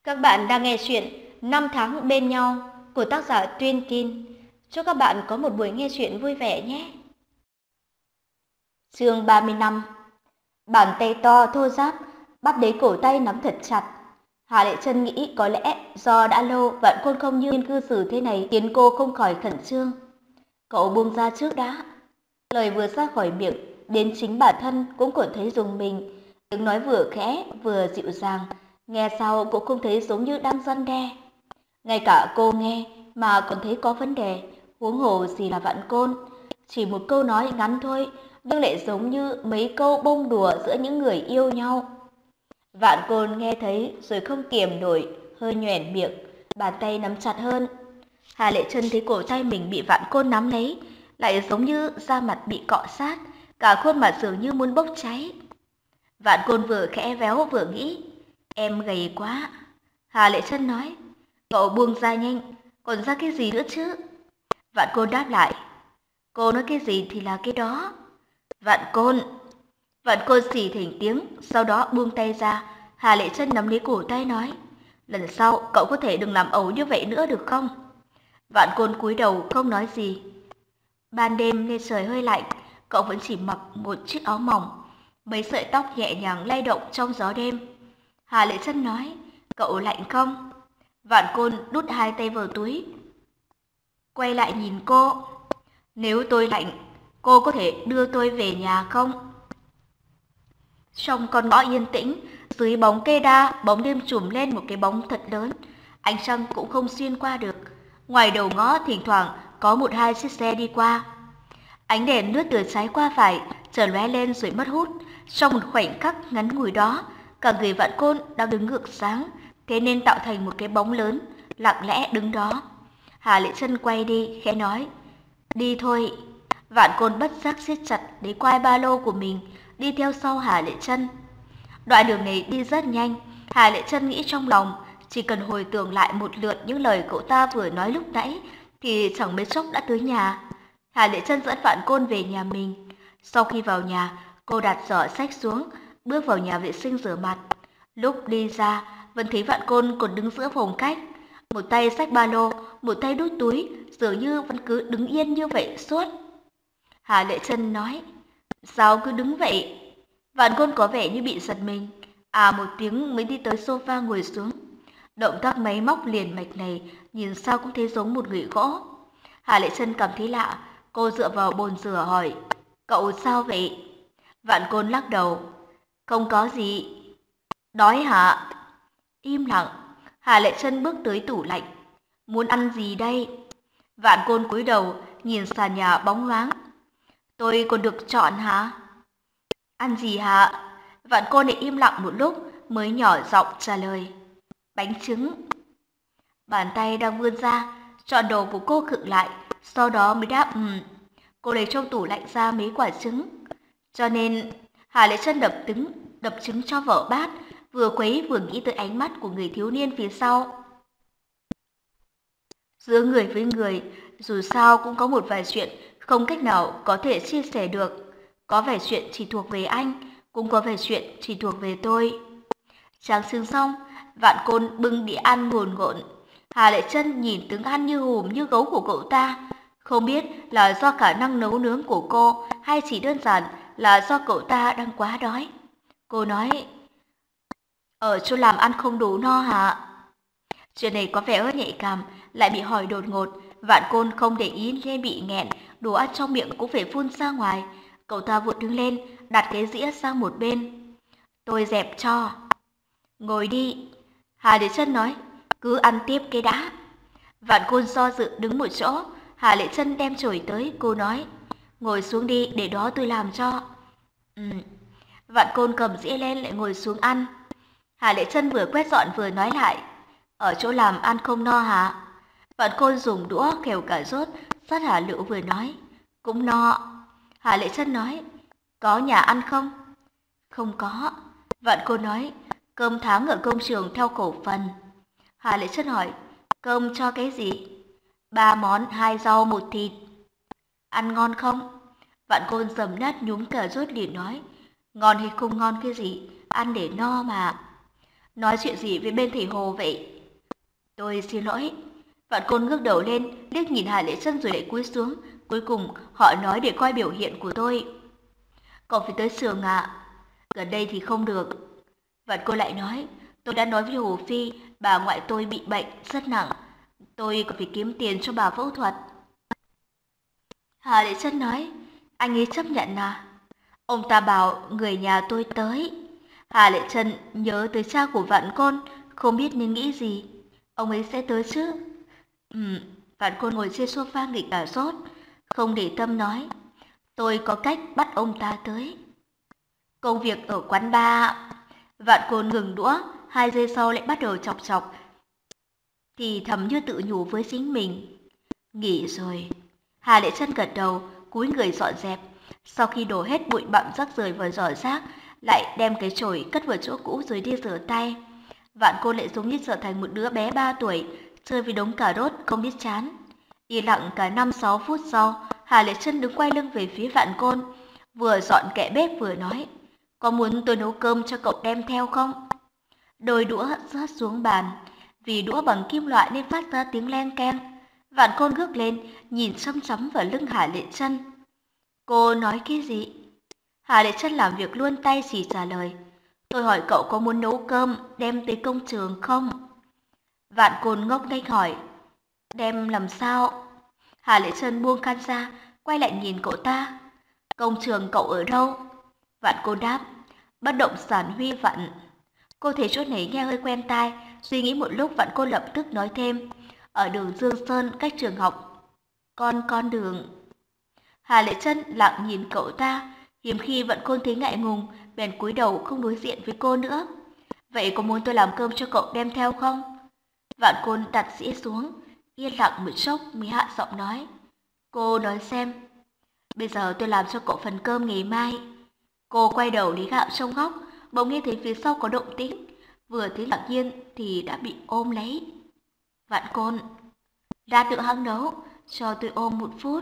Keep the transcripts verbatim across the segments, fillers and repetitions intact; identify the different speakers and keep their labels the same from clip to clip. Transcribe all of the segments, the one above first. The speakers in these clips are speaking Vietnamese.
Speaker 1: Các bạn đang nghe chuyện Năm tháng bên nhau của tác giả Tuyên Tin. Chúc các bạn có một buổi nghe chuyện vui vẻ nhé. Chương ba mươi lăm. Bàn tay to thô ráp bắt lấy cổ tay nắm thật chặt. Hà Lệ Trân nghĩ có lẽ do đã lâu Vạn Côn không như cư xử thế này khiến cô không khỏi khẩn trương. Cậu buông ra trước đã. Lời vừa ra khỏi miệng đến chính bản thân cũng còn thấy rùng mình. Tiếng nói vừa khẽ vừa dịu dàng, nghe sao cũng không thấy giống như đang răn đe. Ngay cả cô nghe mà còn thấy có vấn đề, huống hồ gì là Vạn Côn. Chỉ một câu nói ngắn thôi, nhưng lại giống như mấy câu bông đùa giữa những người yêu nhau. Vạn Côn nghe thấy rồi không kiềm nổi, hơi nhoẻn miệng, bàn tay nắm chặt hơn. Hà Lệ Trân thấy cổ tay mình bị Vạn Côn nắm lấy, lại giống như da mặt bị cọ sát, cả khuôn mặt dường như muốn bốc cháy. Vạn Côn vừa khẽ véo vừa nghĩ, em gầy quá. Hà Lệ Trân nói, cậu buông ra nhanh, còn ra cái gì nữa chứ? Vạn Côn đáp lại, cô nói cái gì thì là cái đó. Vạn Côn. Vạn Côn xì thành tiếng, sau đó buông tay ra. Hà Lệ Trân nắm lấy cổ tay nói, lần sau cậu có thể đừng làm ẩu như vậy nữa được không? Vạn Côn cúi đầu không nói gì. Ban đêm nên trời hơi lạnh, cậu vẫn chỉ mặc một chiếc áo mỏng, mấy sợi tóc nhẹ nhàng lay động trong gió đêm. Hà Lệ Trân nói, cậu lạnh không? Vạn Côn đút hai tay vào túi, quay lại nhìn cô. Nếu tôi lạnh, cô có thể đưa tôi về nhà không? Trong con ngõ yên tĩnh, dưới bóng cây đa, bóng đêm trùm lên một cái bóng thật lớn. Ánh trăng cũng không xuyên qua được. Ngoài đầu ngõ thỉnh thoảng có một hai chiếc xe đi qua. Ánh đèn lướt từ trái qua phải, chợt lóe lên rồi mất hút. Trong một khoảnh khắc ngắn ngủi đó, cả người Vạn Côn đang đứng ngược sáng, thế nên tạo thành một cái bóng lớn, lặng lẽ đứng đó. Hà Lệ Trân quay đi, khẽ nói, đi thôi. Vạn Côn bất giác siết chặt lấy quai ba lô của mình, đi theo sau Hà Lệ Trân. Đoạn đường này đi rất nhanh, Hà Lệ Trân nghĩ trong lòng, chỉ cần hồi tưởng lại một lượt những lời cậu ta vừa nói lúc nãy, thì chẳng mấy chốc đã tới nhà. Hà Lệ Trân dẫn Vạn Côn về nhà mình. Sau khi vào nhà, cô đặt giỏ sách xuống, bước vào nhà vệ sinh rửa mặt. Lúc đi ra, vẫn thấy Vạn Côn còn đứng giữa phòng khách, một tay xách ba lô, một tay đút túi, dường như vẫn cứ đứng yên như vậy suốt. Hà Lệ Trân nói, sao cứ đứng vậy? Vạn Côn có vẻ như bị giật mình, à một tiếng mới đi tới sofa ngồi xuống. Động tác máy móc liền mạch này, nhìn sao cũng thấy giống một người gỗ. Hà Lệ Trân cảm thấy lạ, cô dựa vào bồn rửa hỏi, cậu sao vậy? Vạn Côn lắc đầu, không có gì. Đói hả? Im lặng. Hà Lệ Trân bước tới tủ lạnh, muốn ăn gì đây? Vạn Côn cúi đầu nhìn sàn nhà bóng loáng, tôi còn được chọn hả? Ăn gì hả? Vạn Côn lại im lặng một lúc mới nhỏ giọng trả lời, bánh trứng. Bàn tay đang vươn ra, trọn đầu của cô khựng lại, sau đó mới đáp ừm. Cô lấy trong tủ lạnh ra mấy quả trứng. Cho nên, Hà Lệ Trân đập trứng, đập trứng cho vợ bát, vừa quấy vừa nghĩ tới ánh mắt của người thiếu niên phía sau. Giữa người với người, dù sao cũng có một vài chuyện không cách nào có thể chia sẻ được. Có vài chuyện chỉ thuộc về anh, cũng có vài chuyện chỉ thuộc về tôi. Tráng sướng xong, Vạn Côn bưng đĩa ăn ngồn ngộn. Hà Lệ Trân nhìn tướng ăn như hùm như gấu của cậu ta. Không biết là do khả năng nấu nướng của cô hay chỉ đơn giản là do cậu ta đang quá đói. Cô nói, ở chỗ làm ăn không đủ no hả? Chuyện này có vẻ hơi nhạy cảm, lại bị hỏi đột ngột. Vạn Côn không để ý nên bị nghẹn, đồ ăn trong miệng cũng phải phun ra ngoài. Cậu ta vội đứng lên, đặt cái dĩa sang một bên. Tôi dẹp cho. Ngồi đi. Hà Lệ Trân nói, cứ ăn tiếp cái đã. Vạn Côn do dự đứng một chỗ. Hà Lệ Trân đem chổi tới, cô nói, ngồi xuống đi, để đó tôi làm cho. Ừ. Vạn Côn cầm dĩa lên lại ngồi xuống ăn. Hà Lệ Trân vừa quét dọn vừa nói lại, ở chỗ làm ăn không no hả? Vạn Côn dùng đũa khều cà rốt, sát Hà Lựu vừa nói, cũng no. Hà Lệ Trân nói, có nhà ăn không? Không có. Vạn Côn nói, cơm tháng ở công trường theo cổ phần. Hà Lệ Trân hỏi, cơm cho cái gì? Ba món, hai rau, một thịt. Ăn ngon không? Vạn Côn dầm nát nhúng cà rốt liền nói, ngon hay không ngon cái gì, ăn để no mà. nói chuyện gì với bên thầy Hồ vậy? Tôi xin lỗi. Vạn Côn ngước đầu lên, liếc nhìn Hà Lệ Trân rồi lại cúi xuống. Cuối cùng, họ nói để coi biểu hiện của tôi. Cậu phải tới trường ạ. Gần đây thì không được. Vạn Côn lại nói, tôi đã nói với Hồ Phi, bà ngoại tôi bị bệnh rất nặng. Tôi còn phải kiếm tiền cho bà phẫu thuật. Hà Lệ Trân nói, anh ấy chấp nhận à? Ông ta bảo người nhà tôi tới. Hà Lệ Trân nhớ tới cha của Vạn Côn, không biết nên nghĩ gì. Ông ấy sẽ tới chứ? Ừm, Vạn Côn ngồi trên sofa nghịch cà rốt, không để tâm nói. Tôi có cách bắt ông ta tới. Công việc ở quán bar. Vạn Côn ngừng đũa, hai giây sau lại bắt đầu chọc chọc. Thì thầm như tự nhủ với chính mình. Nghỉ rồi. Hà Lệ Trân gật đầu, cúi người dọn dẹp. Sau khi đổ hết bụi bặm rác rưởi vào giỏ rác, lại đem cái chổi cất vào chỗ cũ rồi đi rửa tay. Vạn Côn lại giống như trở thành một đứa bé ba tuổi, chơi với đống cà rốt không biết chán. Yên lặng cả năm sáu phút sau, Hà Lệ Trân đứng quay lưng về phía Vạn Côn, vừa dọn kệ bếp vừa nói, có muốn tôi nấu cơm cho cậu đem theo không? Đôi đũa rớt xuống bàn, vì đũa bằng kim loại nên phát ra tiếng leng keng. Vạn Côn ngước lên, nhìn chăm chăm vào lưng Hà Lệ Trân. Cô nói cái gì? Hà Lệ Trân làm việc luôn tay chỉ trả lời. Tôi hỏi cậu có muốn nấu cơm đem tới công trường không? Vạn Côn ngốc nghếch hỏi. Đem làm sao? Hà Lệ Trân buông khăn ra, quay lại nhìn cậu ta. Công trường cậu ở đâu? Vạn Côn đáp. Bất động sản Huy Vận. Cô thấy chỗ này nghe hơi quen tai, suy nghĩ một lúc Vạn Côn lập tức nói thêm. Ở đường Dương Sơn cách trường học. Con con đường. Hà Lệ Trân lặng nhìn cậu ta, hiếm khi Vạn Côn thấy ngại ngùng, bèn cúi đầu không đối diện với cô nữa. Vậy có muốn tôi làm cơm cho cậu đem theo không? Vạn Côn đặt dĩa xuống, yên lặng một chốc mới hạ giọng nói. Cô nói xem. Bây giờ tôi làm cho cậu phần cơm ngày mai. Cô quay đầu lấy gạo trong góc, bỗng nghe thấy phía sau có động tĩnh. Vừa thấy ngạc nhiên thì đã bị ôm lấy. Vạn Côn, lát nữa hăng nấu, cho tôi ôm một phút.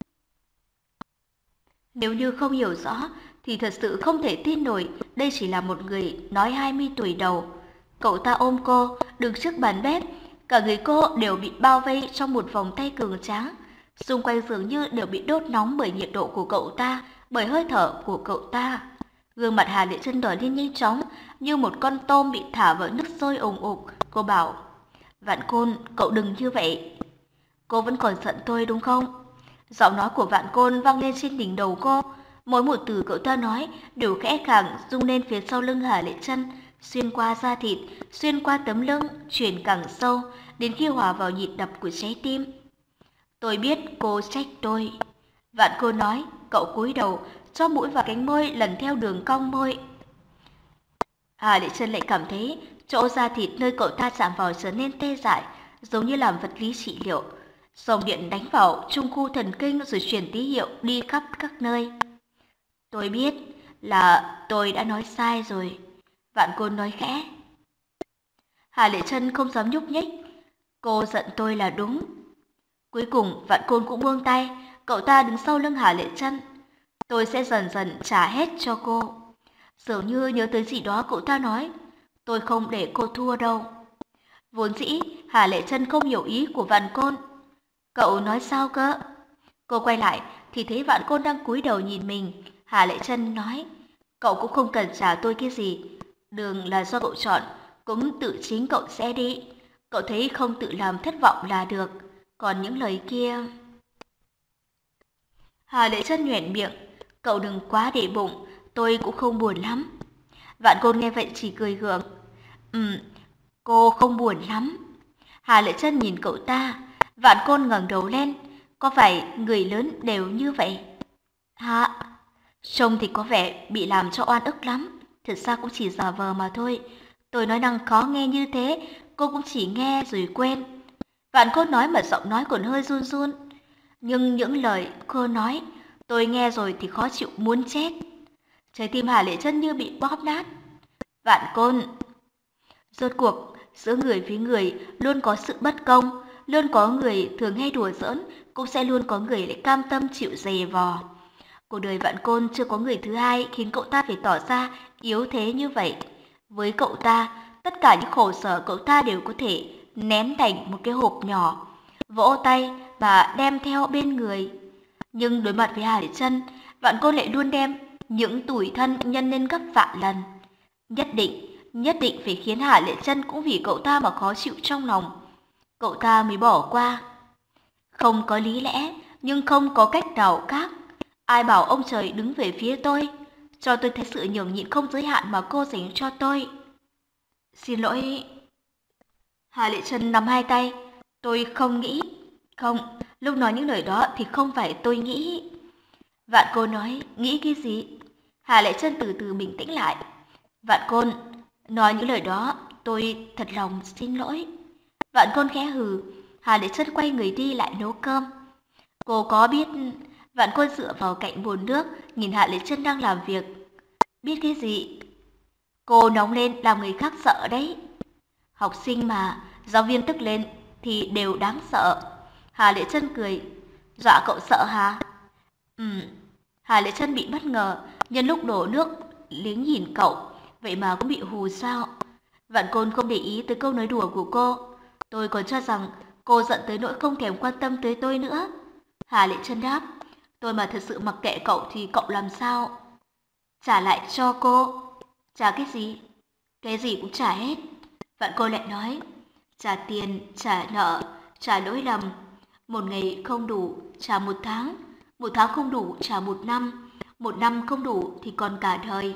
Speaker 1: Nếu như không hiểu rõ thì thật sự không thể tin nổi đây chỉ là một người nói hai mươi tuổi đầu. Cậu ta ôm cô, đứng trước bàn bếp, cả người cô đều bị bao vây trong một vòng tay cường tráng. Xung quanh dường như đều bị đốt nóng bởi nhiệt độ của cậu ta, bởi hơi thở của cậu ta. Gương mặt Hà Lệ Trân đỏ lên nhanh chóng, như một con tôm bị thả vào nước sôi ùng ục. Cô bảo, Vạn Côn, cậu đừng như vậy. Cô vẫn còn giận tôi đúng không? Giọng nói của Vạn Côn vang lên trên đỉnh đầu cô. Mỗi một từ cậu ta nói đều khẽ khàng rung lên phía sau lưng Hà Lệ Trân, xuyên qua da thịt, xuyên qua tấm lưng, truyền càng sâu, đến khi hòa vào nhịp đập của trái tim. Tôi biết cô trách tôi. Vạn Côn nói, cậu cúi đầu, cho mũi vào cánh môi lần theo đường cong môi. Hà Lệ Trân lại cảm thấy chỗ da thịt nơi cậu ta chạm vào trở nên tê dại, giống như làm vật lý trị liệu. Dòng điện đánh vào trung khu thần kinh rồi truyền tín hiệu đi khắp các nơi. Tôi biết là tôi đã nói sai rồi. Vạn Côn nói khẽ. Hà Lệ Trân không dám nhúc nhích. Cô giận tôi là đúng. Cuối cùng Vạn Côn cũng buông tay. Cậu ta đứng sau lưng Hà Lệ Trân. Tôi sẽ dần dần trả hết cho cô. Dường như nhớ tới gì đó cậu ta nói. Tôi không để cô thua đâu. Vốn dĩ Hà Lệ Trân không hiểu ý của Vạn Côn. Cậu nói sao cơ? Cô quay lại thì thấy Vạn Côn đang cúi đầu nhìn mình. Hà Lệ Trân nói, cậu cũng không cần trả tôi cái gì. Đường là do cậu chọn, cũng tự chính cậu sẽ đi. Cậu thấy không tự làm thất vọng là được. Còn những lời kia... Hà Lệ Trân nhoẻn miệng, cậu đừng quá để bụng, tôi cũng không buồn lắm. Vạn Côn nghe vậy chỉ cười gượng. Ừm, cô không buồn lắm. Hà Lệ Trân nhìn cậu ta. Vạn Côn ngẩng đầu lên, có phải người lớn đều như vậy? Hả? Trông thì có vẻ bị làm cho oan ức lắm, thật ra cũng chỉ giả vờ mà thôi. Tôi nói năng khó nghe như thế, cô cũng chỉ nghe rồi quên. Vạn Côn nói mà giọng nói còn hơi run run. Nhưng những lời cô nói, tôi nghe rồi thì khó chịu muốn chết. Trái tim Hà Lệ Trân như bị bóp nát. Vạn Côn, rốt cuộc giữa người với người luôn có sự bất công. Luôn có người thường hay đùa giỡn, cũng sẽ luôn có người lại cam tâm chịu giày vò. Cuộc đời Vạn Côn chưa có người thứ hai khiến cậu ta phải tỏ ra yếu thế như vậy. Với cậu ta, Tất cả những khổ sở cậu ta đều có thể ném thành một cái hộp nhỏ, vỗ tay và đem theo bên người. Nhưng đối mặt với Hà Lệ Trân, Vạn Côn lại luôn đem những tủi thân nhân lên gấp vạn lần. Nhất định, nhất định phải khiến Hà Lệ Trân cũng vì cậu ta mà khó chịu trong lòng. Cậu ta mới bỏ qua. Không có lý lẽ, nhưng không có cách nào khác. Ai bảo ông trời đứng về phía tôi, cho tôi thấy sự nhường nhịn không giới hạn mà cô dành cho tôi. Xin lỗi. Hà Lệ Trân nắm hai tay. Tôi không nghĩ. Không, lúc nói những lời đó thì không phải tôi nghĩ. Vạn Côn nói, nghĩ cái gì? Hà Lệ Trân từ từ bình tĩnh lại. Vạn Côn, nói những lời đó, tôi thật lòng xin lỗi. Vạn Côn khẽ hừ. Hà Lệ Trân quay người đi lại nấu cơm. Cô có biết... Vạn Côn dựa vào cạnh bồn nước, nhìn Hạ Lệ Trân đang làm việc. Biết cái gì? Cô nóng lên làm người khác sợ đấy. Học sinh mà, giáo viên tức lên thì đều đáng sợ. Hà Lệ Trân cười. Dọa cậu sợ hả? Ừm. Hà Lệ Trân bị bất ngờ, nhân lúc đổ nước liếng nhìn cậu, vậy mà cũng bị hù sao? Vạn Côn không để ý tới câu nói đùa của cô. Tôi còn cho rằng cô giận tới nỗi không thèm quan tâm tới tôi nữa. Hà Lệ Trân đáp. Tôi mà thật sự mặc kệ cậu thì cậu làm sao? Trả lại cho cô. Trả cái gì? Cái gì cũng trả hết. Vạn Côn lại nói. Trả tiền, trả nợ, trả lỗi lầm. Một ngày không đủ, trả một tháng. Một tháng không đủ, trả một năm. Một năm không đủ thì còn cả đời.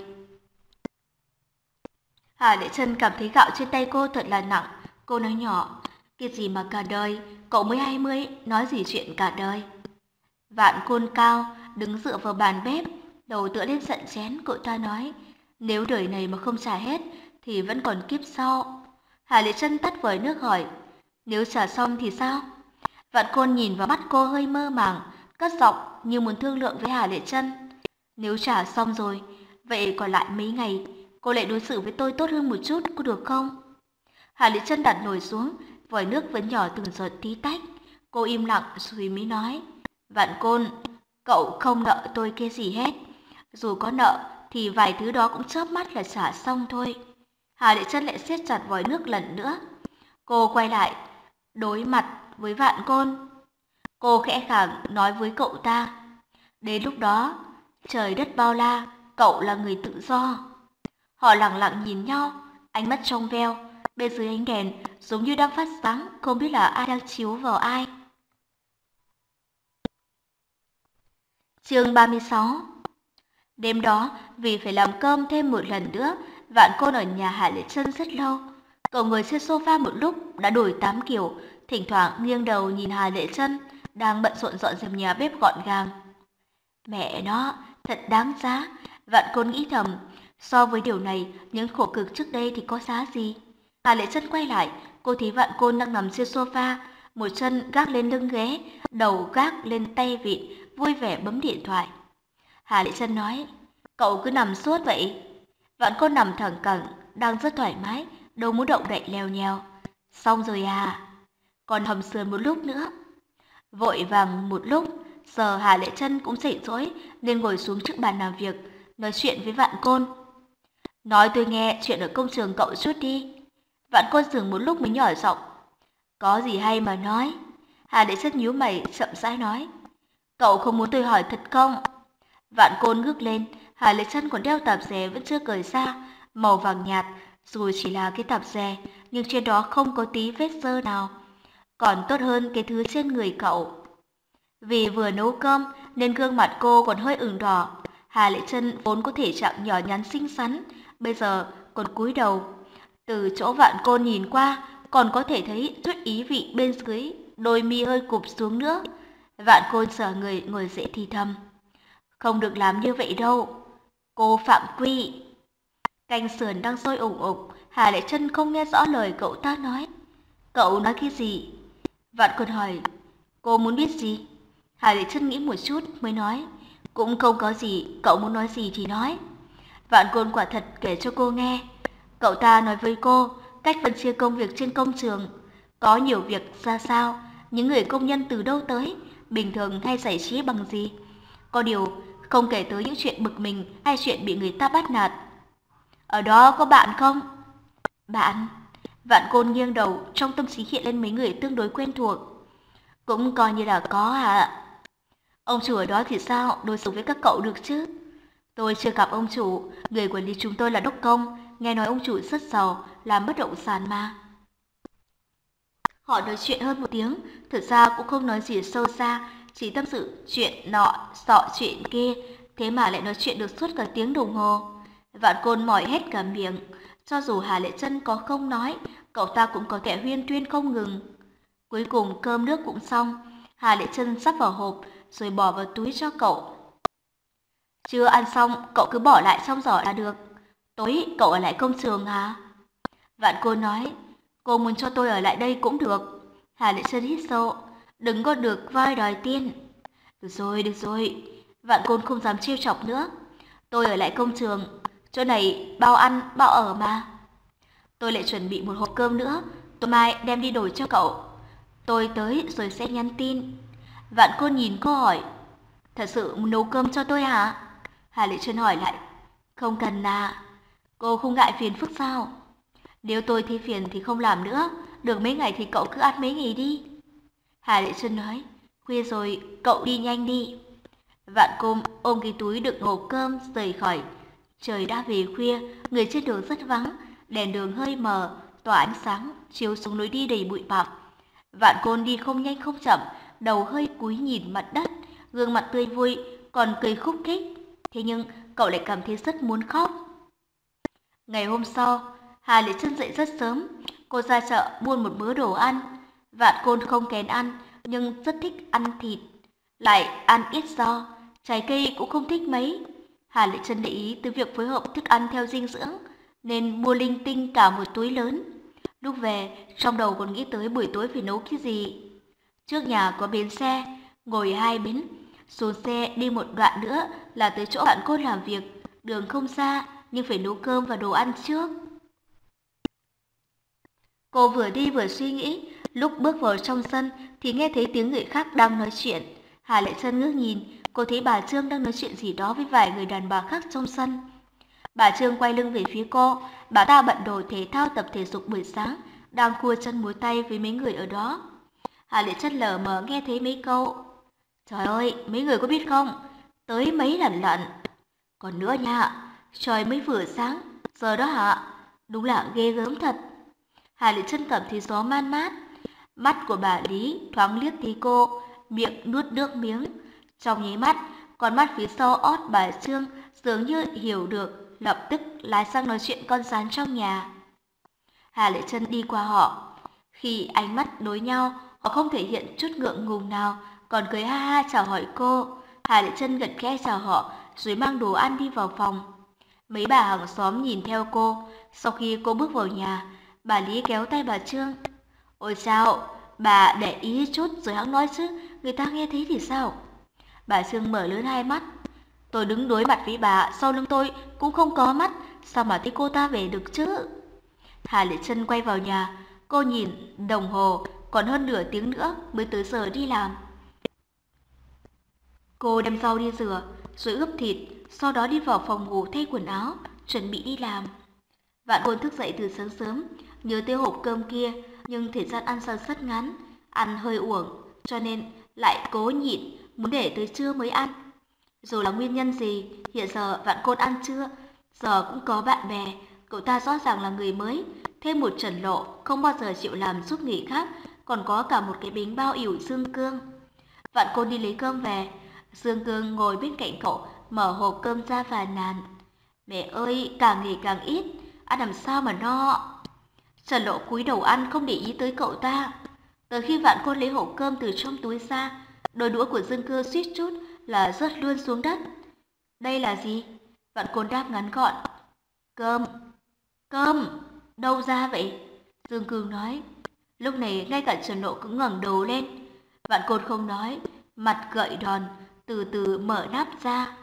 Speaker 1: Hà Lệ Trân cảm thấy gạo trên tay cô thật là nặng. Cô nói nhỏ. Cái gì mà cả đời? Cậu mới hai mươi, nói gì chuyện cả đời? Vạn Côn cao, đứng dựa vào bàn bếp, đầu tựa lên sẵn chén, cậu ta nói, nếu đời này mà không trả hết, thì vẫn còn kiếp sau. Hà Lệ Trân tắt vòi nước hỏi, nếu trả xong thì sao? Vạn Côn nhìn vào mắt cô hơi mơ màng, cất giọng như muốn thương lượng với Hà Lệ Trân. Nếu trả xong rồi, vậy còn lại mấy ngày, cô lại đối xử với tôi tốt hơn một chút, có được không? Hà Lệ Trân đặt nồi xuống, vòi nước vẫn nhỏ từng giọt tí tách. Cô im lặng rồi mới nói, Vạn Côn, cậu không nợ tôi cái gì hết. Dù có nợ thì vài thứ đó cũng chớp mắt là trả xong thôi. Hà Lệ Trân lại siết chặt vòi nước lần nữa. Cô quay lại, đối mặt với Vạn Côn. Cô khẽ khàng nói với cậu ta. Đến lúc đó, trời đất bao la, cậu là người tự do. Họ lặng lặng nhìn nhau, ánh mắt trong veo. Bên dưới ánh đèn giống như đang phát sáng, không biết là ai đang chiếu vào ai. Chương ba mươi sáu. Đêm đó, vì phải làm cơm thêm một lần nữa, Vạn Côn ở nhà Hà Lệ Trân rất lâu. Cậu ngồi trên sofa một lúc đã đổi tám kiểu, thỉnh thoảng nghiêng đầu nhìn Hà Lệ Trân đang bận rộn dọn dẹp nhà bếp gọn gàng. Mẹ nó, thật đáng giá, Vạn Côn nghĩ thầm. So với điều này, những khổ cực trước đây thì có giá gì? Hà Lệ Trân quay lại, cô thấy Vạn Côn đang nằm trên sofa, một chân gác lên lưng ghế, đầu gác lên tay vịn, vui vẻ bấm điện thoại. Hà Lệ Trân nói, cậu cứ nằm suốt vậy. Vạn Côn nằm thẳng cẳng, đang rất thoải mái, đâu muốn động đậy leo nheo. Xong rồi à? Còn hầm sườn một lúc nữa. Vội vàng một lúc, giờ Hà Lệ Trân cũng dậy rỗi nên ngồi xuống trước bàn làm việc, nói chuyện với Vạn Côn. Nói tôi nghe chuyện ở công trường cậu chút đi. Vạn Côn dừng một lúc mới nhỏ giọng. Có gì hay mà nói. Hà Lệ Trân nhíu mày chậm rãi nói. Cậu không muốn tôi hỏi thật không? Vạn Côn ngước lên, Hà Lệ Trân còn đeo tạp dề vẫn chưa cởi ra, màu vàng nhạt, dù chỉ là cái tạp dề, nhưng trên đó không có tí vết dơ nào. Còn tốt hơn cái thứ trên người cậu. Vì vừa nấu cơm nên gương mặt cô còn hơi ửng đỏ. Hà Lệ Trân vốn có thể trạng nhỏ nhắn xinh xắn, bây giờ còn cúi đầu. Từ chỗ Vạn Côn nhìn qua, còn có thể thấy chút ý vị bên dưới, đôi mi hơi cụp xuống nữa. Vạn Côn sờ người ngồi dậy thì thầm. Không được làm như vậy đâu. Cô phạm quy. Canh sườn đang sôi ủng ục, Hà Lệ Trân không nghe rõ lời cậu ta nói. Cậu nói cái gì? Vạn Côn hỏi. Cô muốn biết gì? Hà Lệ Trân nghĩ một chút mới nói. Cũng không có gì, cậu muốn nói gì thì nói. Vạn Côn quả thật kể cho cô nghe. Cậu ta nói với cô cách phân chia công việc trên công trường. Có nhiều việc ra sao, những người công nhân từ đâu tới, bình thường hay giải trí bằng gì. Có điều không kể tới những chuyện bực mình hay chuyện bị người ta bắt nạt. Ở đó có bạn không? Bạn, Vạn Côn nghiêng đầu, trong tâm trí hiện lên mấy người tương đối quen thuộc. Cũng coi như là có à. Ông chủ ở đó thì sao, đối xử với các cậu được chứ? Tôi chưa gặp ông chủ, người quản lý chúng tôi là Đốc Công, nghe nói ông chủ rất giàu, làm bất động sản mà. Họ nói chuyện hơn một tiếng, thực ra cũng không nói gì sâu xa, chỉ tâm sự chuyện nọ, sọ chuyện kia, thế mà lại nói chuyện được suốt cả tiếng đồng hồ. Vạn Côn mỏi hết cả miệng, cho dù Hà Lệ Chân có không nói, cậu ta cũng có thể huyên tuyên không ngừng. Cuối cùng cơm nước cũng xong, Hà Lệ Chân sắp vào hộp rồi bỏ vào túi cho cậu. Chưa ăn xong, cậu cứ bỏ lại trong giỏ là được. Tối cậu ở lại công trường hả? Vạn Cô nói, cô muốn cho tôi ở lại đây cũng được. Hà Lệ Chân hít sâu, đừng có được vai đòi tiền. Được rồi, được rồi. Vạn Côn không dám trêu chọc nữa. Tôi ở lại công trường, chỗ này bao ăn, bao ở mà. Tôi lại chuẩn bị một hộp cơm nữa, tối mai đem đi đổi cho cậu. Tôi tới rồi sẽ nhắn tin. Vạn Côn nhìn cô hỏi, thật sự muốn nấu cơm cho tôi hả? Hà Lệ Chân hỏi lại, không cần à. Cô không ngại phiền phức sao? Nếu tôi thấy phiền thì không làm nữa, được mấy ngày thì cậu cứ ăn mấy ngày đi. Hà Lệ Chân nói, khuya rồi, cậu đi nhanh đi. Vạn Côn ôm cái túi đựng hộp cơm rời khỏi. Trời đã về khuya, người trên đường rất vắng, đèn đường hơi mờ, tỏa ánh sáng chiếu xuống lối đi đầy bụi bặm. Vạn Côn đi không nhanh không chậm, đầu hơi cúi nhìn mặt đất, gương mặt tươi vui, còn cười khúc khích. Thế nhưng cậu lại cảm thấy rất muốn khóc. Ngày hôm sau, Hà Lệ Chân dậy rất sớm, cô ra chợ buôn một bữa đồ ăn. Vạn Côn không kén ăn, nhưng rất thích ăn thịt, lại ăn ít rau, trái cây cũng không thích mấy. Hà Lệ Chân để ý từ việc phối hợp thức ăn theo dinh dưỡng, nên mua linh tinh cả một túi lớn. Lúc về, trong đầu còn nghĩ tới buổi tối phải nấu cái gì. Trước nhà có bến xe, ngồi hai bến, xuống xe đi một đoạn nữa là tới chỗ Vạn Côn làm việc. Đường không xa, nhưng phải nấu cơm và đồ ăn trước. Cô vừa đi vừa suy nghĩ, lúc bước vào trong sân thì nghe thấy tiếng người khác đang nói chuyện. Hà Lệ Chân ngước nhìn, cô thấy bà Trương đang nói chuyện gì đó với vài người đàn bà khác trong sân. Bà Trương quay lưng về phía cô, bà ta bận đồ thể thao tập thể dục buổi sáng, đang cua chân múa tay với mấy người ở đó. Hà Lệ Chân lờ mờ nghe thấy mấy câu. Trời ơi, mấy người có biết không? Tới mấy lần lận. Còn nữa nha, trời mới vừa sáng, giờ đó hả? Đúng là ghê gớm thật. Hà Lệ Chân cảm thấy gió man mát. Mắt của bà Lý thoáng liếc thấy cô, miệng nuốt nước miếng. Trong nháy mắt, con mắt phía sau ót bà Trương dường như hiểu được, lập tức lái sang nói chuyện con rán trong nhà. Hà Lệ Chân đi qua họ. Khi ánh mắt đối nhau, họ không thể hiện chút ngượng ngùng nào, còn cười ha ha chào hỏi cô. Hà Lệ Chân gật khẽ chào họ, rồi mang đồ ăn đi vào phòng. Mấy bà hàng xóm nhìn theo cô. Sau khi cô bước vào nhà, bà Lý kéo tay bà Trương. Ôi sao, bà để ý chút rồi hẵng nói chứ, người ta nghe thấy thì sao? Bà Trương mở lớn hai mắt. Tôi đứng đối mặt với bà, sau lưng tôi cũng không có mắt, sao mà thấy cô ta về được chứ? Hà Lệ Chân quay vào nhà, cô nhìn đồng hồ, còn hơn nửa tiếng nữa mới tới giờ đi làm. Cô đem rau đi rửa, rồi ướp thịt, sau đó đi vào phòng ngủ thay quần áo, chuẩn bị đi làm. Vạn Côn thức dậy từ sáng sớm, nhớ tới hộp cơm kia, nhưng thời gian ăn sao rất ngắn, ăn hơi uổng, cho nên lại cố nhịn, muốn để tới trưa mới ăn. Dù là nguyên nhân gì, hiện giờ Vạn Côn ăn trưa, giờ cũng có bạn bè, cậu ta rõ ràng là người mới, thêm một Trần Lộ, không bao giờ chịu làm giúp người khác, còn có cả một cái bánh bao ỉu Dương Cương. Vạn Côn đi lấy cơm về, Dương Cương ngồi bên cạnh cậu, mở hộp cơm ra và nàn. Mẹ ơi, càng ngày càng ít, ăn làm sao mà no. Trần Lộ cúi đầu ăn không để ý tới cậu ta. Từ khi Vạn Côn lấy hộp cơm từ trong túi ra, đôi đũa của Dương Cương suýt chút là rớt luôn xuống đất. Đây là gì? Vạn Côn đáp ngắn gọn. Cơm. Cơm? Đâu ra vậy? Dương Cương nói. Lúc này ngay cả Trần Lộ cũng ngẩng đầu lên. Vạn Côn không nói, mặt gợi đòn, từ từ mở nắp ra.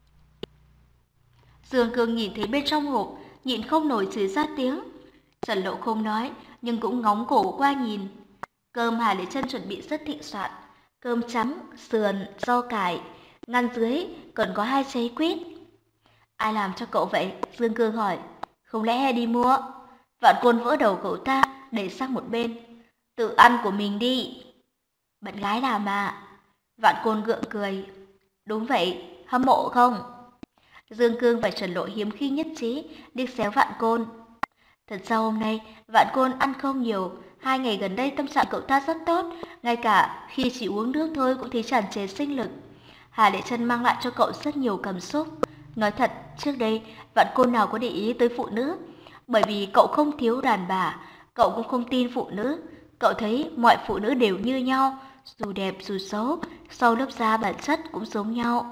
Speaker 1: Dương Cương nhìn thấy bên trong hộp, nhịn không nổi chửi ra tiếng. Trần Lộ không nói, nhưng cũng ngóng cổ qua nhìn. Cơm Hà Lệ Chân chuẩn bị rất thịnh soạn, cơm trắng, sườn, rau cải, ngăn dưới còn có hai trái quýt. Ai làm cho cậu vậy? Dương Cương hỏi. Không lẽ đi mua? Vạn Côn vỡ đầu cậu ta, đẩy sang một bên. Tự ăn của mình đi. Bạn gái làm mà. Vạn Côn gượng cười. Đúng vậy, hâm mộ không? Dương Cương và Trần Lộ hiếm khi nhất trí đi xéo Vạn Côn. Thật ra hôm nay, Vạn Côn ăn không nhiều. Hai ngày gần đây tâm trạng cậu ta rất tốt, ngay cả khi chỉ uống nước thôi cũng thấy tràn trề sinh lực. Hà Lệ Trân mang lại cho cậu rất nhiều cảm xúc. Nói thật, trước đây, Vạn Côn nào có để ý tới phụ nữ. Bởi vì cậu không thiếu đàn bà, cậu cũng không tin phụ nữ. Cậu thấy mọi phụ nữ đều như nhau, dù đẹp dù xấu, sau lớp da bản chất cũng giống nhau.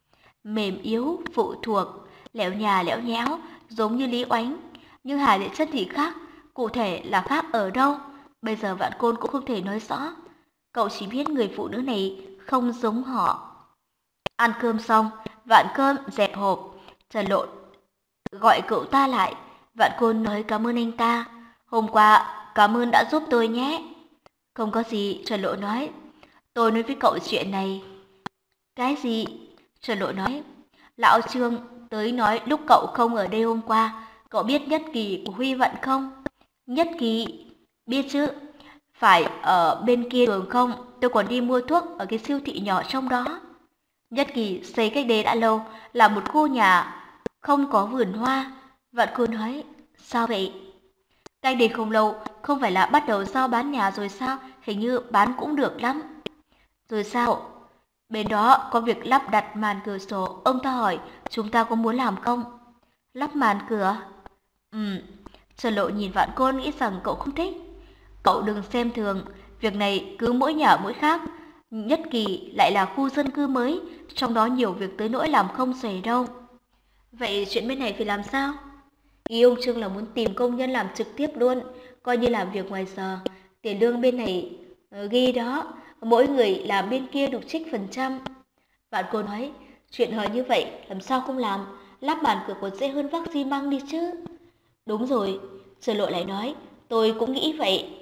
Speaker 1: Mềm yếu, phụ thuộc, lẽo nhà lẽo nhẽo, giống như Lý Oánh. Nhưng Hà Lệ Trân thì khác, cụ thể là khác ở đâu, bây giờ Vạn Côn cũng không thể nói rõ. Cậu chỉ biết người phụ nữ này không giống họ. Ăn cơm xong, Vạn Côn dẹp hộp, Trần Lộ gọi cậu ta lại. Vạn Côn nói cảm ơn anh ta. Hôm qua, cảm ơn đã giúp tôi nhé. Không có gì, Trần Lộ nói. Tôi nói với cậu chuyện này. Cái gì? Trần Lộ nói. Lão Trương tới nói lúc cậu không ở đây hôm qua, cậu biết Nhất Kỳ của Huy Vận không? Nhất Kỳ? Biết chứ. Phải ở bên kia đường không? Tôi còn đi mua thuốc ở cái siêu thị nhỏ trong đó. Nhất Kỳ xây cách đây đã lâu, là một khu nhà không có vườn hoa. Vạn Côn nói. Sao vậy? Cách đây không lâu, không phải là bắt đầu giao bán nhà rồi sao? Hình như bán cũng được lắm. Rồi sao? Bên đó có việc lắp đặt màn cửa sổ. Ông ta hỏi chúng ta có muốn làm không? Lắp màn cửa? Ừ. Trần Lộ nhìn Vạn Côn nghĩ rằng cậu không thích. Cậu đừng xem thường, việc này cứ mỗi nhà mỗi khác. Nhất Kỳ lại là khu dân cư mới, trong đó nhiều việc tới nỗi làm không xuể đâu. Vậy chuyện bên này phải làm sao? Ý ông Trương là muốn tìm công nhân làm trực tiếp luôn, coi như làm việc ngoài giờ. Tiền lương bên này uh, ghi đó, mỗi người làm bên kia được trích phần trăm. Vạn Côn nói, chuyện hời như vậy làm sao không làm, lắp màn cửa còn dễ hơn vác xi măng đi chứ. Đúng rồi, Trần Lộ lại nói, tôi cũng nghĩ vậy.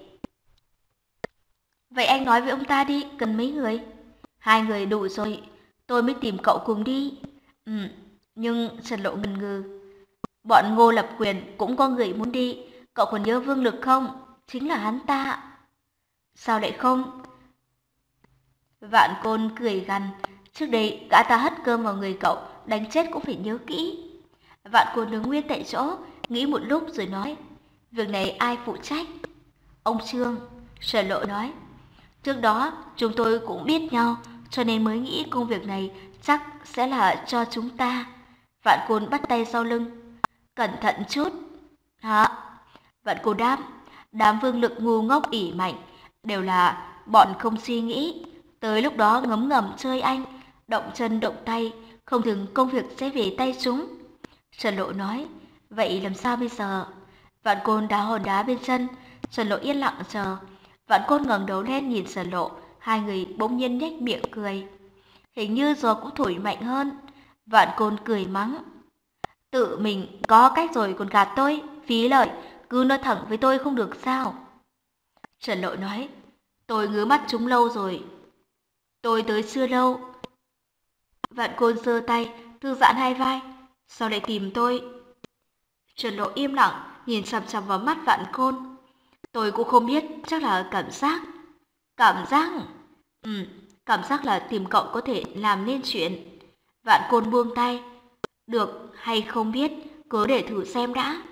Speaker 1: Vậy anh nói với ông ta đi, cần mấy người? Hai người đủ rồi, tôi mới tìm cậu cùng đi. Ừ, nhưng Trần Lộ ngần ngừ. Bọn Ngô Lập Quyền cũng có người muốn đi, cậu còn nhớ Vương Lực không? Chính là hắn ta. Sao lại không? Vạn Côn cười gằn, trước đây gã ta hất cơm vào người cậu, đánh chết cũng phải nhớ kỹ. Vạn Côn đứng nguyên tại chỗ, nghĩ một lúc rồi nói, việc này ai phụ trách? Ông Trương. Trần Lộ nói, trước đó chúng tôi cũng biết nhau, cho nên mới nghĩ công việc này chắc sẽ là cho chúng ta. Vạn Côn bắt tay sau lưng, cẩn thận chút. Hả? Vạn Côn đáp, đám Vương Lực ngu ngốc ỉ mạnh, đều là bọn không suy nghĩ. Tới lúc đó ngấm ngầm chơi anh, động chân động tay, không chừng công việc sẽ về tay chúng. Trần Lộ nói, vậy làm sao bây giờ? Vạn Côn đá hòn đá bên chân, Trần Lộ yên lặng chờ. Vạn Côn ngẩng đầu lên nhìn Trần Lộ, hai người bỗng nhiên nhếch miệng cười. Hình như gió cũng thổi mạnh hơn. Vạn Côn cười mắng, tự mình có cách rồi còn gạt tôi, phí lợi, cứ nói thẳng với tôi không được sao? Trần Lộ nói, tôi ngứa mắt chúng lâu rồi. Tôi tới chưa lâu. Vạn Côn giơ tay, thư giãn hai vai, sao lại tìm tôi? Trần Lộ im lặng, nhìn chằm chằm vào mắt Vạn Côn. Tôi cũng không biết, chắc là cảm giác. Cảm giác? Ừ, cảm giác là tìm cậu có thể làm nên chuyện. Vạn Côn buông tay. Được hay không biết, cứ để thử xem đã.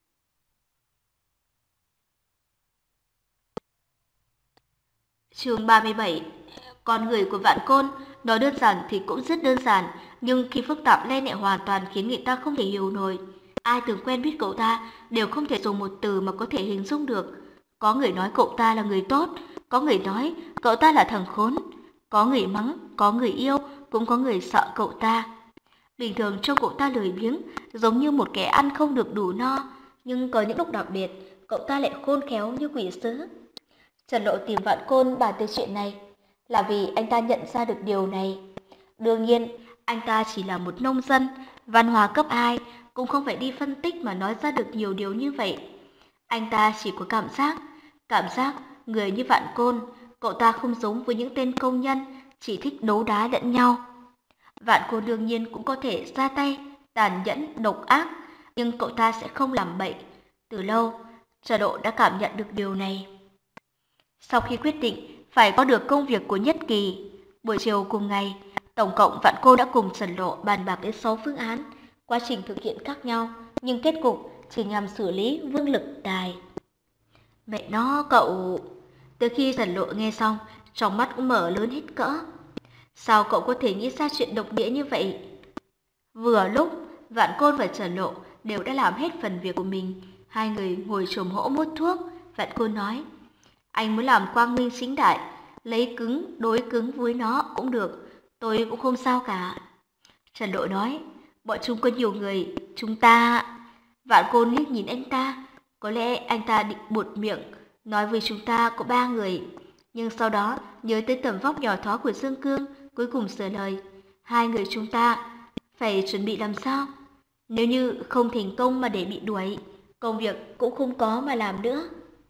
Speaker 1: Chương ba mươi bảy. Con người của Vạn Côn, nói đơn giản thì cũng rất đơn giản, nhưng khi phức tạp lên lại hoàn toàn khiến người ta không thể hiểu nổi. Ai từng quen biết cậu ta đều không thể dùng một từ mà có thể hình dung được. Có người nói cậu ta là người tốt, có người nói cậu ta là thằng khốn, có người mắng, có người yêu, cũng có người sợ cậu ta. Bình thường trông cậu ta lười biếng, giống như một kẻ ăn không được đủ no, nhưng có những lúc đặc biệt, cậu ta lại khôn khéo như quỷ sứ. Trần Lộ tìm Vạn Côn bàn tới chuyện này, là vì anh ta nhận ra được điều này. Đương nhiên, anh ta chỉ là một nông dân, văn hóa cấp hai, cũng không phải đi phân tích mà nói ra được nhiều điều như vậy. Anh ta chỉ có cảm giác, cảm giác người như Vạn Côn, cậu ta không giống với những tên công nhân, chỉ thích đấu đá lẫn nhau. Vạn Côn đương nhiên cũng có thể ra tay, tàn nhẫn, độc ác, nhưng cậu ta sẽ không làm bậy. Từ lâu, Trần Lộ đã cảm nhận được điều này. Sau khi quyết định phải có được công việc của Nhất Kỳ, buổi chiều cùng ngày, tổng cộng Vạn Cô đã cùng Trần Lộ bàn bạc đến sáu phương án, quá trình thực hiện khác nhau, nhưng kết cục chỉ nhằm xử lý Vương Lực Đài. Mẹ nó cậu... Từ khi Trần Lộ nghe xong, trong mắt cũng mở lớn hết cỡ. Sao cậu có thể nghĩ ra chuyện độc địa như vậy? Vừa lúc, Vạn Côn và Trần Lộ đều đã làm hết phần việc của mình. Hai người ngồi chồm hỗ mút thuốc. Vạn Côn nói, anh muốn làm quang minh chính đại, lấy cứng đối cứng với nó cũng được, tôi cũng không sao cả. Trần Lộ nói, bọn chúng có nhiều người, chúng ta... Vạn Côn liếc nhìn anh ta, có lẽ anh ta định buột miệng, nói với chúng ta có ba người. Nhưng sau đó nhớ tới tầm vóc nhỏ thó của Dương Cương, cuối cùng sửa lời, hai người chúng ta phải chuẩn bị làm sao? Nếu như không thành công mà để bị đuổi, công việc cũng không có mà làm nữa.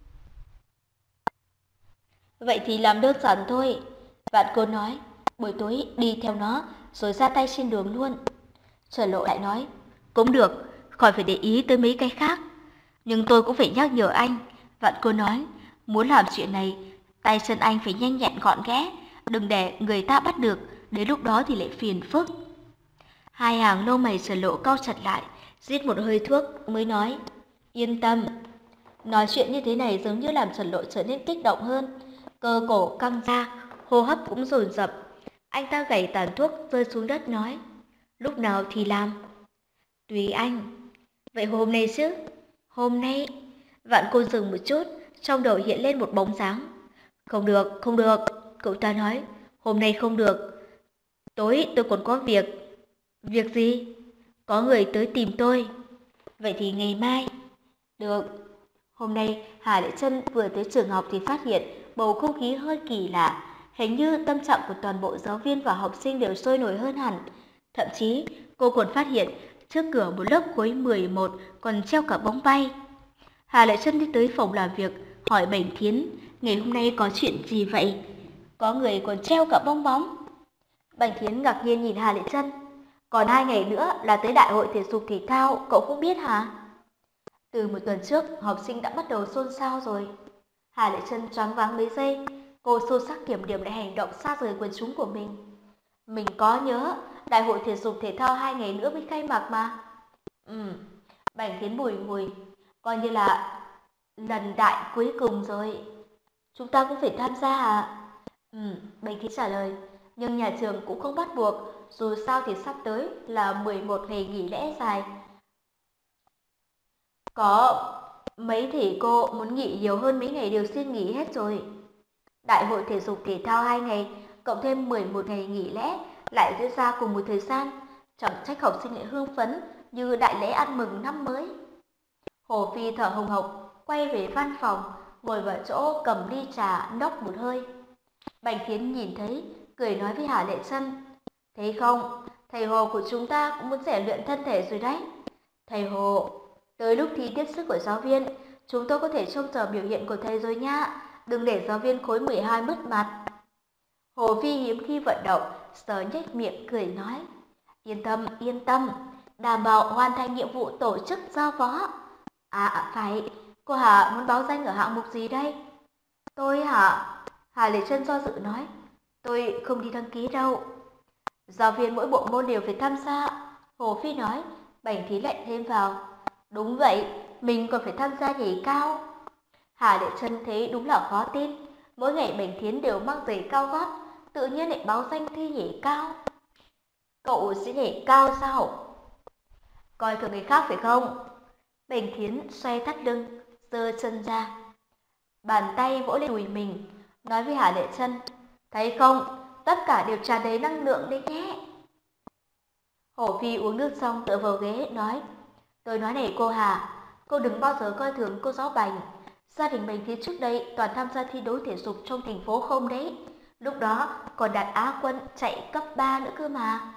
Speaker 1: Vậy thì làm đơn giản thôi. Vạn Côn nói, buổi tối đi theo nó rồi ra tay trên đường luôn. Trần Lộ lại nói, cũng được, khỏi phải để ý tới mấy cái khác. Nhưng tôi cũng phải nhắc nhở anh. Vạn Côn nói, muốn làm chuyện này, tay chân anh phải nhanh nhẹn gọn ghẽ, đừng để người ta bắt được, đến lúc đó thì lại phiền phức. Hai hàng lông mày Trần Lộ cau chặt lại, rít một hơi thuốc mới nói, yên tâm. Nói chuyện như thế này giống như làm Trần Lộ trở nên kích động hơn, cơ cổ căng ra, hô hấp cũng dồn dập. Anh ta gảy tàn thuốc rơi xuống đất nói, lúc nào thì làm? Tùy anh. Vậy hôm nay chứ? Hôm nay? Vạn Côn dừng một chút, trong đầu hiện lên một bóng dáng. Không được, không được, cậu ta nói, hôm nay không được. Tối tôi còn có việc. Việc gì? Có người tới tìm tôi. Vậy thì ngày mai. Được. Hôm nay Hà Lệ Trân vừa tới trường học thì phát hiện bầu không khí hơi kỳ lạ. Hình như tâm trạng của toàn bộ giáo viên và học sinh đều sôi nổi hơn hẳn. Thậm chí cô còn phát hiện trước cửa một lớp khối mười một còn treo cả bóng bay. Hà Lệ Trân đi tới phòng làm việc, hỏi Bành Thiến, ngày hôm nay có chuyện gì vậy? Có người còn treo cả bong bóng. Bành Thiến ngạc nhiên nhìn Hà Lệ Trân. Còn hai ngày nữa là tới đại hội thể dục thể thao, cậu không biết hả? Từ một tuần trước, học sinh đã bắt đầu xôn xao rồi. Hà Lệ Trân choáng váng mấy giây, cô sâu sắc kiểm điểm lại hành động xa rời quần chúng của mình. Mình có nhớ, đại hội thể dục thể thao hai ngày nữa mới khai mạc mà. Ừ, Bành Thiến bùi ngùi, coi như là lần đại cuối cùng rồi. Chúng ta cũng phải tham gia à? Ừ, Bành Thiến trả lời, nhưng nhà trường cũng không bắt buộc, dù sao thì sắp tới là mười một ngày nghỉ lễ dài. Có mấy thầy cô muốn nghỉ nhiều hơn mấy ngày đều xin nghỉ hết rồi. Đại hội thể dục thể thao hai ngày, cộng thêm mười một ngày nghỉ lễ, lại diễn ra cùng một thời gian, chẳng trách học sinh lại hưng phấn như đại lễ ăn mừng năm mới. Hồ Phi thở hồng hộc, quay về văn phòng, ngồi vào chỗ cầm ly trà nốc một hơi. Bành Thiến nhìn thấy, cười nói với Hà Lệ Trân, thấy không, thầy Hồ của chúng ta cũng muốn rèn luyện thân thể rồi đấy. Thầy Hồ, tới lúc thi tiếp sức của giáo viên, chúng tôi có thể trông chờ biểu hiện của thầy rồi nha, đừng để giáo viên khối mười hai mất mặt. Hồ Phi hiếm khi vận động, sờ nhếch miệng cười nói, yên tâm, yên tâm, đảm bảo hoàn thành nhiệm vụ tổ chức giao phó. À phải, cô Hà muốn báo danh ở hạng mục gì đây? Tôi hả? Hà Lệ Trân do dự nói, tôi không đi đăng ký đâu. Giáo viên mỗi bộ môn đều phải tham gia. Hồ Phi nói, Bành Thiến lại thêm vào, đúng vậy, mình còn phải tham gia nhảy cao. Hà Lệ Trân thấy đúng là khó tin, mỗi ngày Bành Thiến đều mang giày cao gót, tự nhiên lại báo danh thi nhảy cao. Cậu sẽ nhảy cao sao? Coi thường người khác phải không? Bành Thiến xoay thắt lưng, giơ chân ra, bàn tay vỗ lên đùi mình, nói với Hà Lệ Trân, thấy không, tất cả đều tràn đầy năng lượng đấy nhé. Hồ Phi uống nước xong tựa vào ghế nói, tôi nói này cô Hà, cô đừng bao giờ coi thường cô giáo Bành. Gia đình Bành Thiến trước đây toàn tham gia thi đấu thể dục trong thành phố không đấy, lúc đó còn đạt Á quân chạy cấp ba nữa cơ mà.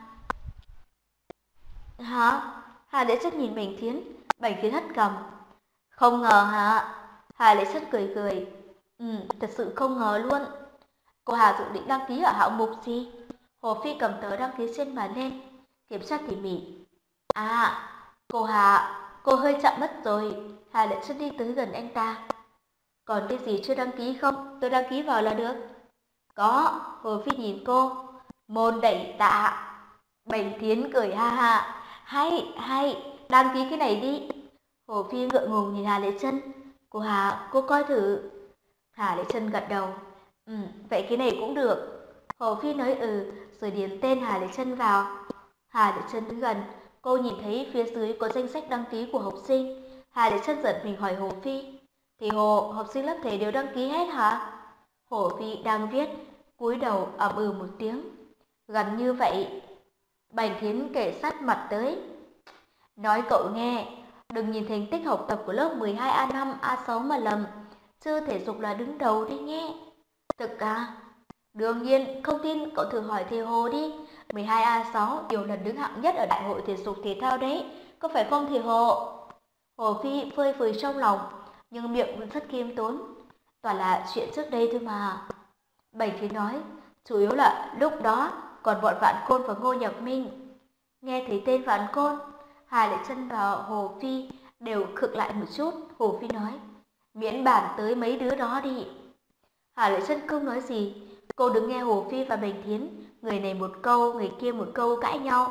Speaker 1: Hả? Hà Lệ Trân nhìn Bành Thiến, Bành Thiến hất cằm. Không ngờ hả? Hà Lệ Trân cười cười. Ừ, thật sự không ngờ luôn. Cô Hà dự định đăng ký ở hạng mục gì? Hồ Phi cầm tờ đăng ký trên bàn lên, kiểm tra tỉ mỉ. À, cô Hà, cô hơi chậm mất rồi. Hà Lệ Trân đi tới gần anh ta. Còn cái gì chưa đăng ký không? Tôi đăng ký vào là được. Có. Hồ Phi nhìn cô. Môn đẩy tạ. Bành Thiến cười ha ha. Hay, hay, đăng ký cái này đi. Hồ Phi ngượng ngùng nhìn Hà Lệ Trân. Cô Hà, cô coi thử. Hà Lệ Trân gật đầu. Ừ, vậy cái này cũng được. Hồ Phi nói ừ, rồi điền tên Hà Lệ Trân vào. Hà Lệ Trân đứng gần, cô nhìn thấy phía dưới có danh sách đăng ký của học sinh. Hà Lệ Trân giật mình hỏi Hồ Phi. Thì Hồ, học sinh lớp thầy đều đăng ký hết hả? Hồ Phi đang viết, cúi đầu ậm ừ một tiếng. Gần như vậy. Bành Thiến kể sát mặt tới. Nói cậu nghe, đừng nhìn thành tích học tập của lớp mười hai A năm, A sáu mà lầm. Chứ thể dục là đứng đầu đi nghe. Thực à? Đương nhiên, không tin cậu thử hỏi thầy Hồ đi. mười hai A sáu nhiều lần đứng hạng nhất ở đại hội thể dục thể thao đấy. Có phải không thầy Hồ? Hồ Phi phơi phới trong lòng, nhưng miệng vẫn rất khiêm tốn. Toàn là chuyện trước đây thôi mà. Bành Thiến nói, chủ yếu là lúc đó còn bọn Vạn Côn và Ngô Nhật Minh. Nghe thấy tên Vạn Côn, Hà Lệ Trân và Hồ Phi đều khựng lại một chút. Hồ Phi nói, miễn bản tới mấy đứa đó đi. Hà Lệ Trân không nói gì. Cô đứng nghe Hồ Phi và Bành Thiến, người này một câu, người kia một câu cãi nhau.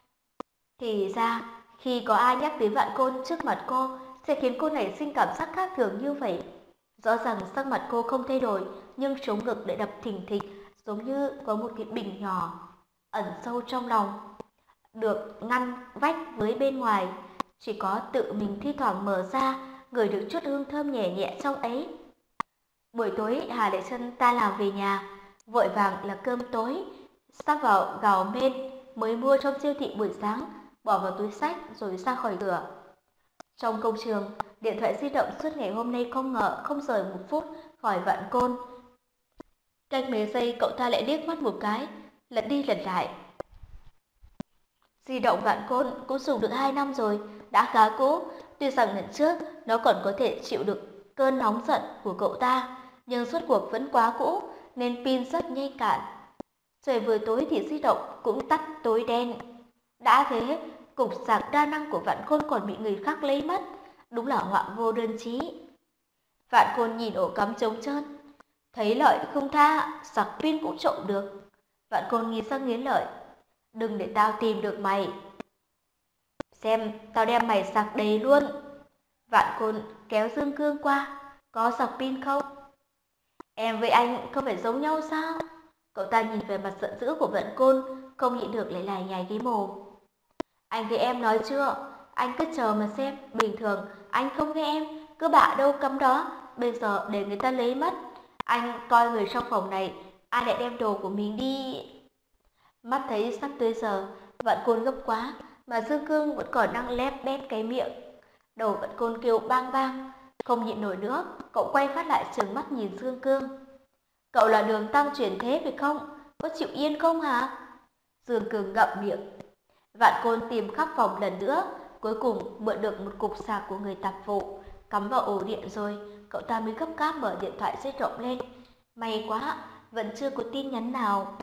Speaker 1: Thì ra, khi có ai nhắc đến Vạn Côn trước mặt cô, sẽ khiến cô nảy sinh cảm giác khác thường như vậy. Rõ ràng sắc mặt cô không thay đổi, nhưng trống ngực lại đập thình thịch, giống như có một cái bình nhỏ ẩn sâu trong lòng, được ngăn vách với bên ngoài, chỉ có tự mình thi thoảng mở ra, ngửi được chút hương thơm nhẹ nhẹ trong ấy. Buổi tối Hà Lệ Trân tan làm về nhà, vội vàng là cơm tối, sắp vào gạo men mới mua trong siêu thị buổi sáng, bỏ vào túi xách rồi ra khỏi cửa. Trong công trường, điện thoại di động suốt ngày hôm nay không ngờ không rời một phút khỏi Vạn Côn. Cách mấy giây cậu ta lại liếc mắt một cái, lật đi lật lại. Di động Vạn Côn cũng dùng được hai năm rồi, đã khá cũ. Tuy rằng lần trước nó còn có thể chịu được cơn nóng giận của cậu ta, nhưng suốt cuộc vẫn quá cũ nên pin rất nhanh cạn. Trời vừa tối thì di động cũng tắt tối đen. Đã thế, cục sạc đa năng của Vạn Côn còn bị người khác lấy mất, đúng là họa vô đơn chí. Vạn Côn nhìn ổ cắm trống trơn, thấy lợi không tha, sạc pin cũng trộm được. Vạn Côn nghiến răng nghiến lợi, đừng để tao tìm được mày. Xem tao đem mày sạc đầy luôn. Vạn Côn kéo Dương Cương qua, có sạc pin không? Em với anh không phải giống nhau sao? Cậu ta nhìn về mặt giận dữ của Vạn Côn, không nhịn được lại lải nhải cái mồm. Anh với em nói chưa? Anh cứ chờ mà xem, bình thường anh không nghe em, cứ bạ đâu cắm đó, bây giờ để người ta lấy mất. Anh coi người trong phòng này, ai lại đem đồ của mình đi? Mắt thấy sắp tới giờ, Vạn Côn gấp quá, mà Dương Cương vẫn còn đang lép bép cái miệng. Đầu Vạn Côn kêu bang bang, không nhịn nổi nữa, cậu quay phát lại trừng mắt nhìn Dương Cương. Cậu là Đường Tăng chuyển thế phải không? Có chịu yên không hả? Dương Cương ngậm miệng. Vạn Côn tìm khắp phòng lần nữa, cuối cùng mượn được một cục sạc của người tạp vụ, cắm vào ổ điện rồi, cậu ta mới gấp gáp mở điện thoại di động lên. May quá, vẫn chưa có tin nhắn nào.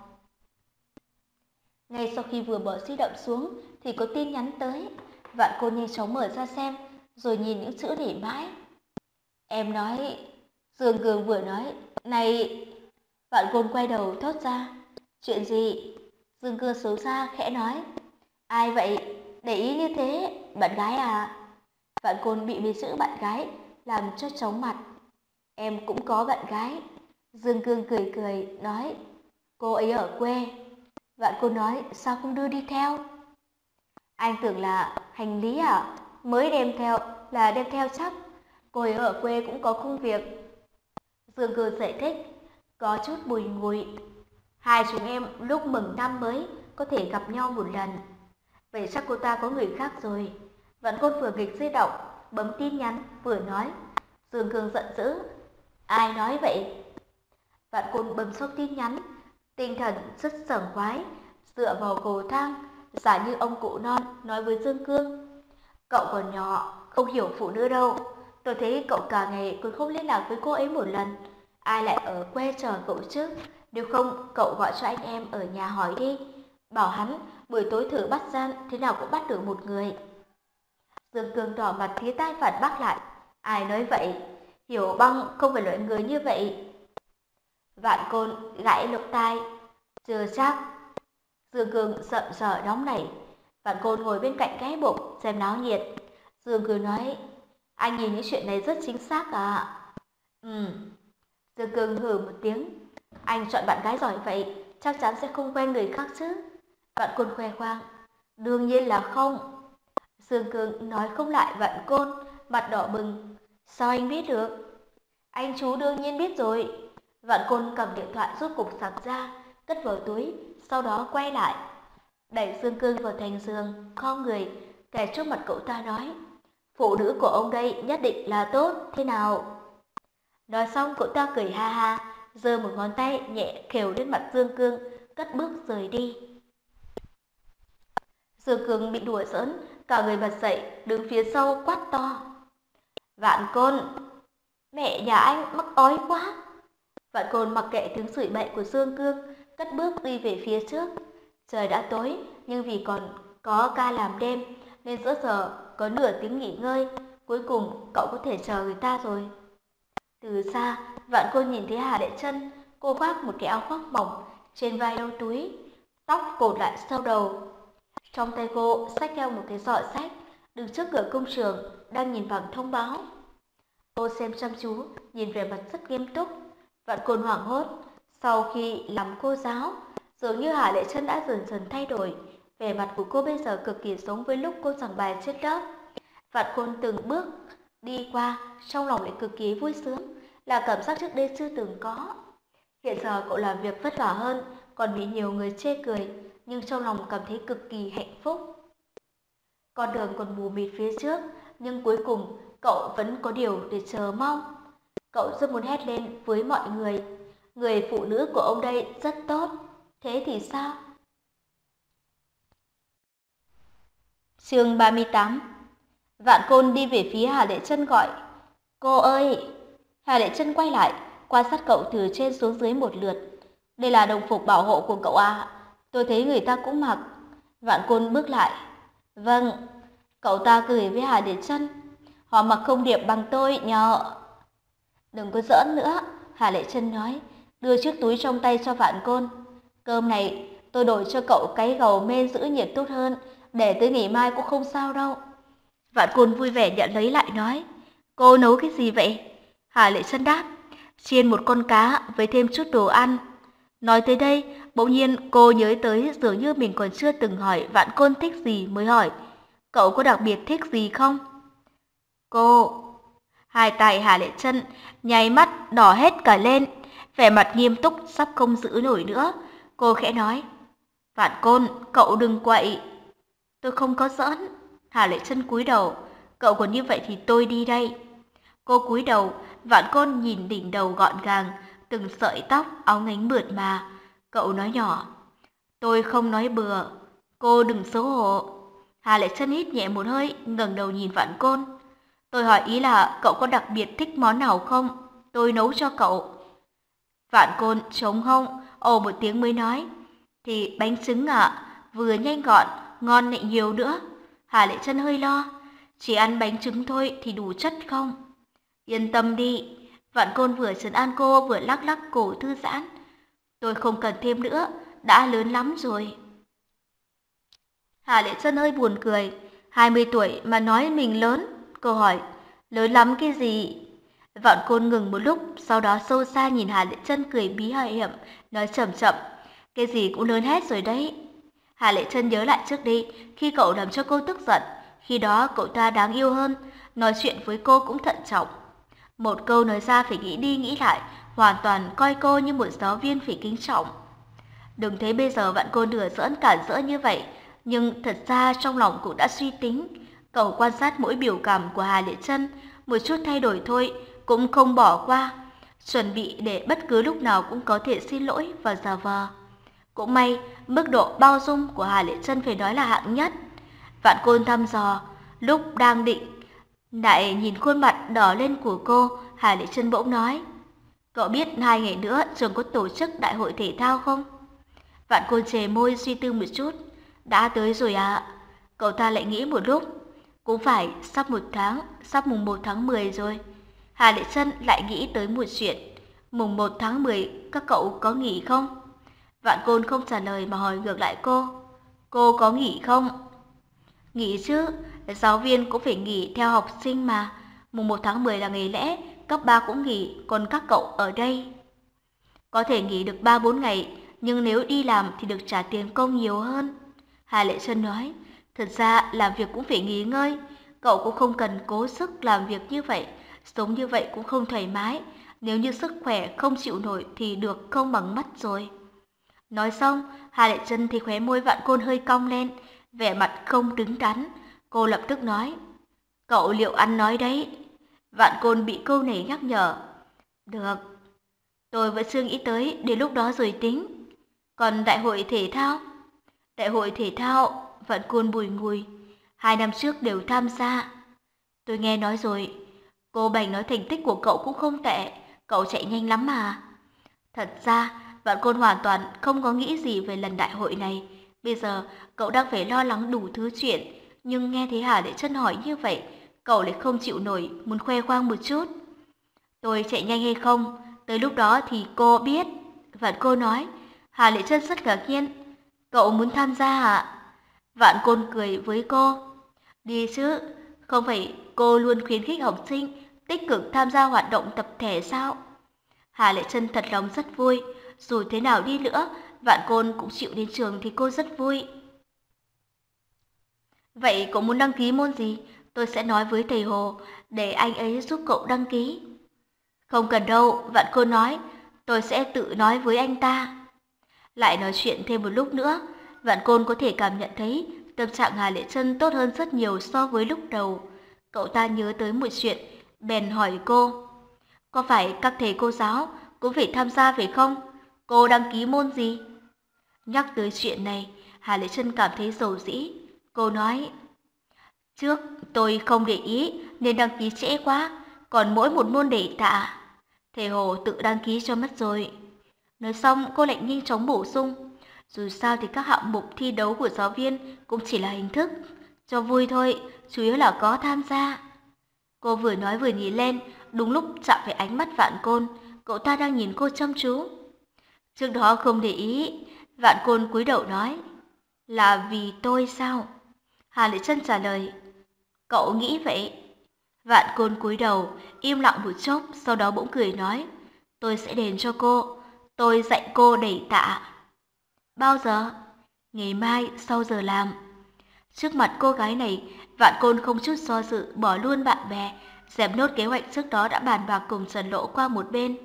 Speaker 1: Ngay sau khi vừa bỏ di động xuống thì có tin nhắn tới. Vạn Côn nhanh chóng mở ra xem, rồi nhìn những chữ để mãi. Em nói... Dương Cương vừa nói, này... Vạn Côn quay đầu thốt ra. Chuyện gì? Dương Cương xấu xa khẽ nói. Ai vậy? Để ý như thế, bạn gái à? Vạn Côn bị mấy chữ bạn gái làm cho chóng mặt. Em cũng có bạn gái. Dương Cương cười cười nói, cô ấy ở quê. Vạn Côn nói, sao không đưa đi theo? Anh tưởng là hành lý à? Mới đem theo là đem theo chắc. Cô ấy ở quê cũng có công việc. Dương Cương giải thích, có chút bùi ngùi. Hai chúng em lúc mừng năm mới có thể gặp nhau một lần. Vậy chắc cô ta có người khác rồi. Vạn Côn vừa nghịch di động, bấm tin nhắn, vừa nói. Dương Cương giận dữ. Ai nói vậy? Vạn Côn bấm xong tin nhắn, tinh thần rất sảng khoái, dựa vào cầu thang, giả như ông cụ non nói với Dương Cương. Cậu còn nhỏ, không hiểu phụ nữ đâu. Tôi thấy cậu cả ngày còn không liên lạc với cô ấy một lần. Ai lại ở quê chờ cậu chứ? Nếu không, cậu gọi cho anh em ở nhà hỏi đi. Bảo hắn buổi tối thử bắt gian, thế nào cũng bắt được một người. Dương Cương đỏ mặt phía tai phản bác lại. Ai nói vậy? Hiểu Băng không phải loại người như vậy. Vạn Côn gãi lỗ tai. Chưa chắc. Dương Cương sậm sờ nóng nảy. Vạn Côn ngồi bên cạnh cái bụng xem náo nhiệt. Dương Cương nói, anh nhìn những chuyện này rất chính xác à? Ừ. Dương Cương hừ một tiếng. Anh chọn bạn gái giỏi vậy, chắc chắn sẽ không quen người khác chứ? Vạn Côn khoe khoang. Đương nhiên là không. Dương Cương nói không lại Vạn Côn, mặt đỏ bừng. Sao anh biết được? Anh chú đương nhiên biết rồi. Vạn Côn cầm điện thoại rút cục sạc ra, cất vào túi, sau đó quay lại. Đẩy Dương Cương vào thành giường, khom người, kẻ trước mặt cậu ta nói. Phụ nữ của ông đây nhất định là tốt, thế nào? Nói xong cậu ta cười ha ha, giơ một ngón tay nhẹ khều lên mặt Dương Cương, cất bước rời đi. Dương Cương bị đùa giỡn, cả người bật dậy, đứng phía sau quát to. Vạn Côn, mẹ nhà anh mắc ói quá. Vạn Côn mặc kệ tiếng chửi bậy của Dương Cương, cất bước đi về phía trước. Trời đã tối, nhưng vì còn có ca làm đêm, nên giữa giờ có nửa tiếng nghỉ ngơi, cuối cùng cậu có thể chờ người ta rồi. Từ xa, Vạn Côn nhìn thấy Hà Lệ Trân, cô khoác một cái áo khoác mỏng, trên vai đeo túi, tóc cột lại sau đầu. Trong tay cô xách theo một cái giỏ sách, đứng trước cửa công trường, đang nhìn bảng thông báo. Cô xem chăm chú, nhìn vẻ mặt rất nghiêm túc. Vạn Côn hoảng hốt, sau khi làm cô giáo, dường như Hà Lệ Trân đã dần dần thay đổi, vẻ mặt của cô bây giờ cực kỳ giống với lúc cô giảng bài trên lớp. Vạn Côn từng bước đi qua, trong lòng lại cực kỳ vui sướng, là cảm giác trước đây chưa từng có. Hiện giờ cậu làm việc vất vả hơn, còn bị nhiều người chê cười, nhưng trong lòng cảm thấy cực kỳ hạnh phúc. Con đường còn mù mịt phía trước, nhưng cuối cùng cậu vẫn có điều để chờ mong. Cậu rất muốn hét lên với mọi người, người phụ nữ của ông đây rất tốt, thế thì sao? Chương ba mươi tám. Vạn Côn đi về phía Hà Lệ Trân gọi. Cô ơi! Hà Lệ Trân quay lại, quan sát cậu từ trên xuống dưới một lượt. Đây là đồng phục bảo hộ của cậu à? Tôi thấy người ta cũng mặc. Vạn Côn bước lại. Vâng. Cậu ta cười với Hà Lệ Trân. Họ mặc không đẹp bằng tôi nhờ. Đừng có giỡn nữa, Hà Lệ Trân nói, đưa chiếc túi trong tay cho Vạn Côn. Cơm này tôi đổi cho cậu cái gầu men giữ nhiệt tốt hơn, để tới ngày mai cũng không sao đâu. Vạn Côn vui vẻ nhận lấy lại nói, cô nấu cái gì vậy? Hà Lệ Trân đáp, chiên một con cá với thêm chút đồ ăn. Nói tới đây, bỗng nhiên cô nhớ tới dường như mình còn chưa từng hỏi Vạn Côn thích gì mới hỏi, cậu có đặc biệt thích gì không? Cô... Hai tay Hà Lệ Trân nháy mắt đỏ hết cả lên, vẻ mặt nghiêm túc sắp không giữ nổi nữa. Cô khẽ nói, Vạn Côn, cậu đừng quậy. Tôi không có giỡn. Hà Lệ Trân cúi đầu, cậu còn như vậy thì tôi đi đây. Cô cúi đầu, Vạn Côn nhìn đỉnh đầu gọn gàng, từng sợi tóc áo ngánh mượt mà. Cậu nói nhỏ, tôi không nói bừa, cô đừng xấu hổ. Hà Lệ Trân hít nhẹ một hơi, ngẩng đầu nhìn Vạn Côn. Tôi hỏi ý là cậu có đặc biệt thích món nào không? Tôi nấu cho cậu. Vạn Côn trống hông, ồ một tiếng mới nói. Thì bánh trứng ạ, à, vừa nhanh gọn, ngon lại nhiều nữa. Hà Lệ Trân hơi lo. Chỉ ăn bánh trứng thôi thì đủ chất không? Yên tâm đi. Vạn Côn vừa trấn an cô vừa lắc lắc cổ thư giãn. Tôi không cần thêm nữa, đã lớn lắm rồi. Hà Lệ Trân hơi buồn cười. hai mươi tuổi mà nói mình lớn. Cô hỏi, lớn lắm cái gì? Vạn Côn ngừng một lúc, sau đó sâu xa nhìn Hà Lệ Trân cười bí hài hiểm, nói chậm chậm, cái gì cũng lớn hết rồi đấy. Hà Lệ Trân nhớ lại trước đây, khi cậu làm cho cô tức giận, khi đó cậu ta đáng yêu hơn, nói chuyện với cô cũng thận trọng. Một câu nói ra phải nghĩ đi nghĩ lại, hoàn toàn coi cô như một giáo viên phải kính trọng. Đừng thấy bây giờ Vạn Côn đùa giỡn cản rỡ như vậy, nhưng thật ra trong lòng cũng đã suy tính. Cậu quan sát mỗi biểu cảm của Hà Lệ Trân, một chút thay đổi thôi, cũng không bỏ qua, chuẩn bị để bất cứ lúc nào cũng có thể xin lỗi và giả vờ. Cũng may, mức độ bao dung của Hà Lệ Trân phải nói là hạng nhất. Vạn Côn thăm dò, lúc đang định, lại nhìn khuôn mặt đỏ lên của cô, Hà Lệ Trân bỗng nói, cậu biết hai ngày nữa trường có tổ chức đại hội thể thao không? Vạn Côn chề môi suy tư một chút, đã tới rồi ạ. À. Cậu ta lại nghĩ một lúc, Cũng phải sắp một tháng, sắp mùng một tháng mười rồi. Hà Lệ Trân lại nghĩ tới một chuyện. Mùng một tháng mười các cậu có nghỉ không? Vạn Côn không trả lời mà hỏi ngược lại cô. Cô có nghỉ không? Nghỉ chứ, giáo viên cũng phải nghỉ theo học sinh mà. Mùng một tháng mười là ngày lễ, cấp ba cũng nghỉ, còn các cậu ở đây. Có thể nghỉ được ba bốn ngày, nhưng nếu đi làm thì được trả tiền công nhiều hơn. Hà Lệ Trân nói, thật ra làm việc cũng phải nghỉ ngơi, cậu cũng không cần cố sức làm việc như vậy, sống như vậy cũng không thoải mái, nếu như sức khỏe không chịu nổi thì được không bằng mắt rồi. Nói xong, Hà Lệ Trân thì khóe môi Vạn Côn hơi cong lên, vẻ mặt không đứng đắn. Cô lập tức nói, cậu liệu ăn nói đấy. Vạn Côn bị câu này nhắc nhở. Được, tôi vẫn chưa nghĩ tới, đến lúc đó rồi tính. Còn đại hội thể thao? Đại hội thể thao, Vạn Côn bùi ngùi. Hai năm trước đều tham gia. Tôi nghe nói rồi, cô Bành nói thành tích của cậu cũng không tệ, cậu chạy nhanh lắm mà. Thật ra, Vạn Côn hoàn toàn không có nghĩ gì về lần đại hội này. Bây giờ, cậu đang phải lo lắng đủ thứ chuyện, nhưng nghe thấy Hà Lệ Trân hỏi như vậy, cậu lại không chịu nổi, muốn khoe khoang một chút. Tôi chạy nhanh hay không, tới lúc đó thì cô biết. Vạn Côn nói. Hà Lệ Trân rất ngạc nhiên. Cậu muốn tham gia à? Vạn Côn cười với cô. Đi chứ, không phải cô luôn khuyến khích học sinh tích cực tham gia hoạt động tập thể sao? Hà Lệ Trân thật lòng rất vui. Dù thế nào đi nữa, Vạn Côn cũng chịu đến trường thì cô rất vui. Vậy cậu muốn đăng ký môn gì? Tôi sẽ nói với thầy Hồ để anh ấy giúp cậu đăng ký. Không cần đâu, Vạn Côn nói, tôi sẽ tự nói với anh ta. Lại nói chuyện thêm một lúc nữa, Vạn Côn có thể cảm nhận thấy tâm trạng Hà Lệ Trân tốt hơn rất nhiều so với lúc đầu. Cậu ta nhớ tới một chuyện, bèn hỏi cô. Có phải các thầy cô giáo cũng phải tham gia phải không? Cô đăng ký môn gì? Nhắc tới chuyện này, Hà Lệ Trân cảm thấy dầu dĩ. Cô nói, trước tôi không để ý nên đăng ký trễ quá, còn mỗi một môn để tạ. Thầy Hồ tự đăng ký cho mất rồi. Nói xong cô lại nhanh chóng bổ sung. Dù sao thì các hạng mục thi đấu của giáo viên cũng chỉ là hình thức, cho vui thôi, chủ yếu là có tham gia. Cô vừa nói vừa nhìn lên, đúng lúc chạm phải ánh mắt Vạn Côn, cậu ta đang nhìn cô chăm chú. Trước đó không để ý, Vạn Côn cúi đầu nói, là vì tôi sao? Hà Lệ Trân trả lời, cậu nghĩ vậy? Vạn Côn cúi đầu, im lặng một chốc, sau đó bỗng cười nói, tôi sẽ đền cho cô, tôi dạy cô đẩy tạ. Bao giờ? Ngày mai sau giờ làm. Trước mặt cô gái này, Vạn Côn không chút do dự bỏ luôn bạn bè, dẹp nốt kế hoạch trước đó đã bàn bạc cùng Trần Lộ qua một bên.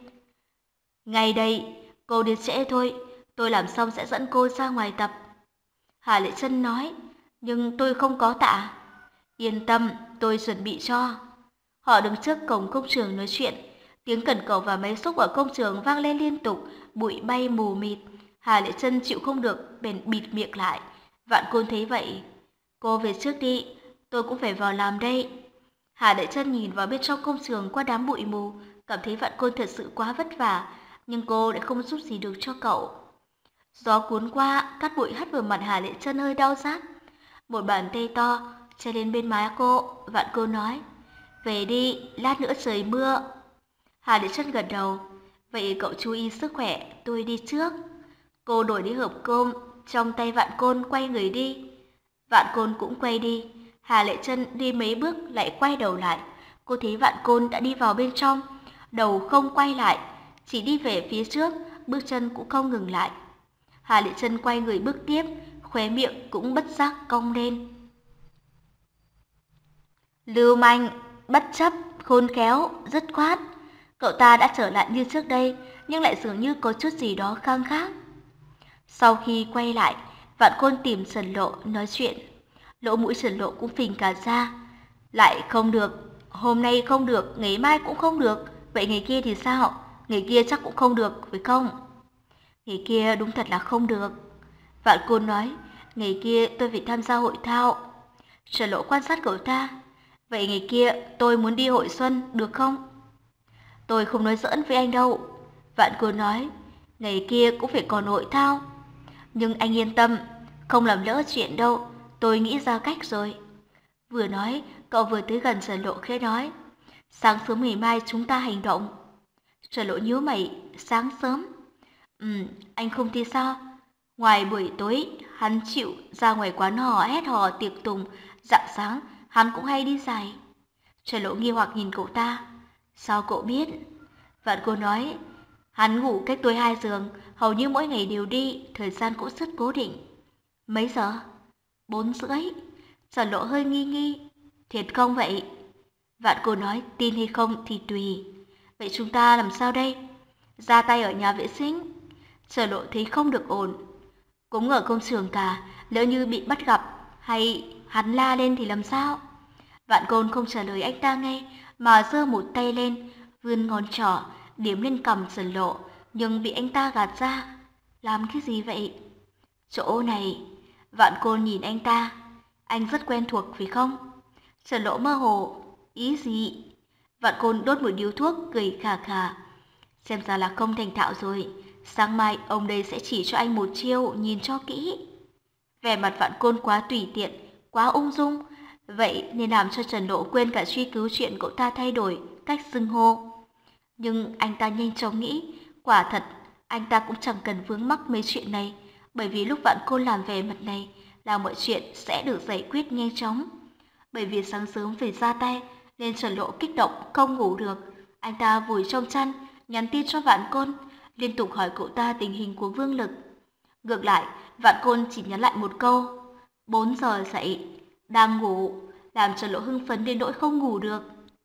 Speaker 1: Ngày đây, cô đến trễ thôi, tôi làm xong sẽ dẫn cô ra ngoài tập. Hà Lệ Trân nói, nhưng tôi không có tạ. Yên tâm, tôi chuẩn bị cho. Họ đứng trước cổng công trường nói chuyện, tiếng cần cầu và máy xúc ở công trường vang lên liên tục, bụi bay mù mịt. Hà Lệ Trân chịu không được, bèn bịt miệng lại. Vạn Côn thấy vậy, cô về trước đi, tôi cũng phải vào làm đây. Hà Lệ Trân nhìn vào bên trong công trường qua đám bụi mù, cảm thấy Vạn Côn thật sự quá vất vả, nhưng cô lại không giúp gì được cho cậu. Gió cuốn qua, cát bụi hắt vào mặt Hà Lệ Trân hơi đau rát. Một bàn tay to che lên bên má cô, Vạn Côn nói, về đi, lát nữa trời mưa. Hà Lệ Trân gật đầu, vậy cậu chú ý sức khỏe, tôi đi trước. Cô đổi đi hộp cơm, trong tay Vạn Côn quay người đi. Vạn Côn cũng quay đi, Hà Lệ Trân đi mấy bước lại quay đầu lại. Cô thấy Vạn Côn đã đi vào bên trong, đầu không quay lại, chỉ đi về phía trước, bước chân cũng không ngừng lại. Hà Lệ Trân quay người bước tiếp, khóe miệng cũng bất giác cong lên. Lưu manh, bất chấp, khôn khéo, dứt khoát. Cậu ta đã trở lại như trước đây, nhưng lại dường như có chút gì đó khang khác. Sau khi quay lại, Vạn Côn tìm Trần Lộ nói chuyện. Lỗ mũi Trần Lộ cũng phình cả ra. Lại không được, hôm nay không được, ngày mai cũng không được. Vậy ngày kia thì sao? Ngày kia chắc cũng không được, phải không? Ngày kia đúng thật là không được. Vạn Côn nói, ngày kia tôi phải tham gia hội thao. Trần Lộ quan sát cậu ta. Vậy ngày kia tôi muốn đi hội xuân, được không? Tôi không nói giỡn với anh đâu. Vạn Côn nói, ngày kia cũng phải còn hội thao. Nhưng anh yên tâm, không làm lỡ chuyện đâu, tôi nghĩ ra cách rồi. Vừa nói, cậu vừa tới gần Trần Lộ khẽ nói, sáng sớm ngày mai chúng ta hành động. Trần Lộ nhíu mày, sáng sớm. Ừm, anh không tin sao? Ngoài buổi tối, hắn chịu ra ngoài quán hò hét hò tiệc tùng, rạng sáng, hắn cũng hay đi giải. Trần Lộ nghi hoặc nhìn cậu ta. Sao cậu biết? Vạn cô nói, hắn ngủ cách tôi hai giường, hầu như mỗi ngày đều đi, thời gian cũng rất cố định. Mấy giờ? Bốn rưỡi. Trần Lộ hơi nghi nghi. Thiệt không vậy? Vạn cô nói, tin hay không thì tùy. Vậy chúng ta làm sao đây? Ra tay ở nhà vệ sinh. Trần Lộ thấy không được ổn. Cũng ở công trường cả, lỡ như bị bắt gặp hay hắn la lên thì làm sao? Vạn Côn không trả lời anh ta ngay, mà giơ một tay lên, vươn ngón trỏ điểm lên cằm Trần Lộ, nhưng bị anh ta gạt ra. Làm cái gì vậy? Chỗ này. Vạn Côn nhìn anh ta. Anh rất quen thuộc phải không? Trần Lộ mơ hồ. Ý gì? Vạn Côn đốt một điếu thuốc, cười khà khà. Xem ra là không thành thạo rồi. Sáng mai ông đây sẽ chỉ cho anh một chiêu, nhìn cho kỹ. Vẻ mặt Vạn Côn quá tùy tiện, quá ung dung, vậy nên làm cho Trần Lộ quên cả truy cứu chuyện cậu ta thay đổi cách xưng hô. Nhưng anh ta nhanh chóng nghĩ, quả thật anh ta cũng chẳng cần vướng mắc mấy chuyện này, bởi vì lúc Vạn Côn làm vẻ mặt này là mọi chuyện sẽ được giải quyết nhanh chóng. Bởi vì sáng sớm phải ra tay nên Trần Lộ kích động không ngủ được, anh ta vùi trong chăn nhắn tin cho Vạn Côn, liên tục hỏi cậu ta tình hình của Vương Lực. Ngược lại, Vạn Côn chỉ nhắn lại một câu, bốn giờ dậy, đang ngủ, làm Trần Lộ hưng phấn đến nỗi không ngủ được.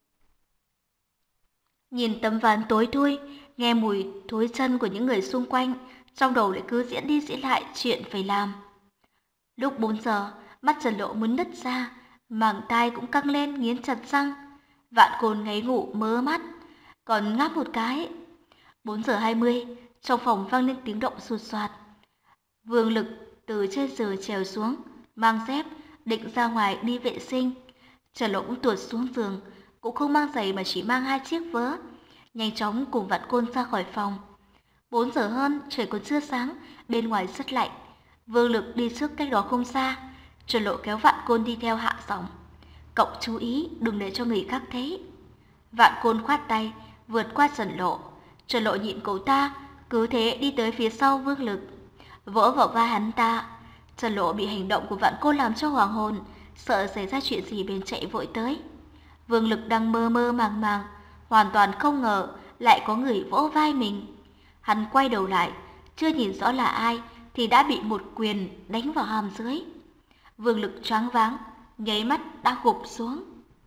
Speaker 1: Nhìn tấm ván tối thui, nghe mùi thối chân của những người xung quanh, trong đầu lại cứ diễn đi diễn lại chuyện phải làm. Lúc bốn giờ, mắt Trần Lộ muốn nứt ra, màng tai cũng căng lên nghiến chặt răng. Vạn Côn ngáy ngủ mớ mắt, còn ngáp một cái. Bốn giờ hai mươi, trong phòng vang lên tiếng động sột soạt. Vương Lực từ trên giường trèo xuống, mang dép, định ra ngoài đi vệ sinh. Trần Lộ cũng tuột xuống giường, cũng không mang giày mà chỉ mang hai chiếc vớ, nhanh chóng cùng Vạn Côn ra khỏi phòng. Bốn giờ hơn, trời còn chưa sáng, bên ngoài rất lạnh. Vương Lực đi trước cách đó không xa, Trần Lộ kéo Vạn Côn đi theo hạ giọng. Cậu chú ý, đừng để cho người khác thấy. Vạn Côn khoát tay, vượt qua Trần Lộ. Trần Lộ nhịn cậu ta, cứ thế đi tới phía sau Vương Lực, vỗ vào vai hắn ta. Trần Lộ bị hành động của Vạn Côn làm cho hoàng hồn, sợ xảy ra chuyện gì bèn chạy vội tới. Vương Lực đang mơ mơ màng màng, hoàn toàn không ngờ lại có người vỗ vai mình. Hắn quay đầu lại, chưa nhìn rõ là ai thì đã bị một quyền đánh vào hàm dưới. Vương Lực choáng váng, nháy mắt đã gục xuống.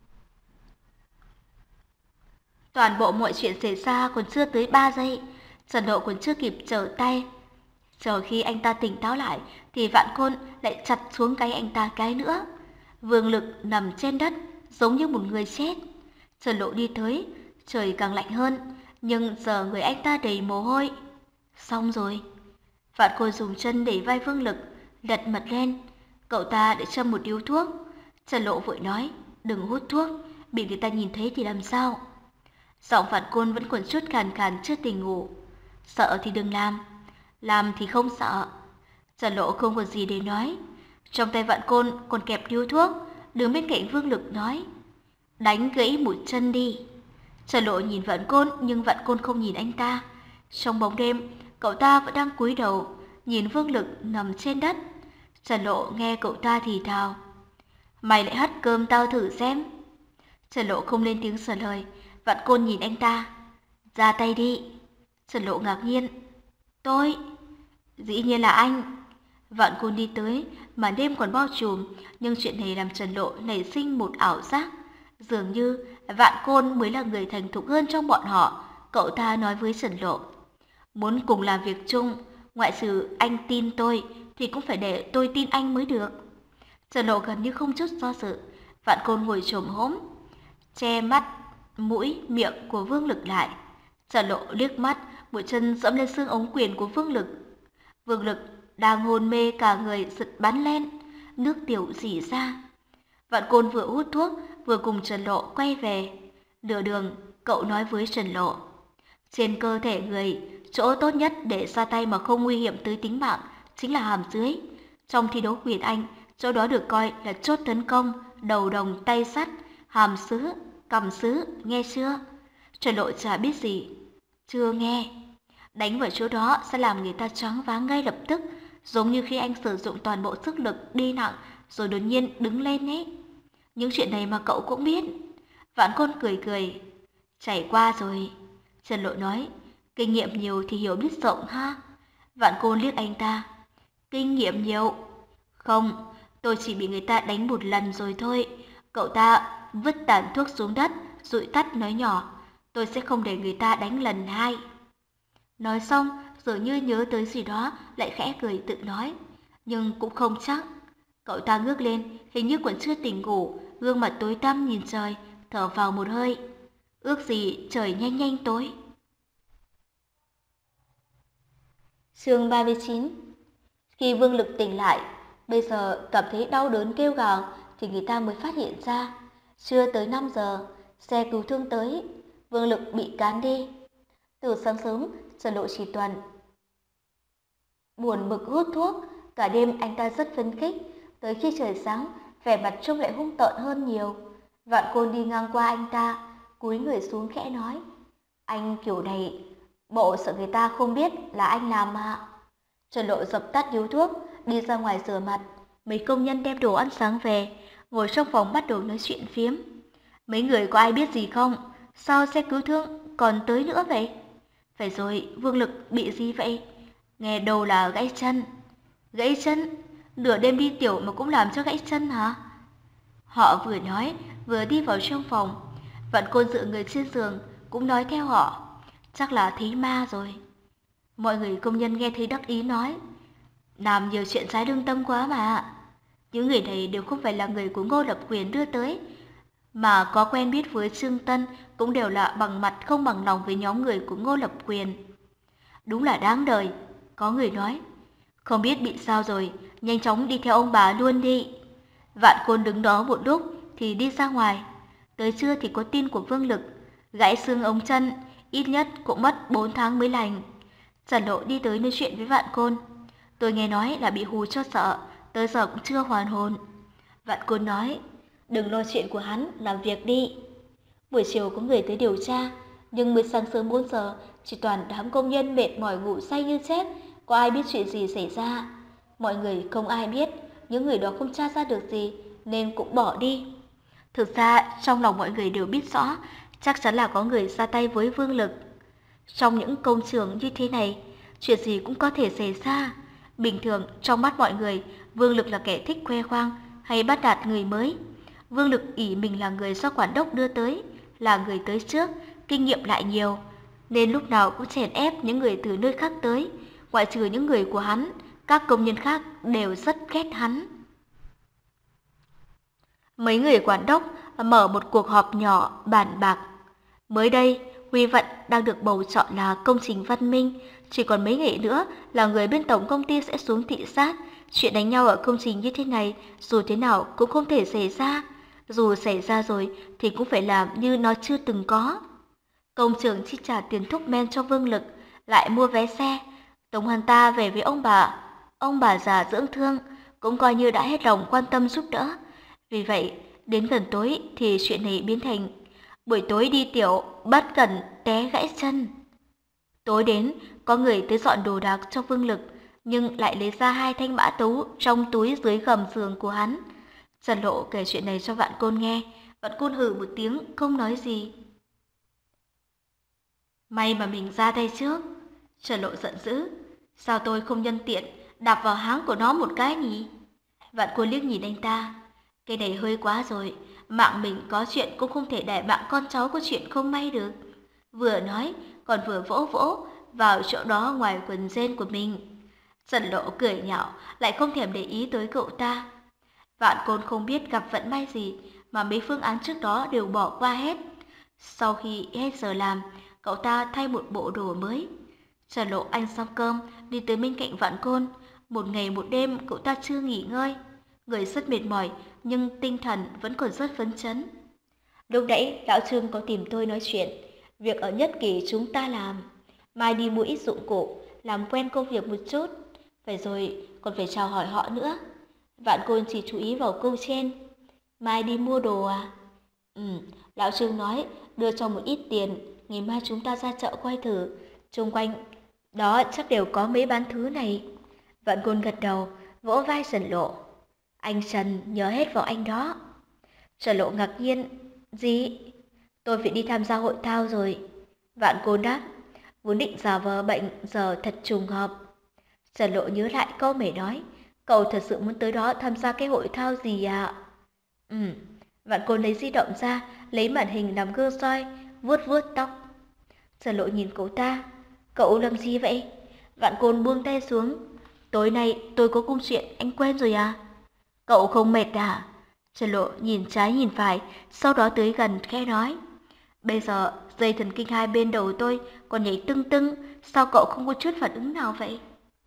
Speaker 1: Toàn bộ mọi chuyện xảy ra còn chưa tới ba giây, Trần Lộ còn chưa kịp trở tay. Chờ khi anh ta tỉnh táo lại thì Vạn Côn lại chặt xuống cái anh ta cái nữa. Vương Lực nằm trên đất giống như một người chết. Trần Lộ đi tới, trời càng lạnh hơn, nhưng giờ người anh ta đầy mồ hôi. Xong rồi. Vạn Côn dùng chân để vai Vương Lực, lật mặt lên. Cậu ta để châm một điếu thuốc. Trần Lộ vội nói, đừng hút thuốc, bị người ta nhìn thấy thì làm sao? Giọng Vạn Côn vẫn còn chút khàn khàn chưa tỉnh ngủ. Sợ thì đừng làm, làm thì không sợ. Trần Lộ không còn gì để nói. Trong tay Vạn Côn còn kẹp điếu thuốc, đứng bên cạnh Vương Lực nói, đánh gãy một chân đi. Trần Lộ nhìn Vạn Côn nhưng Vạn Côn không nhìn anh ta. Trong bóng đêm, cậu ta vẫn đang cúi đầu nhìn Vương Lực nằm trên đất. Trần Lộ nghe cậu ta thì thào, mày lại hất cơm tao thử xem. Trần Lộ không lên tiếng trả lời. Vạn Côn nhìn anh ta, ra tay đi. Trần Lộ ngạc nhiên, tôi? Dĩ nhiên là anh. Vạn Côn đi tới, màn đêm còn bao trùm, nhưng chuyện này làm Trần Lộ nảy sinh một ảo giác. Dường như Vạn Côn mới là người thành thục hơn trong bọn họ. Cậu ta nói với Trần Lộ, muốn cùng làm việc chung, ngoại trừ anh tin tôi thì cũng phải để tôi tin anh mới được. Trần Lộ gần như không chút do dự. Vạn Côn ngồi chồm hổm, che mắt, mũi, miệng của Vương Lực lại. Trần Lộ liếc mắt, một chân dẫm lên xương ống quyền của Vương Lực. Vương Lực đang hôn mê cả người giật bắn lên, nước tiểu rỉ ra. Vạn Côn vừa hút thuốc vừa cùng Trần Lộ quay về. Nửa đường, cậu nói với Trần Lộ, trên cơ thể người, chỗ tốt nhất để ra tay mà không nguy hiểm tới tính mạng chính là hàm dưới. Trong thi đấu quyền Anh, chỗ đó được coi là chốt tấn công, đầu đồng tay sắt, hàm sứ, cầm sứ, nghe chưa? Trần Lộ chả biết gì. Chưa nghe. Đánh vào chỗ đó sẽ làm người ta choáng váng ngay lập tức, giống như khi anh sử dụng toàn bộ sức lực đi nặng rồi đột nhiên đứng lên ấy. Những chuyện này mà cậu cũng biết. Vạn Côn cười cười. Trải qua rồi. Trần Lộ nói, kinh nghiệm nhiều thì hiểu biết rộng ha. Vạn Côn liếc anh ta. Kinh nghiệm nhiều? Không, tôi chỉ bị người ta đánh một lần rồi thôi. Cậu ta vứt tàn thuốc xuống đất, dụi tắt nói nhỏ. Tôi sẽ không để người ta đánh lần hai. Nói xong, dường như nhớ tới gì đó, lại khẽ cười tự nói. Nhưng cũng không chắc. Cậu ta ngước lên, hình như còn chưa tỉnh ngủ, gương mặt tối tăm nhìn trời, thở vào một hơi. Ước gì trời nhanh nhanh tối. Chương ba mươi chín. Khi Vương Lực tỉnh lại, bây giờ cảm thấy đau đớn kêu gào thì người ta mới phát hiện ra. Chưa tới năm giờ, xe cứu thương tới, Vương Lực bị cán đi. Từ sáng sớm, Trần Lộ chỉ toàn buồn bực hút thuốc, cả đêm anh ta rất phấn khích. Tới khi trời sáng, vẻ mặt trông lại hung tợn hơn nhiều. Vạn Côn đi ngang qua anh ta, cúi người xuống khẽ nói. Anh kiểu này, bộ sợ người ta không biết là anh làm mà. Trần Lộ dập tắt điếu thuốc, đi ra ngoài rửa mặt. Mấy công nhân đem đồ ăn sáng về, ngồi trong phòng bắt đầu nói chuyện phiếm. Mấy người có ai biết gì không? Sao xe cứu thương còn tới nữa vậy? Phải rồi, Vương Lực bị gì vậy? Nghe đầu là gãy chân. Gãy chân? Nửa đêm đi tiểu mà cũng làm cho gãy chân hả? Họ vừa nói, vừa đi vào trong phòng. Vạn Côn dựa người trên giường, cũng nói theo họ. Chắc là thấy ma rồi. Mọi người công nhân nghe thấy đắc ý nói. Làm nhiều chuyện trái lương tâm quá mà. Những người này đều không phải là người của Ngô Lập Quyền đưa tới, mà có quen biết với Trương Tân cũng đều là bằng mặt không bằng lòng với nhóm người của Ngô Lập Quyền. Đúng là đáng đời. Có người nói. Không biết bị sao rồi, nhanh chóng đi theo ông bà luôn đi. Vạn Côn đứng đó một lúc thì đi ra ngoài. Tới trưa thì có tin của Vương Lực. Gãy xương ống chân, ít nhất cũng mất bốn tháng mới lành. Trần Lộ đi tới nói chuyện với Vạn Côn. Tôi nghe nói là bị hù cho sợ, tới giờ cũng chưa hoàn hồn. Vạn Côn nói, đừng lo chuyện của hắn, làm việc đi. Buổi chiều có người tới điều tra, nhưng mới sáng sớm bốn giờ, chỉ toàn đám công nhân mệt mỏi ngủ say như chết, có ai biết chuyện gì xảy ra. Mọi người không ai biết, những người đó không tra ra được gì, nên cũng bỏ đi. Thực ra, trong lòng mọi người đều biết rõ, chắc chắn là có người ra tay với Vương Lực. Trong những công trường như thế này, chuyện gì cũng có thể xảy ra. Bình thường, trong mắt mọi người, Vương Lực là kẻ thích khoe khoang hay bắt nạt người mới. Vương Lực ỷ mình là người do quản đốc đưa tới, là người tới trước, kinh nghiệm lại nhiều, nên lúc nào cũng chèn ép những người từ nơi khác tới. Ngoại trừ những người của hắn, các công nhân khác đều rất ghét hắn. Mấy người quản đốc mở một cuộc họp nhỏ bàn bạc. Mới đây, Huy Vận đang được bầu chọn là công trình văn minh. Chỉ còn mấy ngày nữa là người bên tổng công ty sẽ xuống thị sát. Chuyện đánh nhau ở công trình như thế này, dù thế nào cũng không thể xảy ra. Dù xảy ra rồi thì cũng phải làm như nó chưa từng có. Công trường chi trả tiền thuốc men cho Vương Lực, lại mua vé xe, tống hắn ta về với ông bà. Ông bà già dưỡng thương, cũng coi như đã hết lòng quan tâm giúp đỡ. Vì vậy, đến gần tối thì chuyện này biến thành buổi tối đi tiểu, bất cẩn té gãy chân. Tối đến, có người tới dọn đồ đạc cho Vương Lực, nhưng lại lấy ra hai thanh mã tấu trong túi dưới gầm giường của hắn. Trần Lộ kể chuyện này cho Vạn Côn nghe, Vạn Côn hừ một tiếng, không nói gì. May mà mình ra tay trước. Trần Lộ giận dữ. Sao tôi không nhân tiện đạp vào háng của nó một cái nhỉ? Vạn Côn liếc nhìn anh ta. Cái này hơi quá rồi. Mạng mình có chuyện cũng không thể để mạng con cháu có chuyện không may được. Vừa nói còn vừa vỗ vỗ vào chỗ đó ngoài quần jean của mình. Trần Lộ cười nhạo, lại không thèm để ý tới cậu ta. Vạn Côn không biết gặp vận may gì mà mấy phương án trước đó đều bỏ qua hết. Sau khi hết giờ làm, cậu ta thay một bộ đồ mới. Trần Lộ ăn xong cơm, đi tới bên cạnh Vạn Côn. Một ngày một đêm cậu ta chưa nghỉ ngơi. Người rất mệt mỏi, nhưng tinh thần vẫn còn rất phấn chấn. Lúc nãy, Lão Trương có tìm tôi nói chuyện. Việc ở Nhất Kỳ chúng ta làm. Mai đi mua ít dụng cụ, làm quen công việc một chút. Phải rồi, còn phải chào hỏi họ nữa. Vạn Côn chỉ chú ý vào câu trên. Mai đi mua đồ à? Ừ, lão Trương nói đưa cho một ít tiền, ngày mai chúng ta ra chợ quay thử, xung quanh đó chắc đều có mấy bán thứ này. Vạn Côn gật đầu, vỗ vai Trần Lộ. Anh Trần nhớ hết vào anh đó. Trần Lộ ngạc nhiên, gì? Tôi phải đi tham gia hội thao rồi. Vạn Côn đáp, vốn định giả vờ bệnh giờ thật trùng hợp. Trần Lộ nhớ lại câu mẹ nói, cậu thật sự muốn tới đó tham gia cái hội thao gì ạ? À? Ừ, Vạn Côn lấy di động ra, lấy màn hình làm gương soi, vuốt vuốt tóc. Trần Lộ nhìn cậu ta, cậu làm gì vậy? Vạn Côn buông tay xuống, tối nay tôi có công chuyện, anh quen rồi à? Cậu không mệt à? Trần Lộ nhìn trái nhìn phải, sau đó tới gần khẽ nói, bây giờ dây thần kinh hai bên đầu tôi còn nhảy tưng tưng, sao cậu không có chút phản ứng nào vậy?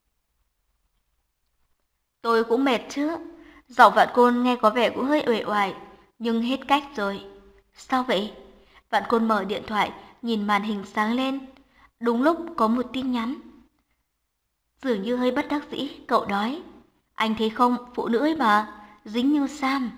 Speaker 1: Tôi cũng mệt chứ. Giọng Vạn Côn nghe có vẻ cũng hơi uể oải, nhưng hết cách rồi. Sao vậy? Vạn Côn mở điện thoại, nhìn màn hình sáng lên. Đúng lúc có một tin nhắn. Dường như hơi bất đắc dĩ, cậu nói. Anh thấy không, phụ nữ ấy mà, dính như Sam.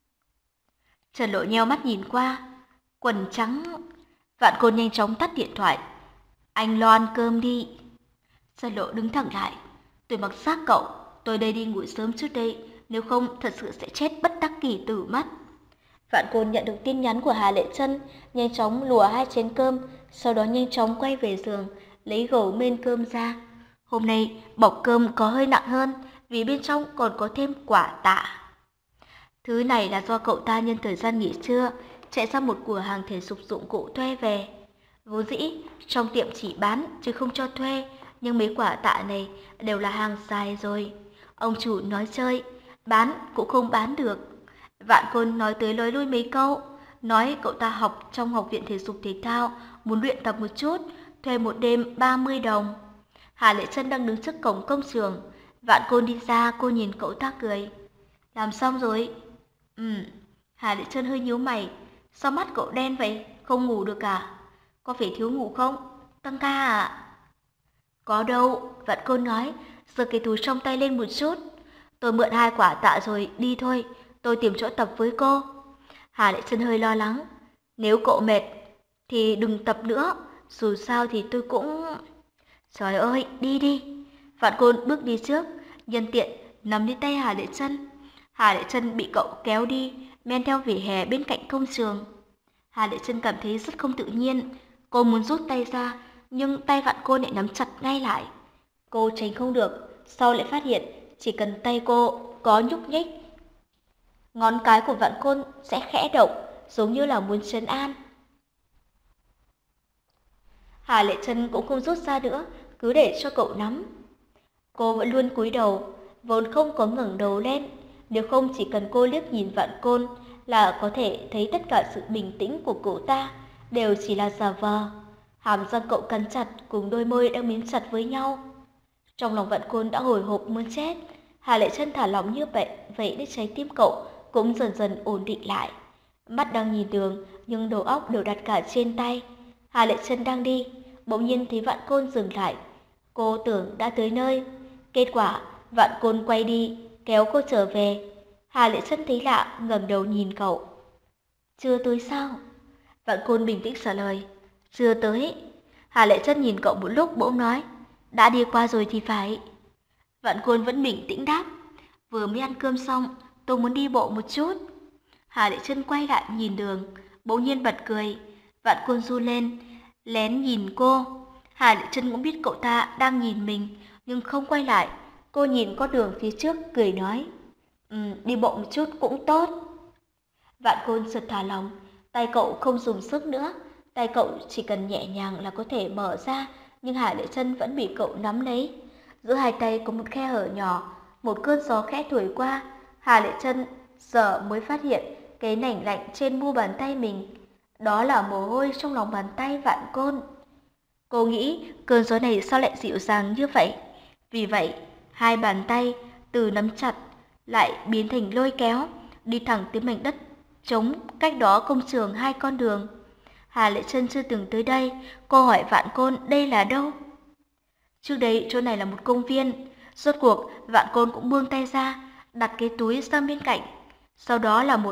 Speaker 1: Trần Lộ nheo mắt nhìn qua, quần trắng. Vạn Côn nhanh chóng tắt điện thoại. Anh lo ăn cơm đi. Trần Lộ đứng thẳng lại. Tôi mặc xác cậu, tôi đây đi ngủ sớm trước đây, nếu không thật sự sẽ chết bất đắc kỳ tử mất. Vạn Côn nhận được tin nhắn của Hà Lệ Trân, nhanh chóng lùa hai chén cơm, sau đó nhanh chóng quay về giường, lấy gầu mên cơm ra. Hôm nay bọc cơm có hơi nặng hơn, vì bên trong còn có thêm quả tạ. Thứ này là do cậu ta nhân thời gian nghỉ trưa, chạy ra một cửa hàng thể dục dụng cụ thuê về. Vốn dĩ, trong tiệm chỉ bán chứ không cho thuê, nhưng mấy quả tạ này đều là hàng dài rồi. Ông chủ nói chơi, bán cũng không bán được. Vạn Côn nói tới nói lui mấy câu, nói cậu ta học trong học viện thể dục thể thao, muốn luyện tập một chút, thuê một đêm ba mươi đồng. Hà Lệ Trân đang đứng trước cổng công trường, Vạn Côn đi ra, cô nhìn cậu ta cười. Làm xong rồi? Ừ, Hà Lệ Trân hơi nhíu mày, sao mắt cậu đen vậy, không ngủ được à? Có phải thiếu ngủ không? Tăng ca à? Có đâu, Vạn Côn nói, giơ cái túi trong tay lên một chút. Tôi mượn hai quả tạ rồi, đi thôi, tôi tìm chỗ tập với cô. Hà Lệ Trân hơi lo lắng, nếu cậu mệt thì đừng tập nữa, dù sao thì tôi cũng... Trời ơi, đi đi. Vạn Côn bước đi trước, nhân tiện nắm lấy tay Hà Lệ Trân. Hà Lệ Trân bị cậu kéo đi, men theo vỉa hè bên cạnh công trường. Hà Lệ Trân cảm thấy rất không tự nhiên, cô muốn rút tay ra, nhưng tay Vạn Côn lại nắm chặt ngay lại. Cô tránh không được, sau lại phát hiện chỉ cần tay cô có nhúc nhích, ngón cái của Vạn Côn sẽ khẽ động, giống như là muốn trấn an. Hà Lệ Trân cũng không rút ra nữa, cứ để cho cậu nắm. Cô vẫn luôn cúi đầu, vốn không có ngẩng đầu lên, nếu không chỉ cần cô liếc nhìn Vạn Côn là có thể thấy tất cả sự bình tĩnh của cậu ta đều chỉ là giả vờ. Hàm răng cậu cắn chặt cùng đôi môi đang mím chặt với nhau. Trong lòng Vạn Côn đã hồi hộp muốn chết. Hà Lệ Trân thả lỏng như vậy, vậy nên trái tim cậu cũng dần dần ổn định lại. Mắt đang nhìn đường, nhưng đầu óc đều đặt cả trên tay. Hà Lệ Trân đang đi, bỗng nhiên thấy Vạn Côn dừng lại. Cô tưởng đã tới nơi. Kết quả, Vạn Côn quay đi, kéo cô trở về. Hà Lệ Trân thấy lạ, ngẩng đầu nhìn cậu. Chưa tới sao? Vạn Côn bình tĩnh trả lời. Chưa tới. Hà Lệ Trân nhìn cậu một lúc bỗng nói. Đã đi qua rồi thì phải. Vạn Côn vẫn bình tĩnh đáp. Vừa mới ăn cơm xong, tôi muốn đi bộ một chút. Hà Lệ Trân quay lại nhìn đường, bỗng nhiên bật cười. Vạn Côn run lên, lén nhìn cô. Hà Lệ Trân cũng biết cậu ta đang nhìn mình, nhưng không quay lại. Cô nhìn con đường phía trước, cười nói. Ừ, đi bộ một chút cũng tốt. Vạn Côn sực thả lòng, tay cậu không dùng sức nữa. Tay cậu chỉ cần nhẹ nhàng là có thể mở ra, nhưng Hà Lệ Trân vẫn bị cậu nắm lấy. Giữa hai tay có một khe hở nhỏ, một cơn gió khẽ thổi qua. Hà Lệ Trân giờ mới phát hiện cái nảnh lạnh trên mu bàn tay mình. Đó là mồ hôi trong lòng bàn tay Vạn Côn. Cô nghĩ cơn gió này sao lại dịu dàng như vậy? Vì vậy, hai bàn tay từ nắm chặt lại biến thành lôi kéo, đi thẳng tới mảnh đất trống cách đó công trường hai con đường. Hà Lệ Trân chưa từng tới đây, cô hỏi Vạn Côn đây là đâu? Trước đây chỗ này là một công viên. Rốt cuộc Vạn Côn cũng buông tay ra, đặt cái túi sang bên cạnh. Sau đó là một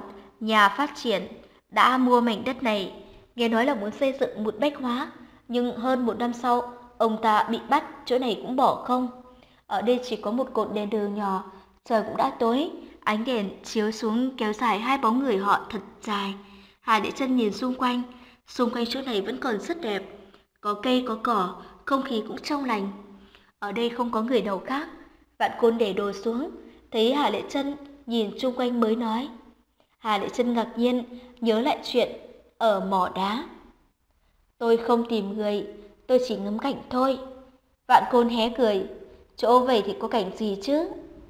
Speaker 1: nhà phát triển đã mua mảnh đất này, nghe nói là muốn xây dựng một bách hóa, nhưng hơn một năm sau, ông ta bị bắt, chỗ này cũng bỏ không. Ở đây chỉ có một cột đèn đường nhỏ, trời cũng đã tối, ánh đèn chiếu xuống kéo dài hai bóng người họ thật dài. Hà Lệ Chân nhìn xung quanh, xung quanh chỗ này vẫn còn rất đẹp, có cây có cỏ, không khí cũng trong lành. Ở đây không có người nào khác. Vạn Côn để đồ xuống, thấy Hà Lệ Chân nhìn xung quanh mới nói. Hà Lệ Chân ngạc nhiên nhớ lại chuyện ở mỏ đá. Tôi không tìm người, tôi chỉ ngắm cảnh thôi. Vạn Côn hé cười, chỗ vậy thì có cảnh gì chứ?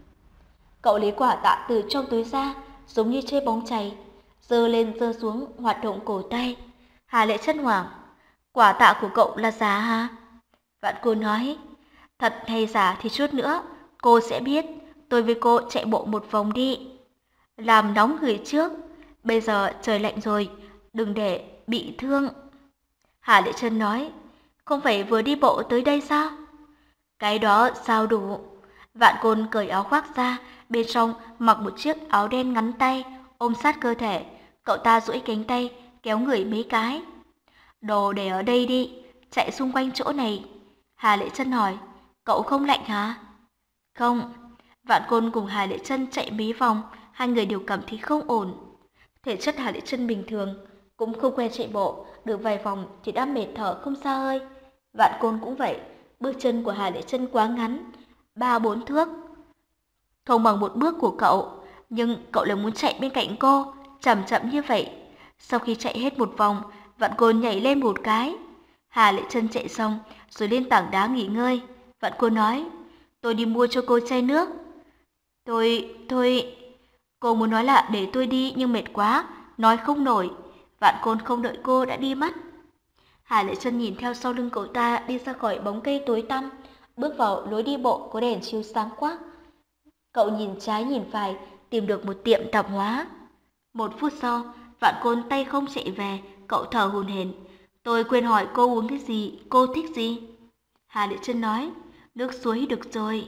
Speaker 1: Cậu lấy quả tạ từ trong túi ra, giống như chơi bóng chày, giơ lên giơ xuống hoạt động cổ tay. Hà Lệ Chân hoảng, quả tạ của cậu là giả hả? Vạn Côn nói, thật hay giả thì chút nữa cô sẽ biết. Tôi với cô chạy bộ một vòng đi, làm nóng người trước. Bây giờ trời lạnh rồi, đừng để bị thương. Hà Lệ Chân nói, không phải vừa đi bộ tới đây sao? Cái đó sao đủ? Vạn Côn cởi áo khoác ra, bên trong mặc một chiếc áo đen ngắn tay, ôm sát cơ thể. Cậu ta duỗi cánh tay, kéo người mấy cái. Đồ để ở đây đi, chạy xung quanh chỗ này. Hà Lệ Chân hỏi, cậu không lạnh hả? Không. Vạn Côn cùng Hà Lệ Chân chạy mấy vòng, hai người đều cảm thấy không ổn. Thể chất Hà Lệ Chân bình thường, cũng không quen chạy bộ, được vài vòng thì đã mệt thở không xa hơi. Vạn Côn cũng vậy, bước chân của Hà Lệ Chân quá ngắn, ba bốn thước, không bằng một bước của cậu, nhưng cậu lại muốn chạy bên cạnh cô, chậm chậm như vậy. Sau khi chạy hết một vòng, Vạn Côn nhảy lên một cái. Hà Lệ Chân chạy xong rồi lên tảng đá nghỉ ngơi. Vạn Côn nói, tôi đi mua cho cô chai nước. Tôi, tôi... Cô muốn nói là để tôi đi nhưng mệt quá, nói không nổi. Vạn Côn không đợi cô đã đi mất. Hà Lệ Chân nhìn theo sau lưng cậu ta đi ra khỏi bóng cây tối tăm, bước vào lối đi bộ có đèn chiếu sáng quắc. Cậu nhìn trái nhìn phải, tìm được một tiệm tạp hóa. Một phút sau, Vạn Côn tay không chạy về, cậu thở hổn hển. Tôi quên hỏi cô uống cái gì, cô thích gì? Hà Lệ Chân nói, nước suối được rồi.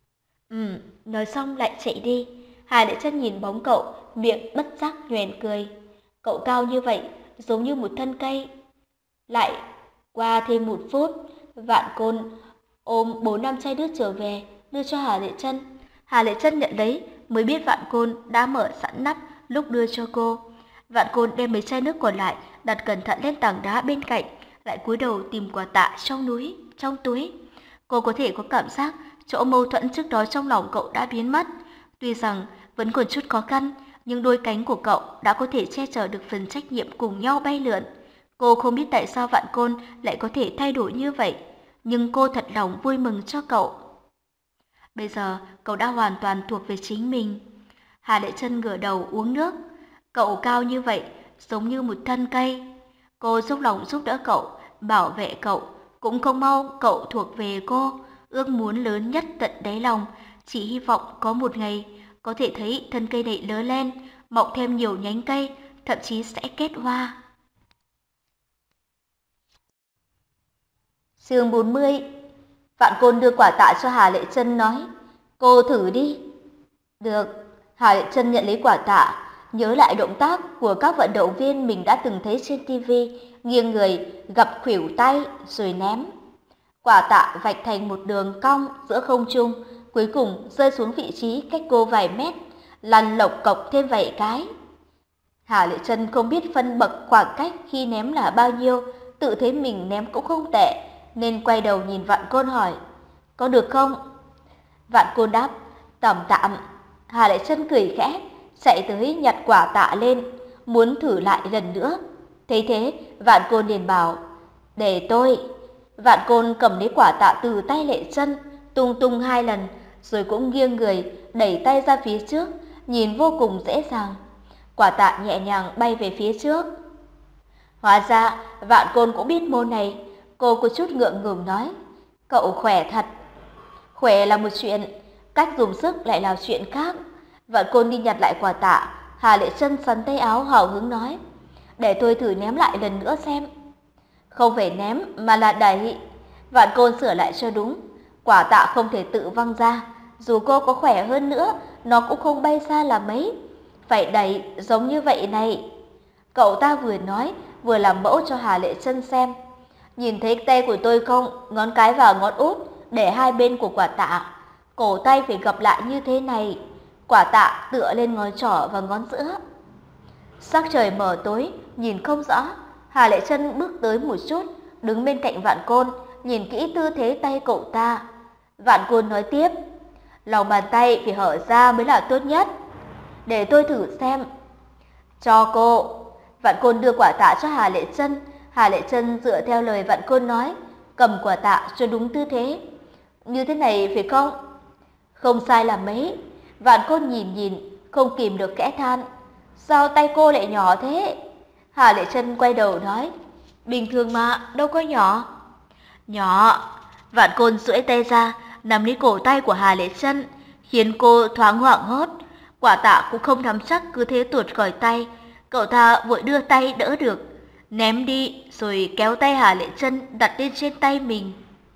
Speaker 1: Ừ, nói xong lại chạy đi. Hà Lệ Chân nhìn bóng cậu, miệng bất giác nhoẻn cười. Cậu cao như vậy, giống như một thân cây. Lại qua thêm một phút, Vạn Côn ôm bốn năm chai nước trở về, đưa cho Hà Lệ Chân. Hà Lệ Chân nhận lấy, mới biết Vạn Côn đã mở sẵn nắp lúc đưa cho cô. Vạn Côn đem mấy chai nước còn lại đặt cẩn thận lên tảng đá bên cạnh, lại cúi đầu tìm quả tạ trong núi, trong túi. Cô có thể có cảm giác chỗ mâu thuẫn trước đó trong lòng cậu đã biến mất. Tuy rằng vẫn còn chút khó khăn, nhưng đôi cánh của cậu đã có thể che chở được phần trách nhiệm cùng nhau bay lượn. Cô không biết tại sao Vạn Côn lại có thể thay đổi như vậy, nhưng cô thật lòng vui mừng cho cậu. Bây giờ cậu đã hoàn toàn thuộc về chính mình. Hà Lệ Chân ngửa đầu uống nước. Cậu cao như vậy, giống như một thân cây. Cô dốc lòng giúp đỡ cậu, bảo vệ cậu, cũng không mau cậu thuộc về cô. Ước muốn lớn nhất tận đáy lòng, chỉ hy vọng có một ngày có thể thấy thân cây này lớn lên, mọc thêm nhiều nhánh cây, thậm chí sẽ kết hoa. Chương bốn mươi. Vạn Côn đưa quả tạ cho Hà Lệ Chân nói, cô thử đi. Được. Hà Lệ Chân nhận lấy quả tạ, nhớ lại động tác của các vận động viên mình đã từng thấy trên ti vi, nghiêng người, gập khuỷu tay rồi ném. Quả tạ vạch thành một đường cong giữa không trung, cuối cùng rơi xuống vị trí cách cô vài mét, lăn lộc cộc thêm vài cái. Hà Lệ Chân không biết phân bậc khoảng cách khi ném là bao nhiêu, tự thấy mình ném cũng không tệ, nên quay đầu nhìn Vạn Côn hỏi, có được không? Vạn Côn đáp, tạm tạm. Hà Lệ Chân cười khẽ, chạy tới nhặt quả tạ lên, muốn thử lại lần nữa. Thấy thế, Vạn Côn liền bảo, để tôi. Vạn Côn cầm lấy quả tạ từ tay Lệ Chân, tung tung hai lần, rồi cũng nghiêng người, đẩy tay ra phía trước, nhìn vô cùng dễ dàng. Quả tạ nhẹ nhàng bay về phía trước. Hóa ra, Vạn Côn cũng biết môn này. Cô có chút ngượng ngùng nói, cậu khỏe thật. Khỏe là một chuyện, cách dùng sức lại là chuyện khác. Vạn Côn đi nhặt lại quả tạ. Hà Lệ Chân sắn tay áo hào hứng nói, để tôi thử ném lại lần nữa xem. Không phải ném mà là đẩy. Vạn Côn sửa lại cho đúng. Quả tạ không thể tự văng ra, dù cô có khỏe hơn nữa, nó cũng không bay xa là mấy. phải đẩy giống như vậy này. Cậu ta vừa nói, vừa làm mẫu cho Hà Lệ Trân xem. Nhìn thấy tay của tôi không? Ngón cái và ngón út để hai bên của quả tạ. Cổ tay phải gập lại như thế này. Quả tạ tựa lên ngón trỏ và ngón giữa. Sắc trời mờ tối, nhìn không rõ. Hà Lệ Trân bước tới một chút, đứng bên cạnh Vạn Côn, nhìn kỹ tư thế tay cậu ta. Vạn Côn nói tiếp, lòng bàn tay phải hở ra mới là tốt nhất. Để tôi thử xem. Cho cô. Vạn Côn đưa quả tạ cho Hà Lệ Trân. Hà Lệ Trân dựa theo lời Vạn Côn nói, cầm quả tạ cho đúng tư thế. Như thế này phải không? Không sai là mấy. Vạn Côn nhìn nhìn, không kìm được kẽ than. Sao tay cô lại nhỏ thế? Hà Lệ Trân quay đầu nói, bình thường mà, đâu có nhỏ. Nhỏ. Vạn Côn duỗi tay ra, nắm lấy cổ tay của Hà Lệ Trân, khiến cô thoáng hoảng hốt. Quả tạ cũng không nắm chắc, cứ thế tuột khỏi tay. Cậu ta vội đưa tay đỡ được, ném đi rồi kéo tay Hà Lệ Trân đặt lên trên tay mình.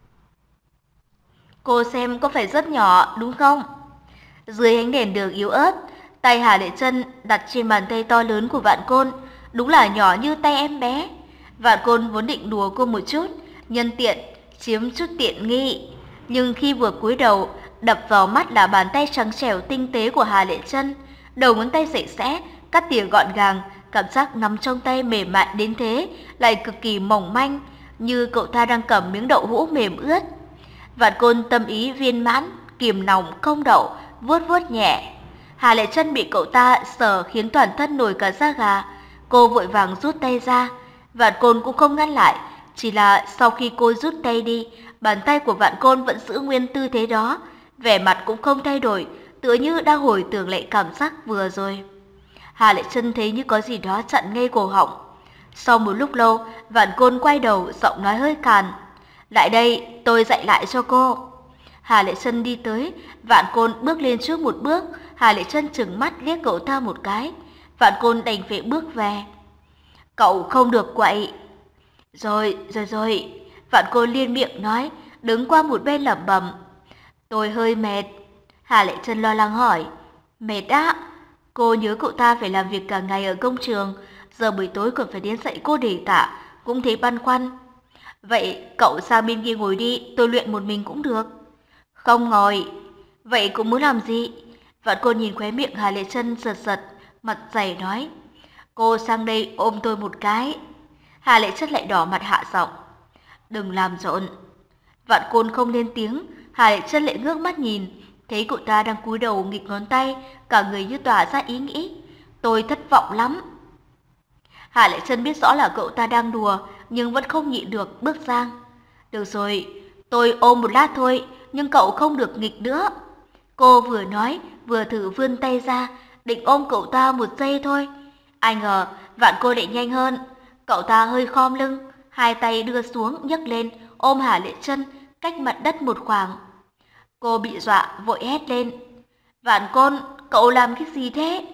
Speaker 1: Cô xem có phải rất nhỏ đúng không? Dưới ánh đèn đường yếu ớt, tay Hà Lệ Trân đặt trên bàn tay to lớn của Vạn Côn, đúng là nhỏ như tay em bé. Vạn Côn vốn định đùa cô một chút, nhân tiện chiếm chút tiện nghi, nhưng khi vừa cúi đầu, đập vào mắt là bàn tay trắng trẻo tinh tế của Hà Lệ Trân, đầu ngón tay sạch sẽ, cắt tỉa gọn gàng, cảm giác nắm trong tay mềm mại đến thế, lại cực kỳ mỏng manh, như cậu ta đang cầm miếng đậu hũ mềm ướt. Vạn Côn tâm ý viên mãn, kìm nòng không đậu, vuốt vuốt nhẹ. Hà Lệ Trân bị cậu ta sờ khiến toàn thân nổi cả da gà. Cô vội vàng rút tay ra. Vạn Côn cũng không ngăn lại, chỉ là sau khi cô rút tay đi, bàn tay của Vạn Côn vẫn giữ nguyên tư thế đó, vẻ mặt cũng không thay đổi, tựa như đang hồi tưởng lại cảm giác vừa rồi. Hà Lệ Trân thấy như có gì đó chặn ngay cổ họng. Sau một lúc lâu, Vạn Côn quay đầu, giọng nói hơi khàn. Lại đây, tôi dạy lại cho cô. Hà Lệ Trân đi tới, Vạn Côn bước lên trước một bước. Hà Lệ Trân trừng mắt liếc cậu ta một cái. Vạn Côn đành phải bước về. Cậu không được quậy. Rồi, rồi rồi. Vạn Côn liên miệng nói, đứng qua một bên lẩm bẩm. Tôi hơi mệt. Hà Lệ Trân lo lắng hỏi. Mệt á? Cô nhớ cậu ta phải làm việc cả ngày ở công trường, giờ buổi tối còn phải đến dạy cô đề tạ, cũng thấy băn khoăn. Vậy cậu sang bên kia ngồi đi, tôi luyện một mình cũng được. Không ngồi. Vậy cũng muốn làm gì? Vạn Côn nhìn khóe miệng Hà Lệ Trân giật giật, mặt dày nói. Cô sang đây ôm tôi một cái. Hà Lệ Trân lại đỏ mặt hạ giọng. Đừng làm rộn. Vạn Côn không lên tiếng, Hà Lệ Trân lại ngước mắt nhìn, thấy cậu ta đang cúi đầu nghịch ngón tay, cả người như tỏa ra ý nghĩ. Tôi thất vọng lắm. Hà Lệ Trân biết rõ là cậu ta đang đùa, nhưng vẫn không nhịn được bước sang. Được rồi, tôi ôm một lát thôi, nhưng cậu không được nghịch nữa. Cô vừa nói, vừa thử vươn tay ra, định ôm cậu ta một giây thôi. Ai ngờ, Vạn Côn lại nhanh hơn. Cậu ta hơi khom lưng, hai tay đưa xuống nhấc lên, ôm Hà Lệ Trân cách mặt đất một khoảng. Cô bị dọa, vội hét lên. Vạn Côn, cậu làm cái gì thế?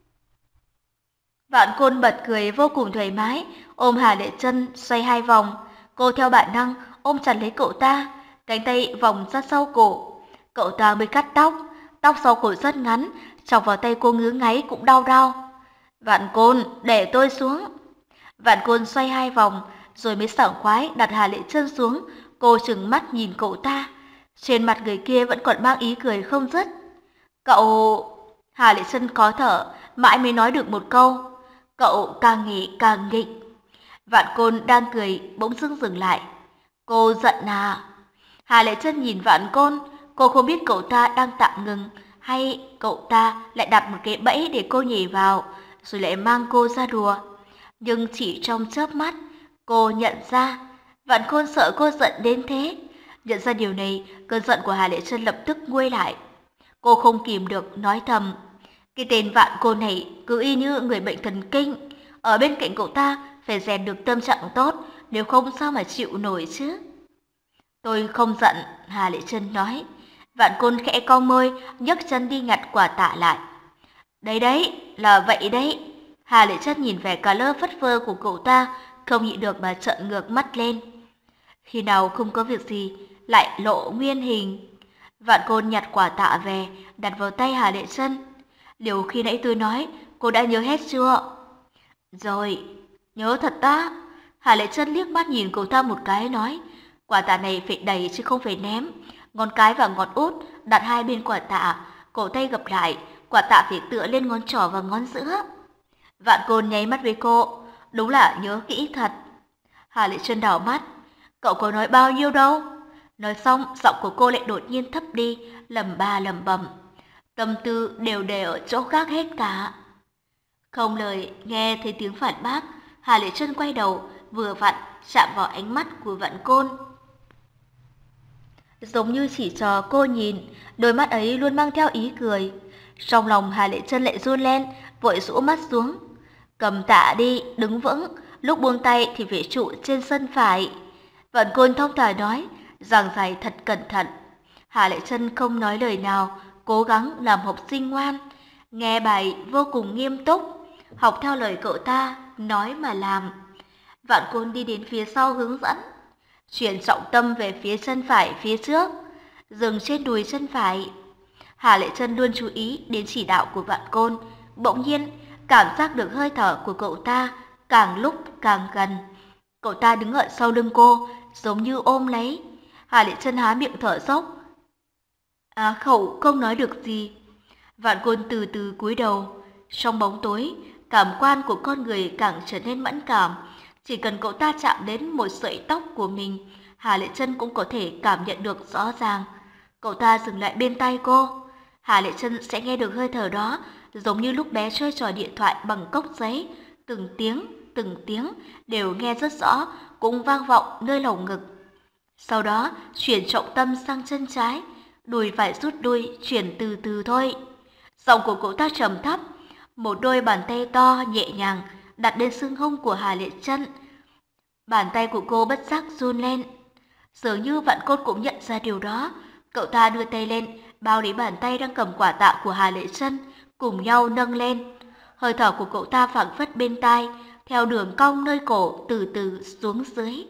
Speaker 1: Vạn Côn bật cười vô cùng thoải mái, ôm Hà Lệ Trân xoay hai vòng. Cô theo bản năng ôm chặt lấy cậu ta, cánh tay vòng ra sau cổ. Cậu ta mới cắt tóc, tóc sau cổ rất ngắn, chọc vào tay cô ngứa ngáy cũng đau đau. Vạn Côn, để tôi xuống. Vạn Côn xoay hai vòng, rồi mới sảng khoái đặt Hà Lệ Trân xuống. Cô trừng mắt nhìn cậu ta, trên mặt người kia vẫn còn mang ý cười không dứt. Cậu... Hà Lệ Trân khó thở, mãi mới nói được một câu. Cậu càng nghĩ càng nghịch. Vạn Côn đang cười, bỗng dưng dừng lại. Cô giận à? Hà Lệ Trân nhìn Vạn Côn, cô không biết cậu ta đang tạm ngừng, hay cậu ta lại đặt một cái bẫy để cô nhảy vào, rồi lại mang cô ra đùa. Nhưng chỉ trong chớp mắt, cô nhận ra, Vạn Côn sợ cô giận đến thế. Nhận ra điều này, cơn giận của Hà Lệ Trân lập tức nguôi lại. Cô không kìm được nói thầm. Cái tên Vạn Côn này cứ y như người bệnh thần kinh. Ở bên cạnh cậu ta phải rèn được tâm trạng tốt, nếu không sao mà chịu nổi chứ. Tôi không giận, Hà Lệ Trân nói. Vạn Côn khẽ cong môi, nhấc chân đi nhặt quả tạ lại. Đấy đấy, là vậy đấy. Hà Lệ Trân nhìn vẻ cà lơ phất phơ của cậu ta, không nhịn được mà trợn ngược mắt lên. Khi nào không có việc gì, lại lộ nguyên hình. Vạn Côn nhặt quả tạ về, đặt vào tay Hà Lệ Trân. Điều khi nãy tôi nói, cô đã nhớ hết chưa? Rồi, nhớ thật ta. Hà Lệ Trân liếc mắt nhìn cậu ta một cái nói, quả tạ này phải đẩy chứ không phải ném. Ngón cái và ngón út đặt hai bên quả tạ, cổ tay gập lại, quả tạ phải tựa lên ngón trỏ và ngón giữa. Vạn Côn nháy mắt với cô, đúng là nhớ kỹ thật. Hà Lệ Trân đảo mắt, cậu có nói bao nhiêu đâu. Nói xong, giọng của cô lại đột nhiên thấp đi, lẩm ba lẩm bẩm. Tâm tư đều để ở chỗ khác hết cả. Không lời, nghe thấy tiếng phản bác, Hà Lệ Trân quay đầu, vừa vặn chạm vào ánh mắt của Vạn Côn. Giống như chỉ chờ cô nhìn, đôi mắt ấy luôn mang theo ý cười. Trong lòng Hà Lệ Trân lại run lên, vội rũ mắt xuống. Cầm tạ đi, đứng vững, lúc buông tay thì phải trụ trên sân phải. Vạn Côn thông thả nói, giảng giải thật cẩn thận. Hà Lệ Trân không nói lời nào, cố gắng làm học sinh ngoan, nghe bài vô cùng nghiêm túc, học theo lời cậu ta, nói mà làm. Vạn Côn đi đến phía sau hướng dẫn, chuyển trọng tâm về phía chân phải phía trước, dừng trên đùi chân phải. Hà Lệ Trân luôn chú ý đến chỉ đạo của Vạn Côn, bỗng nhiên cảm giác được hơi thở của cậu ta càng lúc càng gần. Cậu ta đứng ở sau lưng cô, giống như ôm lấy. Hà Lệ Trân há miệng thở dốc, á khẩu không nói được gì. Vạn Côn từ từ cúi đầu. Trong bóng tối, cảm quan của con người càng trở nên mẫn cảm. Chỉ cần cậu ta chạm đến một sợi tóc của mình, Hà Lệ Trân cũng có thể cảm nhận được rõ ràng. Cậu ta dừng lại bên tai cô. Hà Lệ Trân sẽ nghe được hơi thở đó, giống như lúc bé chơi trò điện thoại bằng cốc giấy. Từng tiếng, từng tiếng đều nghe rất rõ, cũng vang vọng nơi lồng ngực. Sau đó, chuyển trọng tâm sang chân trái, đùi phải rút đuôi, chuyển từ từ thôi. Giọng của cậu ta trầm thấp, một đôi bàn tay to nhẹ nhàng đặt lên xương hông của Hà Lệ Trân. Bàn tay của cô bất giác run lên. Dường như Vạn Côn cũng nhận ra điều đó. Cậu ta đưa tay lên, bao lấy bàn tay đang cầm quả tạ của Hà Lệ Trân, cùng nhau nâng lên. Hơi thở của cậu ta phảng phất bên tai, theo đường cong nơi cổ từ từ xuống dưới.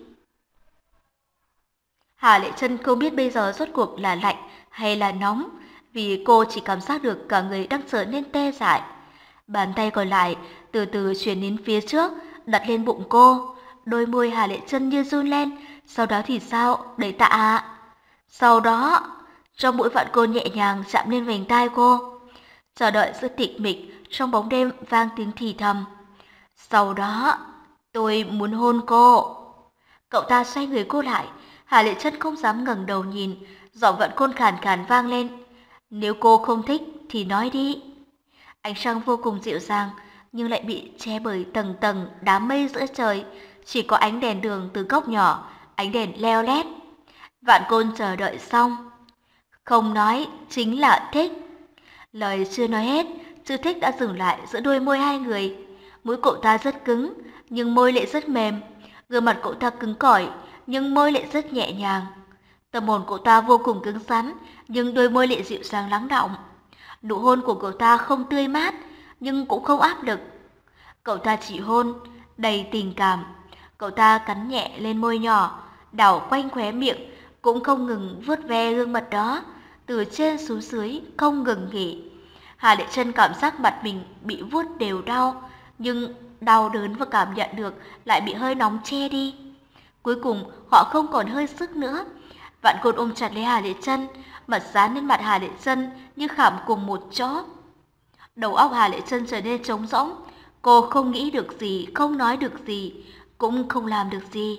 Speaker 1: Hà Lệ Trân không biết bây giờ rốt cuộc là lạnh hay là nóng, vì cô chỉ cảm giác được cả người đang trở nên tê dại. Bàn tay còn lại từ từ chuyển đến phía trước, đặt lên bụng cô. Đôi môi Hà Lệ Trân như run lên, sau đó thì sao? Đẩy tạ ạ. Sau đó, trong mũi Vạn Côn nhẹ nhàng chạm lên vành tai cô. Chờ đợi sự tịch mịch, trong bóng đêm vang tiếng thì thầm. Sau đó, tôi muốn hôn cô. Cậu ta xoay người cô lại, Hà Lệ Trân không dám ngẩng đầu nhìn, giọng Vạn Côn khàn khàn vang lên. Nếu cô không thích thì nói đi. Ánh trăng vô cùng dịu dàng, nhưng lại bị che bởi tầng tầng đám mây giữa trời, chỉ có ánh đèn đường từ góc nhỏ, ánh đèn leo lét. Vạn Côn chờ đợi xong. Không nói chính là thích. Lời chưa nói hết, chữ thích đã dừng lại giữa đôi môi hai người. Mũi cậu ta rất cứng, nhưng môi lại rất mềm. Gương mặt cậu ta cứng cỏi, nhưng môi lại rất nhẹ nhàng. Tâm hồn cậu ta vô cùng cứng rắn, nhưng đôi môi lại dịu dàng lắng đọng. Nụ hôn của cậu ta không tươi mát, nhưng cũng không áp lực. Cậu ta chỉ hôn, đầy tình cảm. Cậu ta cắn nhẹ lên môi nhỏ, đảo quanh khóe miệng, cũng không ngừng vuốt ve gương mặt đó, từ trên xuống dưới không ngừng nghỉ. Hà Lệ Trân cảm giác mặt mình bị vuốt đều đau, nhưng đau đớn và cảm nhận được lại bị hơi nóng che đi. Cuối cùng họ không còn hơi sức nữa. Vạn Côn ôm chặt lấy Hà Lệ Trân, mặt dán lên mặt Hà Lệ Trân như khảm cùng một chỗ. Đầu óc Hà Lệ Trân trở nên trống rỗng, cô không nghĩ được gì, không nói được gì, cũng không làm được gì.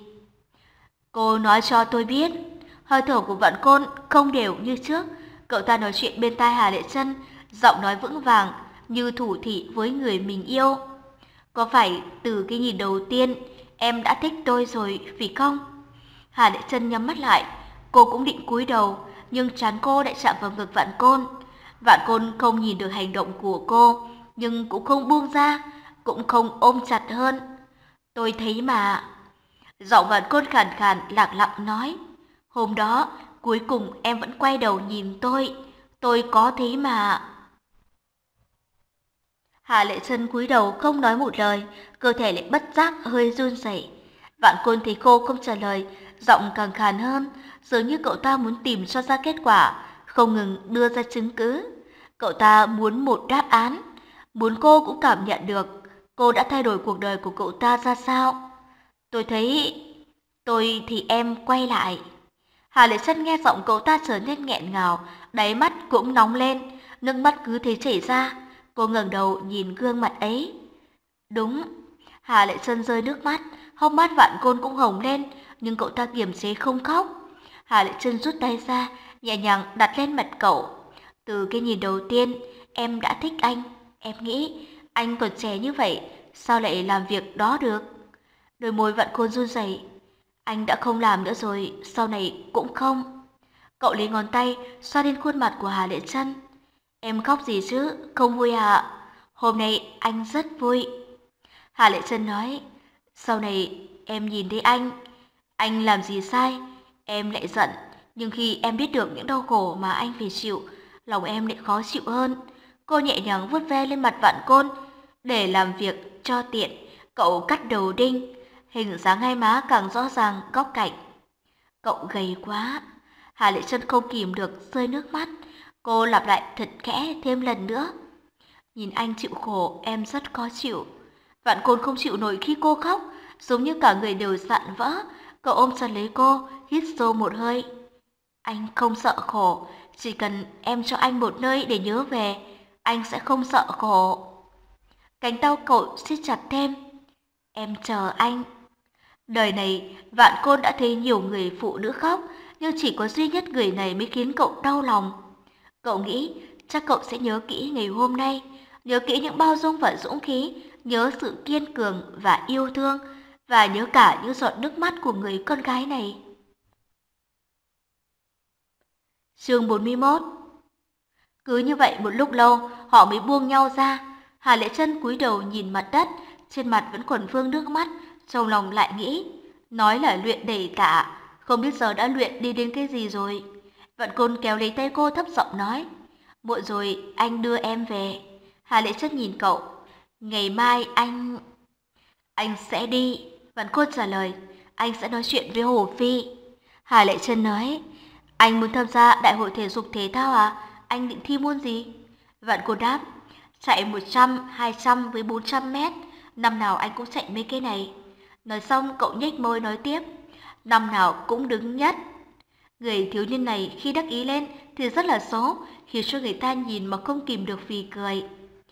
Speaker 1: Cô nói cho tôi biết. Hơi thở của Vạn Côn không đều như trước. Cậu ta nói chuyện bên tai Hà Lệ Trân, giọng nói vững vàng như thủ thỉ với người mình yêu. Có phải từ cái nhìn đầu tiên em đã thích tôi rồi phải không? Hà Lệ Trân nhắm mắt lại, cô cũng định cúi đầu, nhưng trán cô lại chạm vào ngực Vạn Côn. Vạn Côn không nhìn được hành động của cô, nhưng cũng không buông ra, cũng không ôm chặt hơn. Tôi thấy mà. Giọng Vạn Côn khàn khàn lạc lặng nói. Hôm đó, cuối cùng em vẫn quay đầu nhìn tôi. Tôi có thấy mà. Hà Lệ Trân cúi đầu không nói một lời, cơ thể lại bất giác hơi run rẩy. Vạn Côn thấy cô không trả lời, giọng càng khàn hơn, dường như cậu ta muốn tìm cho ra kết quả, không ngừng đưa ra chứng cứ. Cậu ta muốn một đáp án. muốn cô cũng cảm nhận được cô đã thay đổi cuộc đời của cậu ta ra sao. Tôi thấy... tôi thì em quay lại. Hà Lệ Trân nghe giọng cậu ta trở nên nghẹn ngào, đáy mắt cũng nóng lên, nước mắt cứ thế chảy ra. Cô ngẩng đầu nhìn gương mặt ấy. Đúng, Hà Lệ Trân rơi nước mắt, hốc mắt Vạn Côn cũng hồng lên, nhưng cậu ta kiềm chế không khóc. Hà Lệ Trân rút tay ra, nhẹ nhàng đặt lên mặt cậu. Từ cái nhìn đầu tiên, em đã thích anh. Em nghĩ anh còn trẻ như vậy, sao lại làm việc đó được? Đôi môi Vạn Côn run rẩy. Anh đã không làm nữa rồi, sau này cũng không. Cậu lấy ngón tay xoa lên khuôn mặt của Hà Lệ Trân. Em khóc gì chứ, không vui à? Hôm nay anh rất vui. Hà Lệ Trân nói, sau này em nhìn thấy anh, anh làm gì sai, em lại giận. Nhưng khi em biết được những đau khổ mà anh phải chịu, lòng em lại khó chịu hơn. Cô nhẹ nhàng vuốt ve lên mặt Vạn Côn. Để làm việc cho tiện, cậu cắt đầu đinh, hình dáng hai má càng rõ ràng góc cạnh. Cậu gầy quá. Hà Lệ Trân không kìm được rơi nước mắt. Cô lặp lại thật khẽ thêm lần nữa. Nhìn anh chịu khổ, em rất khó chịu. Vạn Côn không chịu nổi khi cô khóc, giống như cả người đều dạn vỡ. Cậu ôm chặt lấy cô, hít sâu một hơi. Anh không sợ khổ, chỉ cần em cho anh một nơi để nhớ về, anh sẽ không sợ khổ. Cánh tay cậu siết chặt thêm. Em chờ anh. Đời này, Vạn Côn đã thấy nhiều người phụ nữ khóc, nhưng chỉ có duy nhất người này mới khiến cậu đau lòng. Cậu nghĩ chắc cậu sẽ nhớ kỹ ngày hôm nay, nhớ kỹ những bao dung và dũng khí, nhớ sự kiên cường và yêu thương, và nhớ cả những giọt nước mắt của người con gái này. Chương bốn mươi mốt. Cứ như vậy một lúc lâu, họ mới buông nhau ra. Hà Lệ Trân cúi đầu nhìn mặt đất, trên mặt vẫn còn vương nước mắt, trong lòng lại nghĩ, nói là luyện đầy tạ, không biết giờ đã luyện đi đến cái gì rồi. Vạn Côn kéo lấy tay cô thấp giọng nói, muộn rồi, anh đưa em về. Hà Lệ Trân nhìn cậu, ngày mai anh... Anh sẽ đi. Vạn Côn trả lời, anh sẽ nói chuyện với Hồ Phi. Hà Lệ Trân nói, anh muốn tham gia đại hội thể dục thể thao à? Anh định thi môn gì? Vạn Côn đáp, chạy một trăm, hai trăm với bốn trăm mét. Năm nào anh cũng chạy mấy cái này. Nói xong cậu nhếch môi nói tiếp, năm nào cũng đứng nhất. Người thiếu niên này khi đắc ý lên thì rất là xấu, khiến cho người ta nhìn mà không kìm được vì cười.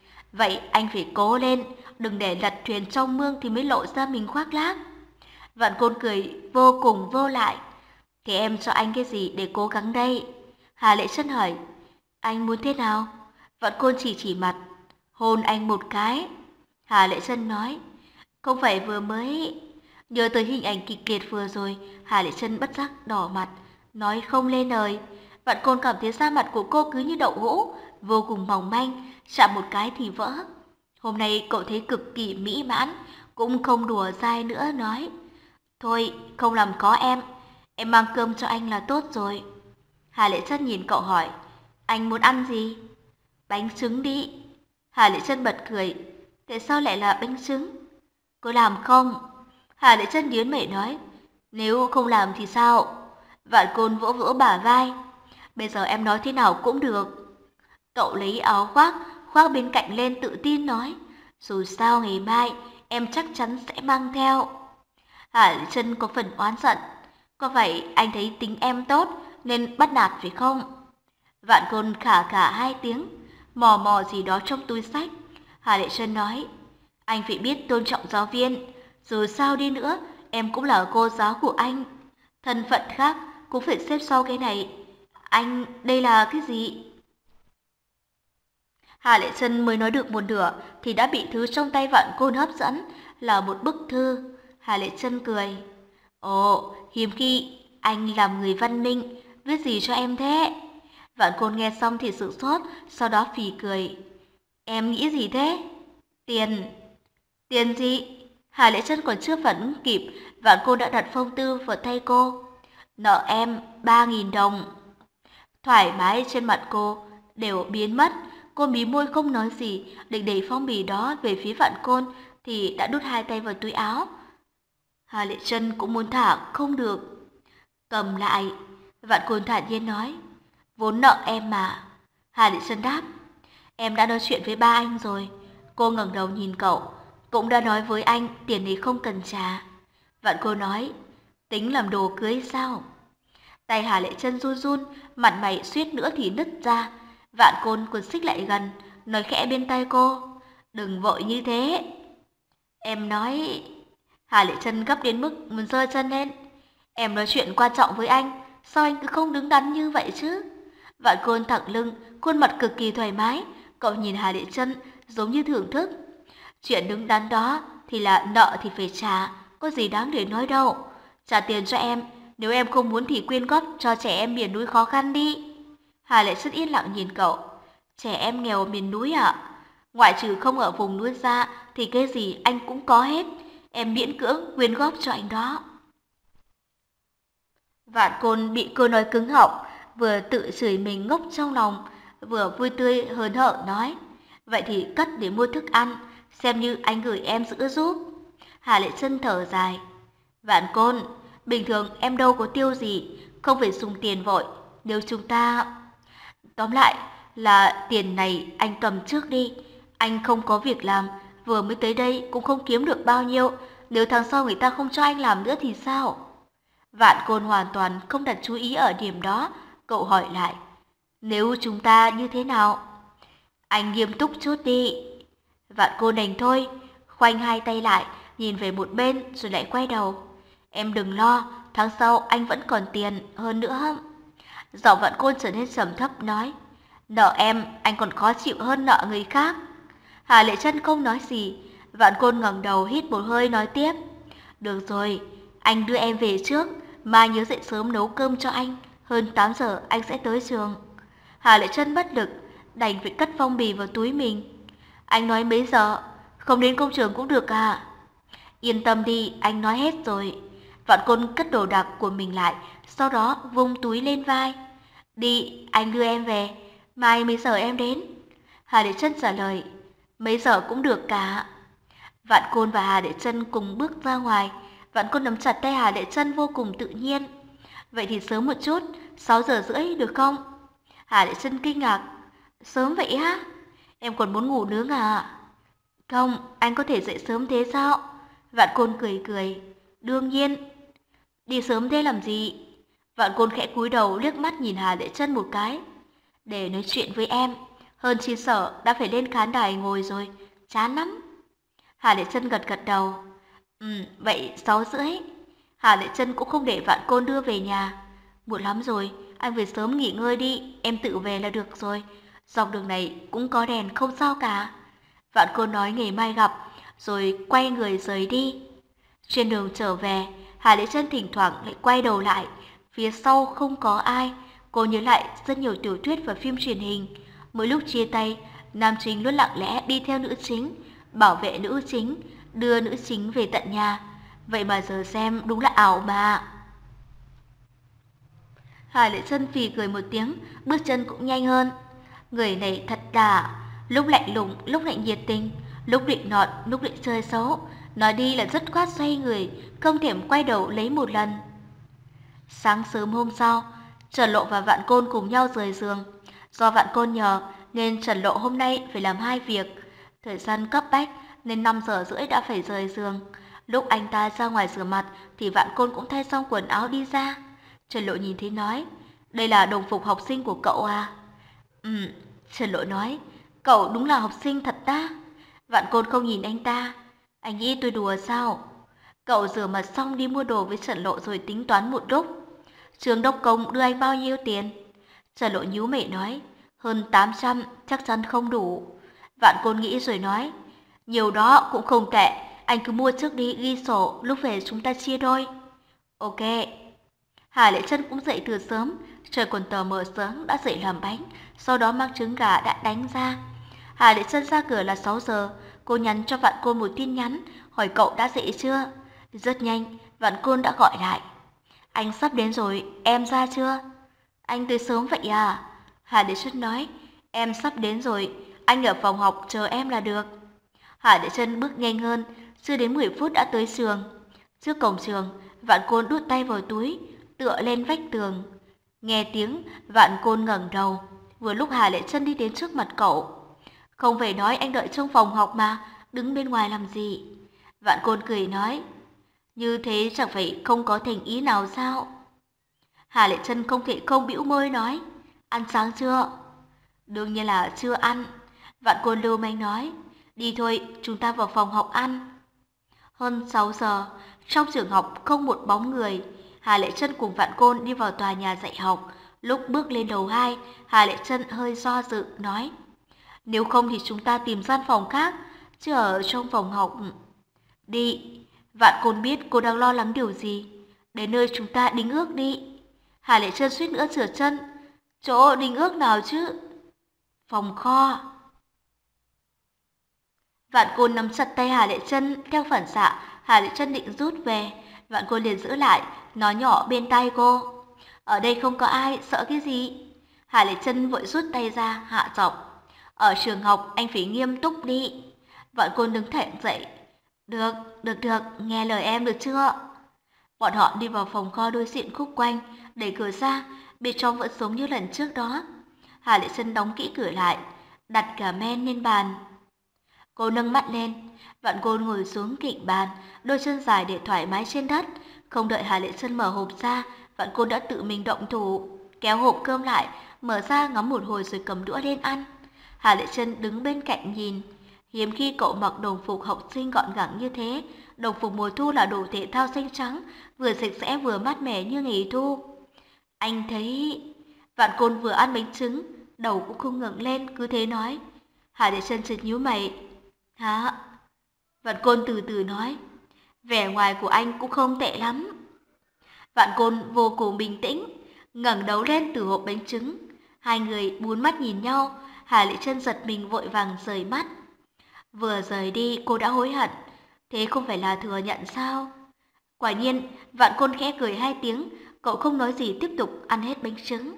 Speaker 1: Vậy anh phải cố lên, đừng để lật thuyền trong mương thì mới lộ ra mình khoác lác. Vạn Côn cười vô cùng vô lại. Thế em cho anh cái gì để cố gắng đây? Hà Lệ Trân hỏi, anh muốn thế nào? Vạn Côn chỉ chỉ mặt, hôn anh một cái. Hà Lệ Trân nói, không phải vừa mới... Nhớ tới hình ảnh kịch liệt vừa rồi, Hà Lệ Trân bất giác đỏ mặt, nói không lên lời. Vạn Côn cảm thấy da mặt của cô cứ như đậu hũ, vô cùng mỏng manh, chạm một cái thì vỡ. Hôm nay cậu thấy cực kỳ mỹ mãn, cũng không đùa dai nữa, nói, thôi không làm khó em, em mang cơm cho anh là tốt rồi. Hà Lệ Trân nhìn cậu hỏi, anh muốn ăn gì? Bánh trứng đi. Hà Lệ Trân bật cười, tại sao lại là bánh trứng? Cô làm không? Hà Lệ Trân điến mẩy nói, nếu không làm thì sao? Vạn Côn vỗ vỗ bả vai, bây giờ em nói thế nào cũng được. Cậu lấy áo khoác, khoác bên cạnh lên tự tin nói, dù sao ngày mai em chắc chắn sẽ mang theo. Hà Lệ Trân có phần oán giận, có vậy anh thấy tính em tốt nên bắt nạt phải không? Vạn Côn khả khả hai tiếng, mò mò gì đó trong túi xách. Hà Lệ Trân nói, anh phải biết tôn trọng giáo viên, dù sao đi nữa em cũng là cô giáo của anh, thân phận khác cũng phải xếp sau cái này. Anh, đây là cái gì? Hà Lệ Trân mới nói được một nửa thì đã bị thứ trong tay Vạn Côn hấp dẫn, là một bức thư. Hà Lệ Trân cười, ồ, hiếm khi anh làm người văn minh, viết gì cho em thế? Vạn Côn nghe xong thì sửng sốt, sau đó phì cười, em nghĩ gì thế? Tiền. Tiền gì? Hà Lệ Trân còn chưa phản ứng kịp, Vạn Côn đã đặt phong thư vào tay cô. Nợ em ba nghìn đồng. Thoải mái trên mặt cô đều biến mất. Cô mí môi không nói gì, định đẩy phong bì đó về phía Vạn Côn thì đã đút hai tay vào túi áo. Hà Lệ Trân cũng muốn thả, không được. Cầm lại. Vạn Côn thản nhiên nói, vốn nợ em mà. Hà Lệ Trân đáp, em đã nói chuyện với ba anh rồi, Cô ngẩng đầu nhìn cậu. Cũng đã nói với anh tiền này không cần trả. Vạn Côn nói, tính làm đồ cưới sao? Tay Hà Lệ Chân run run, mặt mày suýt nữa thì nứt ra. Vạn Côn cuốn xích lại gần, nói khẽ bên tai cô, đừng vội như thế. Em nói... Hà Lệ Chân gấp đến mức muốn giơ chân lên. Em nói chuyện quan trọng với anh, sao anh cứ không đứng đắn như vậy chứ? Vạn Côn thẳng lưng, khuôn mặt cực kỳ thoải mái. Cậu nhìn Hà Lệ Chân giống như thưởng thức. Chuyện đứng đắn đó thì là nợ thì phải trả, có gì đáng để nói đâu. Trả tiền cho em, nếu em không muốn thì quyên góp cho trẻ em miền núi khó khăn đi. Hà Lệ rất yên lặng nhìn cậu. Trẻ em nghèo miền núi ạ? À? Ngoại trừ không ở vùng núi ra thì cái gì anh cũng có hết. Em miễn cưỡng quyên góp cho anh đó. Vạn Côn bị cô nói cứng họng, vừa tự chửi mình ngốc trong lòng, vừa vui tươi hớn hở nói, vậy thì cất để mua thức ăn, xem như anh gửi em giữ giúp. Hà Lệ Chân thở dài, Vạn Côn, bình thường em đâu có tiêu gì, không phải dùng tiền vội, nếu chúng ta... Tóm lại là tiền này anh cầm trước đi, anh không có việc làm, vừa mới tới đây cũng không kiếm được bao nhiêu, nếu tháng sau người ta không cho anh làm nữa thì sao? Vạn Côn hoàn toàn không đặt chú ý ở điểm đó, cậu hỏi lại, nếu chúng ta như thế nào? Anh nghiêm túc chút đi. Vạn Côn đành thôi, khoanh hai tay lại, nhìn về một bên rồi lại quay đầu. Em đừng lo, tháng sau anh vẫn còn tiền hơn nữa. Giọng Vạn Côn trở nên trầm thấp nói, nợ em anh còn khó chịu hơn nợ người khác. Hà Lệ Chân không nói gì. Vạn Côn ngẩng đầu hít một hơi nói tiếp, được rồi, anh đưa em về trước, mai nhớ dậy sớm nấu cơm cho anh, hơn tám giờ anh sẽ tới trường. Hà Lệ Chân bất lực, đành phải cất phong bì vào túi mình. Anh nói mấy giờ? Không đến công trường cũng được à? Yên tâm đi, anh nói hết rồi. Vạn Côn cất đồ đạc của mình lại, sau đó vung túi lên vai. Đi, anh đưa em về, mai mấy giờ em đến? Hà Lệ Chân trả lời, mấy giờ cũng được cả. Vạn Côn và Hà Lệ Chân cùng bước ra ngoài. Vạn Côn nắm chặt tay Hà Lệ Chân vô cùng tự nhiên. Vậy thì sớm một chút, sáu giờ rưỡi được không? Hà Lệ Chân kinh ngạc, sớm vậy á? Em còn muốn ngủ nướng à? Không, anh có thể dậy sớm thế sao? Vạn Côn cười cười, đương nhiên. Đi sớm thế làm gì? Vạn Côn khẽ cúi đầu liếc mắt nhìn Hà Lệ Chân một cái. Để nói chuyện với em, hơn chi sở đã phải lên khán đài ngồi rồi, chán lắm. Hà Lệ Chân gật gật đầu. Ừ, vậy sáu rưỡi. Hà Lệ Chân cũng không để Vạn Côn đưa về nhà. Muộn lắm rồi, anh về sớm nghỉ ngơi đi, em tự về là được rồi. Dọc đường này cũng có đèn không sao cả. Vạn Côn nói ngày mai gặp, rồi quay người rời đi. Trên đường trở về, Hà Lệ Chân thỉnh thoảng lại quay đầu lại, phía sau không có ai. Cô nhớ lại rất nhiều tiểu thuyết và phim truyền hình. Mỗi lúc chia tay, nam chính luôn lặng lẽ đi theo nữ chính, bảo vệ nữ chính, đưa nữ chính về tận nhà. Vậy mà giờ xem đúng là ảo mà. Hà Lệ Chân phì cười một tiếng, bước chân cũng nhanh hơn. Người này thật là lúc lạnh lùng, lúc lại nhiệt tình, lúc định nọt, lúc định chơi xấu. Nói đi là dứt khoát xoay người, không thèm quay đầu lấy một lần. Sáng sớm hôm sau, Trần Lộ và Vạn Côn cùng nhau rời giường. Do Vạn Côn nhờ nên Trần Lộ hôm nay phải làm hai việc. Thời gian cấp bách nên năm giờ rưỡi đã phải rời giường. Lúc anh ta ra ngoài rửa mặt thì Vạn Côn cũng thay xong quần áo đi ra. Trần Lộ nhìn thấy nói, đây là đồng phục học sinh của cậu à? Ừ, Trần Lộ nói, cậu đúng là học sinh thật ta. Vạn Côn không nhìn anh ta, anh nghĩ tôi đùa sao? Cậu rửa mặt xong đi mua đồ với Trần Lộ rồi tính toán một lúc. Trường đốc công đưa anh bao nhiêu tiền? Trần Lộ nhíu mày nói, hơn tám trăm, chắc chắn không đủ. Vạn Côn nghĩ rồi nói, nhiều đó cũng không tệ, anh cứ mua trước đi, ghi sổ, lúc về chúng ta chia đôi. Ok. Hà Lệ Chân cũng dậy từ sớm, trời còn tờ mờ sớm đã dậy làm bánh, sau đó mang trứng gà đã đánh ra. Hà Lệ Chân ra cửa là sáu giờ, cô nhắn cho Vạn Côn một tin nhắn, hỏi cậu đã dậy chưa. Rất nhanh, Vạn Côn đã gọi lại. Anh sắp đến rồi, em ra chưa? Anh tới sớm vậy à? Hà Lệ Chân nói, em sắp đến rồi, anh ở phòng học chờ em là được. Hà Lệ Chân bước nhanh hơn, chưa đến mười phút đã tới trường. Trước cổng trường, Vạn Côn đút tay vào túi, tựa lên vách tường. Nghe tiếng, Vạn Côn ngẩng đầu, vừa lúc Hà Lệ Chân đi đến trước mặt cậu. Không phải nói anh đợi trong phòng học mà, đứng bên ngoài làm gì? Vạn Côn cười nói, như thế chẳng phải không có thành ý nào sao? Hà Lệ Trân không thể không bĩu môi nói, ăn sáng chưa? Đương nhiên là chưa ăn. Vạn Côn lưu manh nói, đi thôi, chúng ta vào phòng học ăn. Hơn sáu giờ, trong trường học không một bóng người. Hà Lệ Trân cùng Vạn Côn đi vào tòa nhà dạy học. Lúc bước lên lầu hai, Hà Lệ Trân hơi do dự nói, nếu không thì chúng ta tìm gian phòng khác, chứ ở trong phòng học. Đi. Vạn Côn biết cô đang lo lắng điều gì. Đến nơi chúng ta đính ước đi. Hà Lệ Trân suýt nữa trượt chân. Chỗ đính ước nào chứ? Phòng kho. Vạn Côn nắm chặt tay Hà Lệ Trân, theo phản xạ, Hà Lệ Trân định rút về, Vạn Côn liền giữ lại, nói nhỏ bên tai cô. Ở đây không có ai, sợ cái gì? Hà Lệ Trân vội rút tay ra, hạ giọng. Ở trường học anh phải nghiêm túc đi. Vạn Côn đứng thẳng dậy. Được, được được, nghe lời em được chưa? Bọn họ đi vào phòng kho đối diện khúc quanh, đẩy cửa ra, bên trong vẫn giống như lần trước đó. Hà Lệ Trân đóng kỹ cửa lại, đặt cả men lên bàn. Cô nâng mắt lên, Vạn Côn ngồi xuống cạnh bàn, đôi chân dài để thoải mái trên đất. Không đợi Hà Lệ Trân mở hộp ra, Vạn Côn đã tự mình động thủ, kéo hộp cơm lại, mở ra ngắm một hồi rồi cầm đũa lên ăn. Hà Lệ Trân đứng bên cạnh nhìn. Hiếm khi cậu mặc đồng phục học sinh gọn gàng như thế, đồng phục mùa thu là đồ thể thao xanh trắng, vừa sạch sẽ vừa mát mẻ như ngày thu. Anh thấy... Vạn Côn vừa ăn bánh trứng, đầu cũng không ngẩng lên, cứ thế nói. Hà Lệ Trân chợt nhíu mày. Hả? Vạn Côn từ từ nói. Vẻ ngoài của anh cũng không tệ lắm. Vạn Côn vô cùng bình tĩnh, ngẩng đầu lên từ hộp bánh trứng. Hai người bốn mắt nhìn nhau, Hà Lệ Trân giật mình vội vàng rời mắt. Vừa rời đi cô đã hối hận, thế không phải là thừa nhận sao? Quả nhiên, Vạn Côn khẽ cười hai tiếng, cậu không nói gì tiếp tục ăn hết bánh trứng.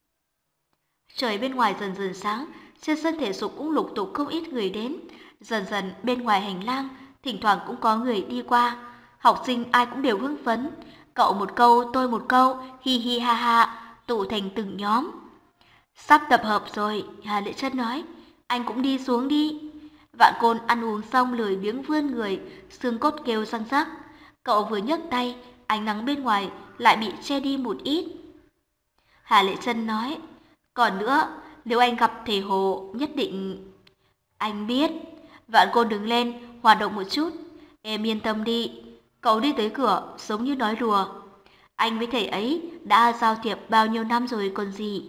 Speaker 1: Trời bên ngoài dần dần sáng, trên sân thể dục cũng lục tục không ít người đến. Dần dần bên ngoài hành lang, thỉnh thoảng cũng có người đi qua. Học sinh ai cũng đều hưng phấn, cậu một câu tôi một câu, hi hi ha ha, tụ thành từng nhóm. Sắp tập hợp rồi, Hà Lệ Trân nói, anh cũng đi xuống đi. Vạn Côn ăn uống xong lười biếng vươn người, xương cốt kêu răng rắc. Cậu vừa nhấc tay, ánh nắng bên ngoài lại bị che đi một ít. Hà Lệ Trân nói, còn nữa, nếu anh gặp thầy Hồ nhất định... Anh biết. Vạn Côn đứng lên, hoạt động một chút. Em yên tâm đi. Cậu đi tới cửa, giống như nói đùa. Anh với thầy ấy đã giao thiệp bao nhiêu năm rồi còn gì.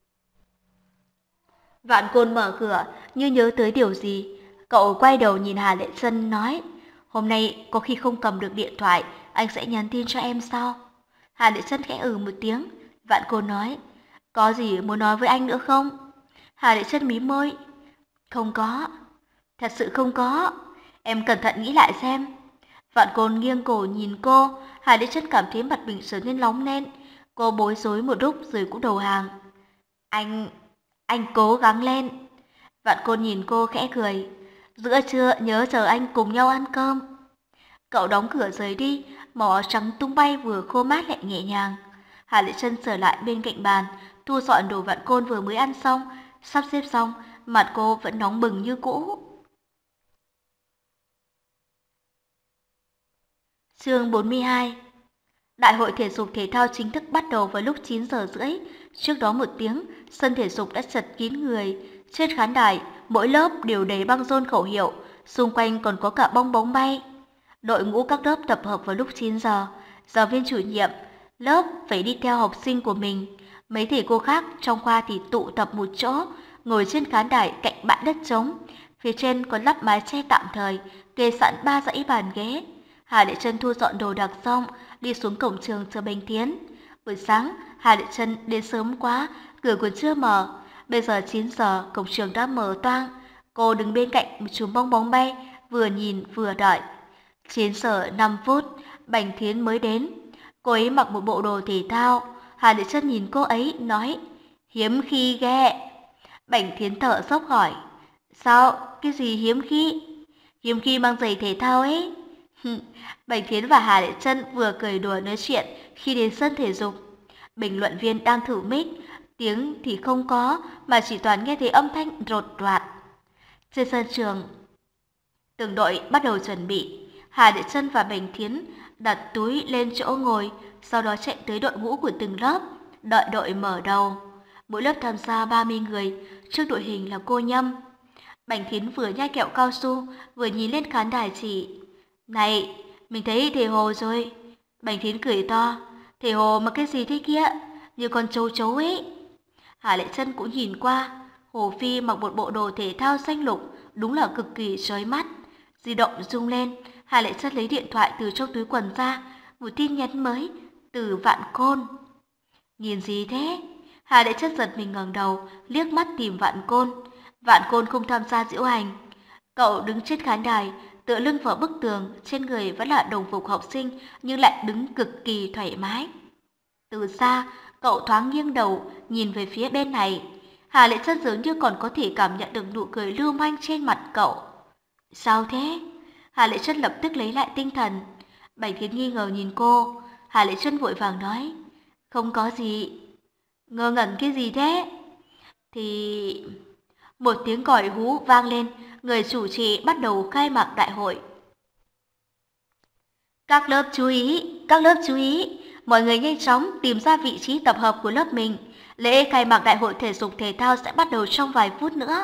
Speaker 1: Vạn Côn mở cửa, như nhớ tới điều gì. Cậu quay đầu nhìn Hà Lệ Trân nói, hôm nay có khi không cầm được điện thoại, anh sẽ nhắn tin cho em sau. Hà Lệ Trân khẽ ừ một tiếng. Vạn Côn nói, có gì muốn nói với anh nữa không? Hà Lệ Trân mím môi, không có, thật sự không có, em cẩn thận nghĩ lại xem. Vạn Côn nghiêng cổ nhìn cô, Hà Lệ Trân cảm thấy mặt mình trở nên nóng lên. Cô bối rối một lúc rồi cũng đầu hàng. Anh, anh cố gắng lên. Vạn Côn nhìn cô khẽ cười, giữa trưa nhớ chờ anh cùng nhau ăn cơm. Cậu đóng cửa rời đi, màu áo trắng tung bay vừa khô mát lại nhẹ nhàng. Hà Lệ Trân trở lại bên cạnh bàn, thu dọn đồ Vạn Côn vừa mới ăn xong, sắp xếp xong, mặt cô vẫn nóng bừng như cũ. Chương bốn mươi hai. Đại hội thể dục thể thao chính thức bắt đầu vào lúc chín giờ rưỡi. Trước đó một tiếng, sân thể dục đã chật kín người. Trên khán đài, mỗi lớp đều đầy băng rôn khẩu hiệu, xung quanh còn có cả bong bóng bay. Đội ngũ các lớp tập hợp vào lúc chín giờ. Giáo viên chủ nhiệm lớp phải đi theo học sinh của mình. Mấy thầy cô khác trong khoa thì tụ tập một chỗ, ngồi trên khán đài cạnh bãi đất trống. Phía trên có lắp mái che tạm thời, kê sẵn ba dãy bàn ghế. Hà Lệ Trân thu dọn đồ đạc xong, đi xuống cổng trường chờ Bành Thiến. Buổi sáng, Hà Lệ Trân đến sớm quá, cửa còn chưa mở. Bây giờ chín giờ, cổng trường đã mở toang. Cô đứng bên cạnh một chùm bong bóng bay, vừa nhìn vừa đợi. chín giờ năm phút, Bành Thiến mới đến. Cô ấy mặc một bộ đồ thể thao. Hà Lệ Trân nhìn cô ấy, nói, hiếm khi ghê. Bành Thiến thở dốc hỏi, sao, cái gì hiếm khi? Hiếm khi mang giày thể thao ấy. Bành Thiến và Hà Lệ Trân vừa cười đùa nói chuyện khi đến sân thể dục. Bình luận viên đang thử mic, tiếng thì không có, mà chỉ toàn nghe thấy âm thanh rột roạt. Trên sân trường, từng đội bắt đầu chuẩn bị. Hà Địa Chân và Bành Thiến đặt túi lên chỗ ngồi, sau đó chạy tới đội ngũ của từng lớp, đợi đội mở đầu. Mỗi lớp tham gia ba mươi người, trước đội hình là cô Nhâm. Bành Thiến vừa nhai kẹo cao su, vừa nhìn lên khán đài chỉ. Này, mình thấy thầy Hồ rồi. Bành Thiến cười to. Thầy Hồ mặc cái gì thế kia? Như con châu chấu ấy. Hà Lệ Chân cũng nhìn qua. Hồ Phi mặc một bộ đồ thể thao xanh lục, đúng là cực kỳ chói mắt. Di động rung lên, Hà Lệ Chân lấy điện thoại từ trong túi quần ra, một tin nhắn mới từ Vạn Côn. Nhìn gì thế? Hà Lệ Chân giật mình ngẩng đầu, liếc mắt tìm Vạn Côn. Vạn Côn không tham gia diễu hành. Cậu đứng trên khán đài, tựa lưng vào bức tường, trên người vẫn là đồng phục học sinh nhưng lại đứng cực kỳ thoải mái. Từ xa, cậu thoáng nghiêng đầu, nhìn về phía bên này. Hà Lệ Chân dường như còn có thể cảm nhận được nụ cười lưu manh trên mặt cậu. Sao thế? Hà Lệ Chân lập tức lấy lại tinh thần. Bành Thiến nghi ngờ nhìn cô. Hà Lệ Chân vội vàng nói. Không có gì. Ngơ ngẩn cái gì thế? Thì... Một tiếng còi hú vang lên, người chủ trì bắt đầu khai mạc đại hội. Các lớp chú ý, các lớp chú ý, mọi người nhanh chóng tìm ra vị trí tập hợp của lớp mình. Lễ khai mạc đại hội thể dục thể thao sẽ bắt đầu trong vài phút nữa.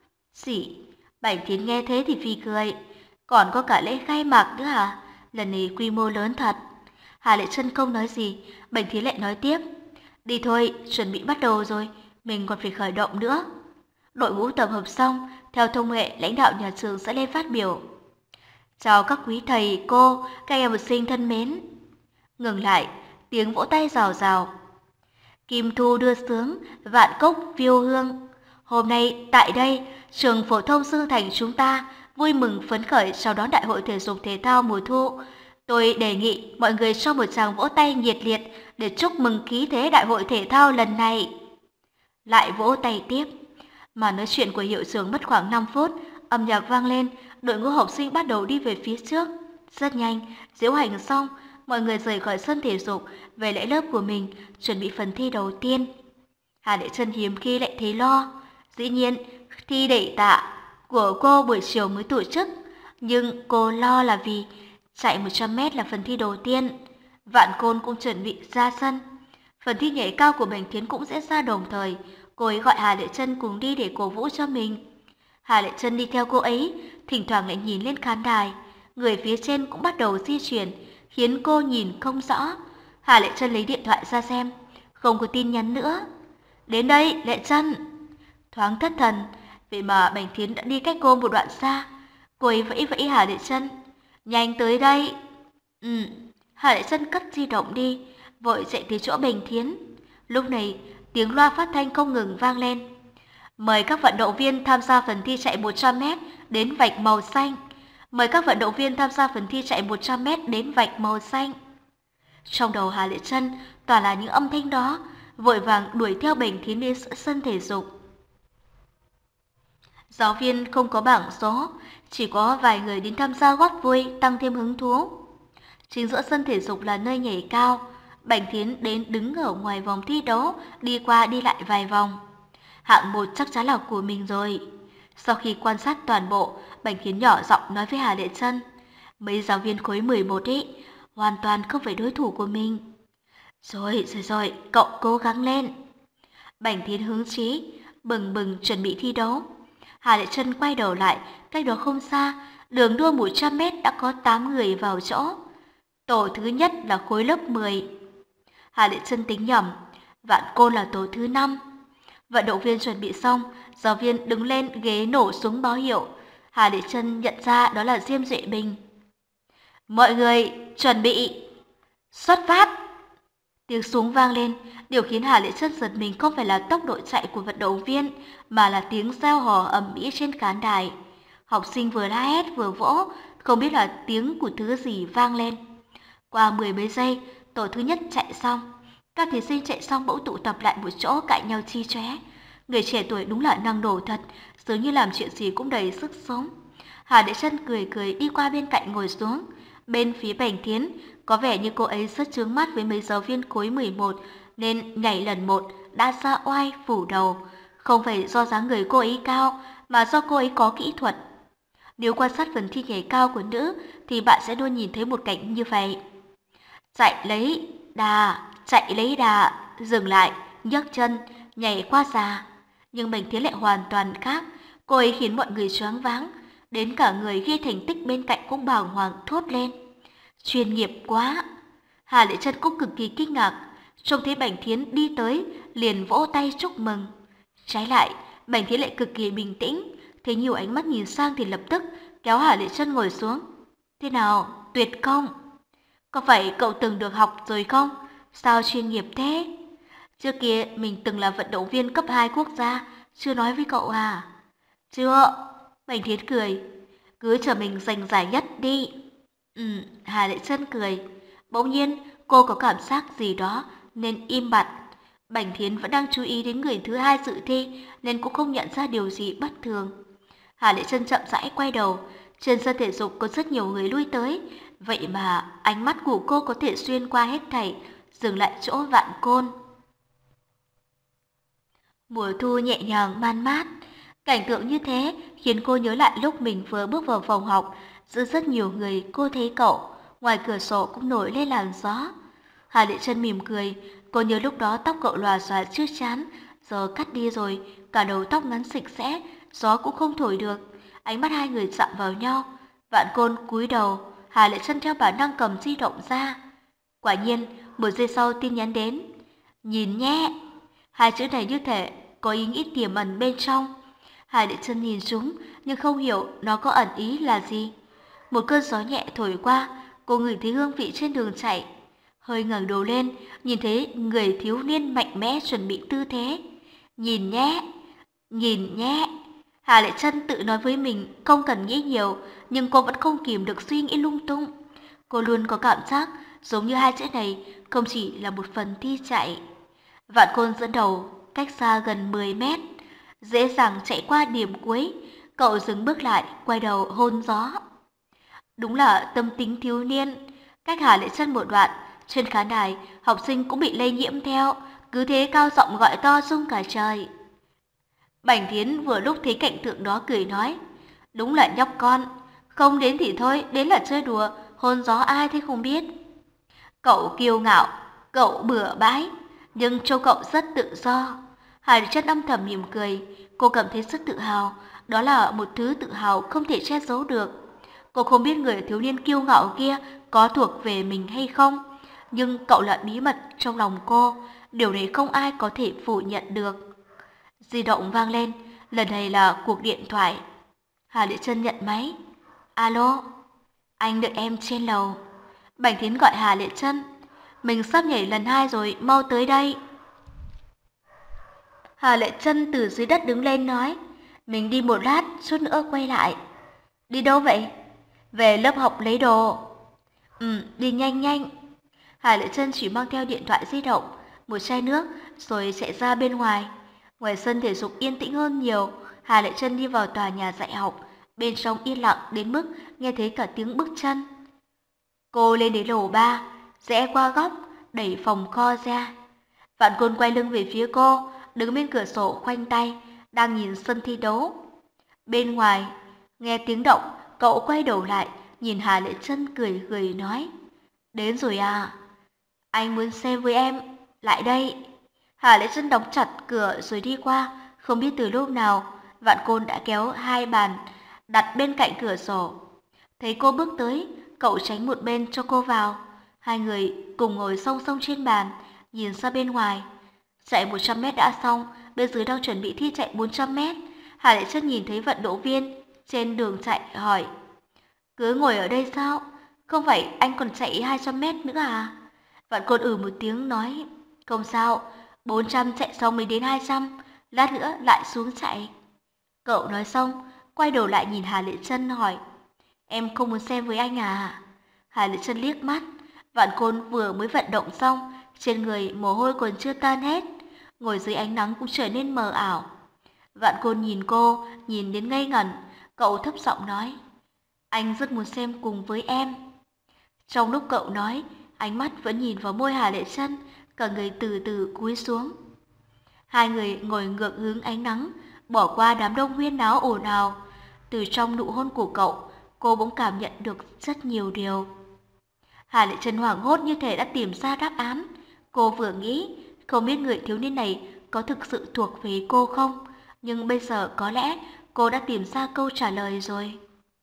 Speaker 1: Gì? Bành Thiến nghe thế thì phì cười. Còn có cả lễ khai mạc nữa à? Lần này quy mô lớn thật. Hà Lệ Chân không nói gì, Bành Thiến lại nói tiếp. Đi thôi, chuẩn bị bắt đầu rồi, mình còn phải khởi động nữa. Đội ngũ tập hợp xong, theo thông lệ lãnh đạo nhà trường sẽ lên phát biểu. Chào các quý thầy, cô, các em học sinh thân mến. Ngừng lại, tiếng vỗ tay rào rào. Kim Thu đưa sướng, Vạn Cốc phiêu hương. Hôm nay tại đây, trường phổ thông Dương Thành chúng ta vui mừng phấn khởi chào đón đại hội thể dục thể thao mùa thu. Tôi đề nghị mọi người cho một tràng vỗ tay nhiệt liệt để chúc mừng khí thế đại hội thể thao lần này. Lại vỗ tay tiếp. Mà nói chuyện của hiệu trưởng mất khoảng năm phút, âm nhạc vang lên, đội ngũ học sinh bắt đầu đi về phía trước. Rất nhanh, diễu hành xong, mọi người rời khỏi sân thể dục, về lại lớp của mình, chuẩn bị phần thi đầu tiên. Hà Lệ Chân hiếm khi lại thấy lo. Dĩ nhiên, thi đẩy tạ của cô buổi chiều mới tổ chức, nhưng cô lo là vì chạy một trăm mét là phần thi đầu tiên. Vạn Côn cũng chuẩn bị ra sân. Phần thi nhảy cao của Bành Thiến cũng diễn ra đồng thời. Cô ấy gọi Hà Lệ Chân cùng đi để cổ vũ cho mình. Hà Lệ Chân đi theo cô ấy, thỉnh thoảng lại nhìn lên khán đài. Người phía trên cũng bắt đầu di chuyển, khiến cô nhìn không rõ. Hà Lệ Chân lấy điện thoại ra xem, không có tin nhắn nữa. Đến đây, Lệ Chân. Thoáng thất thần, vậy mà Bành Thiến đã đi cách cô một đoạn xa. Cô ấy vẫy vẫy Hà Lệ Chân. Nhanh tới đây. Ừ, Hà Lệ Chân cất di động đi, vội chạy tới chỗ Bành Thiến. Lúc này, tiếng loa phát thanh không ngừng vang lên. Mời các vận động viên tham gia phần thi chạy một trăm mét đến vạch màu xanh. Mời các vận động viên tham gia phần thi chạy một trăm mét đến vạch màu xanh. Trong đầu Hà Lệ Chân toàn là những âm thanh đó, vội vàng đuổi theo Bành Thiến đến sân thể dục. Giáo viên không có bảng số, chỉ có vài người đến tham gia góp vui, tăng thêm hứng thú. Chính giữa sân thể dục là nơi nhảy cao. Bành Thiến đến đứng ở ngoài vòng thi đấu, đi qua đi lại vài vòng. Hạng một chắc chắn là của mình rồi. Sau khi quan sát toàn bộ, Bành Thiến nhỏ giọng nói với Hà Lệ Chân. Mấy giáo viên khối mười một ý, hoàn toàn không phải đối thủ của mình. Rồi, rồi rồi, cậu cố gắng lên. Bành Thiến hứng chí, bừng bừng chuẩn bị thi đấu. Hà Lệ Chân quay đầu lại, cách đó không xa, đường đua một trăm mét đã có tám người vào chỗ. Tổ thứ nhất là khối lớp mười. Hà Lệ Chân tính nhầm, Vạn Côn là tổ thứ năm. Vận động viên chuẩn bị xong, giáo viên đứng lên ghế nổ súng báo hiệu. Hà Lệ Chân nhận ra đó là Diêm Duệ Bình. Mọi người chuẩn bị, xuất phát. Tiếng súng vang lên, điều khiến Hà Lệ Chân giật mình không phải là tốc độ chạy của vận động viên, mà là tiếng reo hò ầm ĩ trên khán đài. Học sinh vừa la hét vừa vỗ, không biết là tiếng của thứ gì vang lên. Qua mười mấy giây, tổ thứ nhất chạy xong. Các thí sinh chạy xong bỗng tụ tập lại một chỗ cạnh nhau chi chóe. Người trẻ tuổi đúng là năng nổ thật, dường như làm chuyện gì cũng đầy sức sống. Hà Lệ Chân cười cười đi qua bên cạnh ngồi xuống. Bên phía Bành Thiến, có vẻ như cô ấy rất chướng mắt với mấy giáo viên khối mười một, nên nhảy lần một đã ra oai phủ đầu. Không phải do dáng người cô ấy cao, mà do cô ấy có kỹ thuật. Nếu quan sát phần thi nhảy cao của nữ thì bạn sẽ luôn nhìn thấy một cảnh như vậy. Chạy lấy đà, chạy lấy đà, dừng lại, nhấc chân, nhảy qua già. Nhưng Bành Thiến lại hoàn toàn khác, cô ấy khiến mọi người choáng váng, đến cả người ghi thành tích bên cạnh cũng bàng hoàng thốt lên. Chuyên nghiệp quá! Hà Lệ Trân cũng cực kỳ kinh ngạc, trông thấy Bành Thiến đi tới, liền vỗ tay chúc mừng. Trái lại, Bành Thiến lại cực kỳ bình tĩnh, thấy nhiều ánh mắt nhìn sang thì lập tức kéo Hà Lệ Trân ngồi xuống. Thế nào, tuyệt không? Có phải cậu từng được học rồi không? Sao chuyên nghiệp thế? Trước kia mình từng là vận động viên cấp hai quốc gia, chưa nói với cậu à? Chưa, Bành Thiến cười. Cứ chờ mình giành giải nhất đi. Ừ, Hà Lệ Trân cười. Bỗng nhiên cô có cảm giác gì đó nên im bặt. Bành Thiến vẫn đang chú ý đến người thứ hai dự thi nên cũng không nhận ra điều gì bất thường. Hà Lệ Trân chậm rãi quay đầu. Trên sân thể dục có rất nhiều người lui tới. Vậy mà ánh mắt của cô có thể xuyên qua hết thảy, dừng lại chỗ Vạn Côn. Mùa thu nhẹ nhàng man mát. Cảnh tượng như thế khiến cô nhớ lại lúc mình vừa bước vào phòng học, giữa rất nhiều người cô thấy cậu, ngoài cửa sổ cũng nổi lên làn gió. Hà Lệ Trân mỉm cười, cô nhớ lúc đó tóc cậu lòa xòa trước trán, giờ cắt đi rồi, cả đầu tóc ngắn sạch sẽ, gió cũng không thổi được. Ánh mắt hai người chạm vào nhau, Vạn Côn cúi đầu, Hà Lệ Trân theo bản năng cầm di động ra. Quả nhiên, một giây sau tin nhắn đến. Nhìn nhé! Hai chữ này như thể có ý nghĩ tiềm ẩn bên trong. Hà Lệ Trân nhìn chúng nhưng không hiểu nó có ẩn ý là gì. Một cơn gió nhẹ thổi qua, cô ngửi thấy hương vị trên đường chạy. Hơi ngẩng đầu lên, nhìn thấy người thiếu niên mạnh mẽ chuẩn bị tư thế. Nhìn nhé! Nhìn nhé! Hà Lệ Trân tự nói với mình không cần nghĩ nhiều, nhưng cô vẫn không kìm được suy nghĩ lung tung. Cô luôn có cảm giác giống như hai chữ này không chỉ là một phần thi chạy. Vạn Côn dẫn đầu, cách xa gần mười mét, dễ dàng chạy qua điểm cuối. Cậu dừng bước lại, quay đầu hôn gió. Đúng là tâm tính thiếu niên. Cách Hà Lệ Trân một đoạn, trên khán đài, học sinh cũng bị lây nhiễm theo, cứ thế cao giọng gọi to rung cả trời. Bành Thiến vừa lúc thấy cảnh tượng đó cười nói, đúng là nhóc con, không đến thì thôi, đến là chơi đùa, hôn gió ai thế không biết. Cậu kiêu ngạo, cậu bừa bãi, nhưng trông cậu rất tự do. Hà Lệ Trân âm thầm mỉm cười, cô cảm thấy rất tự hào, đó là một thứ tự hào không thể che giấu được. Cô không biết người thiếu niên kiêu ngạo kia có thuộc về mình hay không, nhưng cậu là bí mật trong lòng cô, điều này không ai có thể phủ nhận được. Di động vang lên, lần này là cuộc điện thoại. Hà Lệ Trân nhận máy. Alo, anh đợi em trên lầu. Bành Thiến gọi Hà Lệ Trân. Mình sắp nhảy lần hai rồi, mau tới đây. Hà Lệ Trân từ dưới đất đứng lên nói, mình đi một lát, chút nữa quay lại. Đi đâu vậy? Về lớp học lấy đồ. Ừ, đi nhanh nhanh. Hà Lệ Trân chỉ mang theo điện thoại di động, một chai nước, rồi chạy ra bên ngoài. Ngoài sân thể dục yên tĩnh hơn nhiều, Hà Lệ Trân đi vào tòa nhà dạy học, bên trong yên lặng đến mức nghe thấy cả tiếng bước chân. Cô lên đến lầu ba, rẽ qua góc, đẩy phòng kho ra. Vạn Côn quay lưng về phía cô, đứng bên cửa sổ khoanh tay, đang nhìn sân thi đấu. Bên ngoài, nghe tiếng động, cậu quay đầu lại, nhìn Hà Lệ Trân cười cười nói, đến rồi à? Anh muốn xem với em, lại đây. Hà Lệ Trân đóng chặt cửa rồi đi qua, không biết từ lúc nào, Vạn Côn đã kéo hai bàn đặt bên cạnh cửa sổ. Thấy cô bước tới, cậu tránh một bên cho cô vào. Hai người cùng ngồi song song trên bàn, nhìn ra bên ngoài. Chạy một trăm mét đã xong, bên dưới đang chuẩn bị thi chạy bốn trăm mét. Hà Lệ Trân nhìn thấy vận động viên trên đường chạy hỏi, cứ ngồi ở đây sao? Không phải anh còn chạy hai trăm mét nữa à? Vạn Côn ừ một tiếng nói, không sao, bốn trăm chạy xong mới đến hai trăm, lát nữa lại xuống chạy. Cậu nói xong, quay đầu lại nhìn Hà Lệ Trân hỏi, em không muốn xem với anh à? Hà Lệ Trân liếc mắt, Vạn Côn vừa mới vận động xong, trên người mồ hôi còn chưa tan hết, ngồi dưới ánh nắng cũng trở nên mờ ảo. Vạn Côn nhìn cô, nhìn đến ngây ngẩn, cậu thấp giọng nói, anh rất muốn xem cùng với em. Trong lúc cậu nói, ánh mắt vẫn nhìn vào môi Hà Lệ Trân, cả người từ từ cúi xuống. Hai người ngồi ngược hướng ánh nắng, bỏ qua đám đông huyên náo ồn ào. Từ trong nụ hôn của cậu, cô bỗng cảm nhận được rất nhiều điều. Hà Lệ Trân hoảng hốt như thể đã tìm ra đáp án. Cô vừa nghĩ, không biết người thiếu niên này có thực sự thuộc về cô không, nhưng bây giờ có lẽ cô đã tìm ra câu trả lời rồi.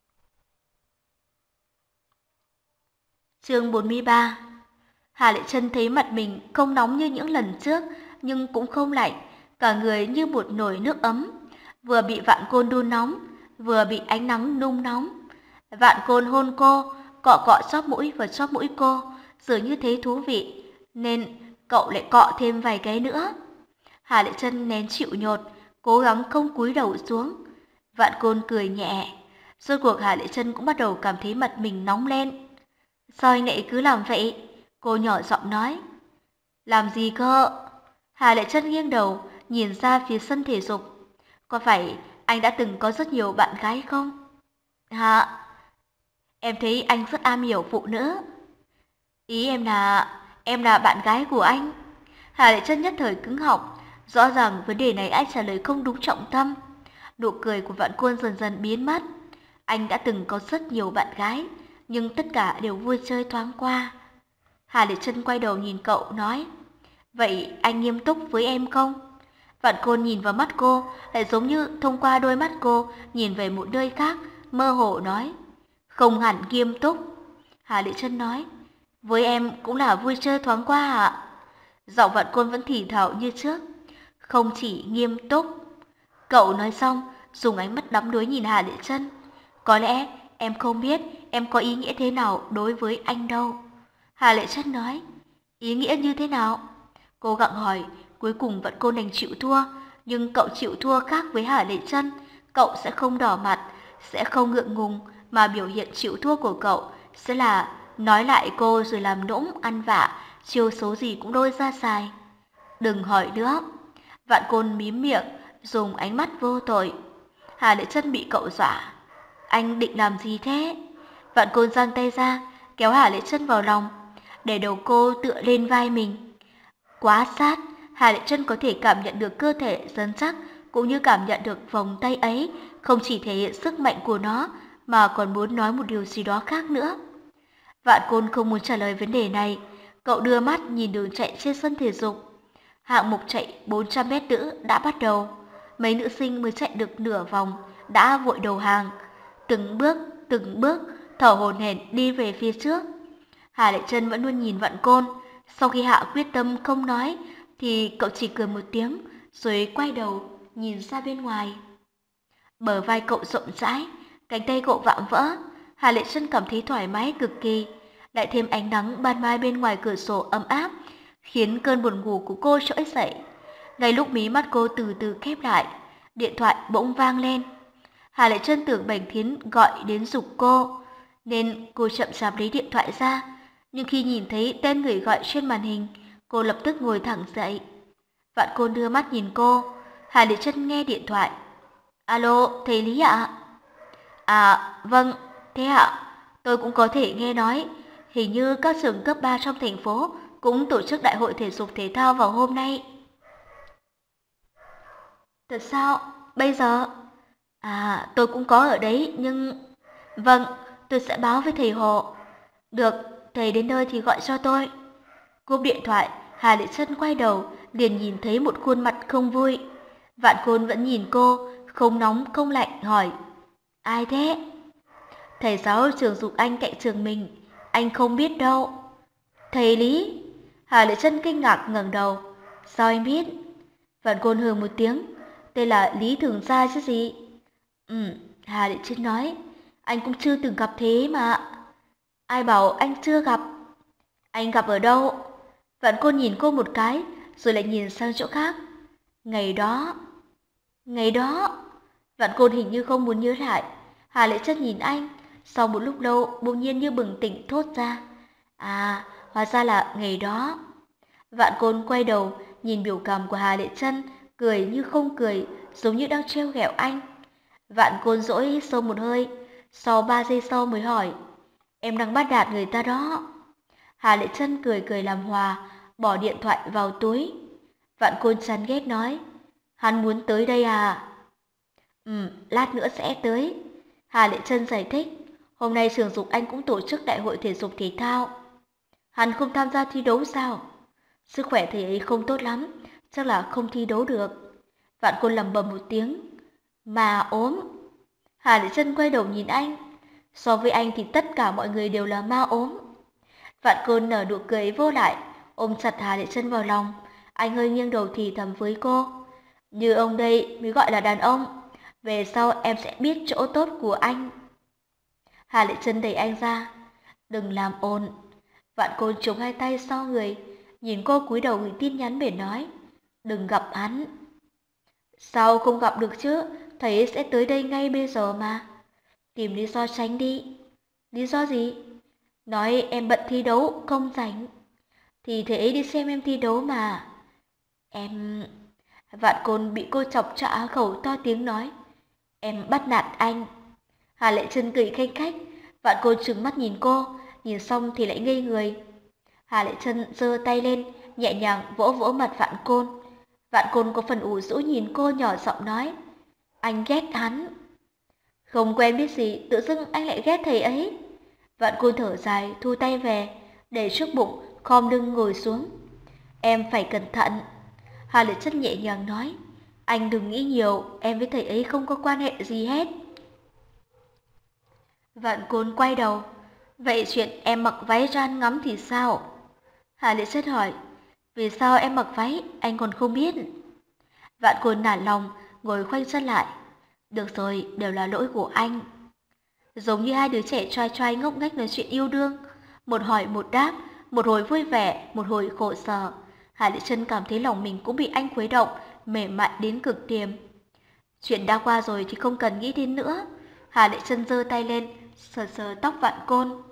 Speaker 1: Chương bốn mươi ba. Hà Lệ Trân thấy mặt mình không nóng như những lần trước, nhưng cũng không lạnh, cả người như một nồi nước ấm, vừa bị Vạn Côn đun nóng, vừa bị ánh nắng nung nóng. Vạn Côn hôn cô, cọ cọ chóp mũi và chóp mũi cô, dường như thấy thú vị, nên cậu lại cọ thêm vài cái nữa. Hà Lệ Trân nén chịu nhột, cố gắng không cúi đầu xuống. Vạn Côn cười nhẹ. Rốt cuộc Hà Lệ Trân cũng bắt đầu cảm thấy mặt mình nóng lên. Sao anh lại cứ làm vậy? Cô nhỏ giọng nói. Làm gì cơ? Hà Lệ Trân nghiêng đầu, nhìn ra phía sân thể dục. Có phải anh đã từng có rất nhiều bạn gái không? Hả? Em thấy anh rất am hiểu phụ nữ. Ý em là em là bạn gái của anh. Hà Lệ Trân nhất thời cứng họng. Rõ ràng vấn đề này anh trả lời không đúng trọng tâm. Nụ cười của Vạn Côn dần dần biến mất. Anh đã từng có rất nhiều bạn gái, nhưng tất cả đều vui chơi thoáng qua. Hà Lệ Trân quay đầu nhìn cậu nói, vậy anh nghiêm túc với em không? Vạn Côn nhìn vào mắt cô, lại giống như thông qua đôi mắt cô nhìn về một nơi khác, mơ hồ nói, không hẳn nghiêm túc. Hà Lệ Trân nói, với em cũng là vui chơi thoáng qua ạ. Giọng Vạn Côn vẫn thì thào như trước, không chỉ nghiêm túc. Cậu nói xong, dùng ánh mắt đắm đuối nhìn Hà Lệ Trân. Có lẽ em không biết em có ý nghĩa thế nào đối với anh đâu. Hà Lệ Trân nói, ý nghĩa như thế nào? Cô gặng hỏi, cuối cùng Vạn Côn đành chịu thua. Nhưng cậu chịu thua khác với Hà Lệ Trân. Cậu sẽ không đỏ mặt, sẽ không ngượng ngùng, mà biểu hiện chịu thua của cậu sẽ là nói lại cô rồi làm nũng, ăn vạ, chiêu số gì cũng lôi ra xài. Đừng hỏi nữa. Vạn Côn mím miệng, dùng ánh mắt vô tội. Hà Lệ Trân bị cậu dọa. Anh định làm gì thế? Vạn Côn giang tay ra, kéo Hà Lệ Trân vào lòng, để đầu cô tựa lên vai mình. Quá sát, Hà Lệ Trân có thể cảm nhận được cơ thể rắn chắc, cũng như cảm nhận được vòng tay ấy không chỉ thể hiện sức mạnh của nó, mà còn muốn nói một điều gì đó khác nữa. Vạn Côn không muốn trả lời vấn đề này. Cậu đưa mắt nhìn đường chạy trên sân thể dục. Hạng mục chạy bốn trăm mét nữ đã bắt đầu. Mấy nữ sinh mới chạy được nửa vòng đã vội đầu hàng, từng bước từng bước thở hổn hển đi về phía trước. Hà Lệ Trân vẫn luôn nhìn Vạn Côn. Sau khi hạ quyết tâm không nói, thì cậu chỉ cười một tiếng, rồi quay đầu nhìn ra bên ngoài. Bờ vai cậu rộng rãi, cánh tay cậu vạm vỡ. Hà Lệ Trân cảm thấy thoải mái cực kỳ, lại thêm ánh nắng ban mai bên ngoài cửa sổ ấm áp, khiến cơn buồn ngủ của cô trỗi dậy. Ngay lúc mí mắt cô từ từ khép lại, điện thoại bỗng vang lên. Hà Lệ Trân tưởng Bành Thiến gọi đến giục cô, nên cô chậm chạp lấy điện thoại ra. Nhưng khi nhìn thấy tên người gọi trên màn hình, cô lập tức ngồi thẳng dậy. Vạn Côn đưa mắt nhìn cô. Hà Lệ Trân nghe điện thoại. Alo, thầy Lý ạ? À, vâng, thế ạ. Tôi cũng có thể nghe nói, hình như các trường cấp ba trong thành phố cũng tổ chức đại hội thể dục thể thao vào hôm nay. Thật sao? Bây giờ? À, tôi cũng có ở đấy, nhưng... Vâng, tôi sẽ báo với thầy Hồ. Được, thầy đến nơi thì gọi cho tôi. Cúp điện thoại, Hà Lệ Trân quay đầu, liền nhìn thấy một khuôn mặt không vui. Vạn Côn vẫn nhìn cô, không nóng không lạnh, hỏi. Ai thế? Thầy giáo trường dục anh cạnh trường mình, anh không biết đâu. Thầy Lý? Hà Lệ Trân kinh ngạc ngẩng đầu. Sao anh biết? Vạn Côn hừ một tiếng. Tên là Lý Thường Gia chứ gì? Ừ, Hà Lệ Trân nói. Anh cũng chưa từng gặp thế mà. Ai bảo anh chưa gặp? Anh gặp ở đâu? Vạn Côn nhìn cô một cái, rồi lại nhìn sang chỗ khác. Ngày đó. Ngày đó. Vạn Côn hình như không muốn nhớ lại. Hà Lệ Trân nhìn anh, sau một lúc lâu bỗng nhiên như bừng tỉnh thốt ra. À, hóa ra là ngày đó. Vạn Côn quay đầu, nhìn biểu cảm của Hà Lệ Trân, cười như không cười, giống như đang trêu ghẹo anh. Vạn Côn dỗi hít sâu một hơi, sau ba giây sau mới hỏi. Em đang bắt nạt người ta đó. Hà Lệ Trân cười cười làm hòa, bỏ điện thoại vào túi. Vạn Côn chán ghét nói. Hắn muốn tới đây à? Ừ, lát nữa sẽ tới. Hà Lệ Trân giải thích, hôm nay trường dục anh cũng tổ chức đại hội thể dục thể thao. Hắn không tham gia thi đấu sao? Sức khỏe thầy ấy không tốt lắm, chắc là không thi đấu được. Vạn Côn lẩm bẩm một tiếng, mà ốm. Hà Lệ Trân quay đầu nhìn anh, so với anh thì tất cả mọi người đều là ma ốm. Vạn Côn nở nụ cười vô lại, ôm chặt Hà Lệ Trân vào lòng. Anh hơi nghiêng đầu thì thầm với cô, như ông đây mới gọi là đàn ông. Về sau em sẽ biết chỗ tốt của anh. Hà Lệ Trân đẩy anh ra, đừng làm ồn. Vạn Côn chống hai tay sau người, nhìn cô cúi đầu gửi tin nhắn để nói, đừng gặp hắn. Sao không gặp được chứ, thầy ấy sẽ tới đây ngay bây giờ mà. Tìm lý do tránh đi. Lý do gì? Nói em bận thi đấu, không rảnh. Thì thầy ấy đi xem em thi đấu mà. Em... Vạn Côn bị cô chọc chạ khẩu to tiếng nói, em bắt nạt anh. Hà Lệ Trân cười khanh khách, Vạn Côn trừng mắt nhìn cô, nhìn xong thì lại ngây người. Hà Lệ Trân giơ tay lên, nhẹ nhàng vỗ vỗ mặt Vạn Côn. Vạn Côn có phần ủ rũ nhìn cô nhỏ giọng nói, anh ghét hắn. Không quen biết gì, tự dưng anh lại ghét thầy ấy. Vạn Côn thở dài, thu tay về, để trước bụng, khom lưng ngồi xuống. Em phải cẩn thận. Hà Lệ Trân nhẹ nhàng nói, anh đừng nghĩ nhiều, em với thầy ấy không có quan hệ gì hết. Vạn Côn quay đầu, vậy chuyện em mặc váy ra ăn ngắm thì sao? Hà Lệ Trân hỏi, vì sao em mặc váy, anh còn không biết. Vạn Côn nản lòng, ngồi khoanh chân lại. Được rồi, đều là lỗi của anh. Giống như hai đứa trẻ trai trai ngốc nghếch nói chuyện yêu đương, một hỏi một đáp, một hồi vui vẻ, một hồi khổ sở. Hà Lệ Trân cảm thấy lòng mình cũng bị anh khuấy động, mềm mại đến cực điểm. Chuyện đã qua rồi thì không cần nghĩ đến nữa. Hà Lệ Trân giơ tay lên, sờ sờ tóc Vạn Côn.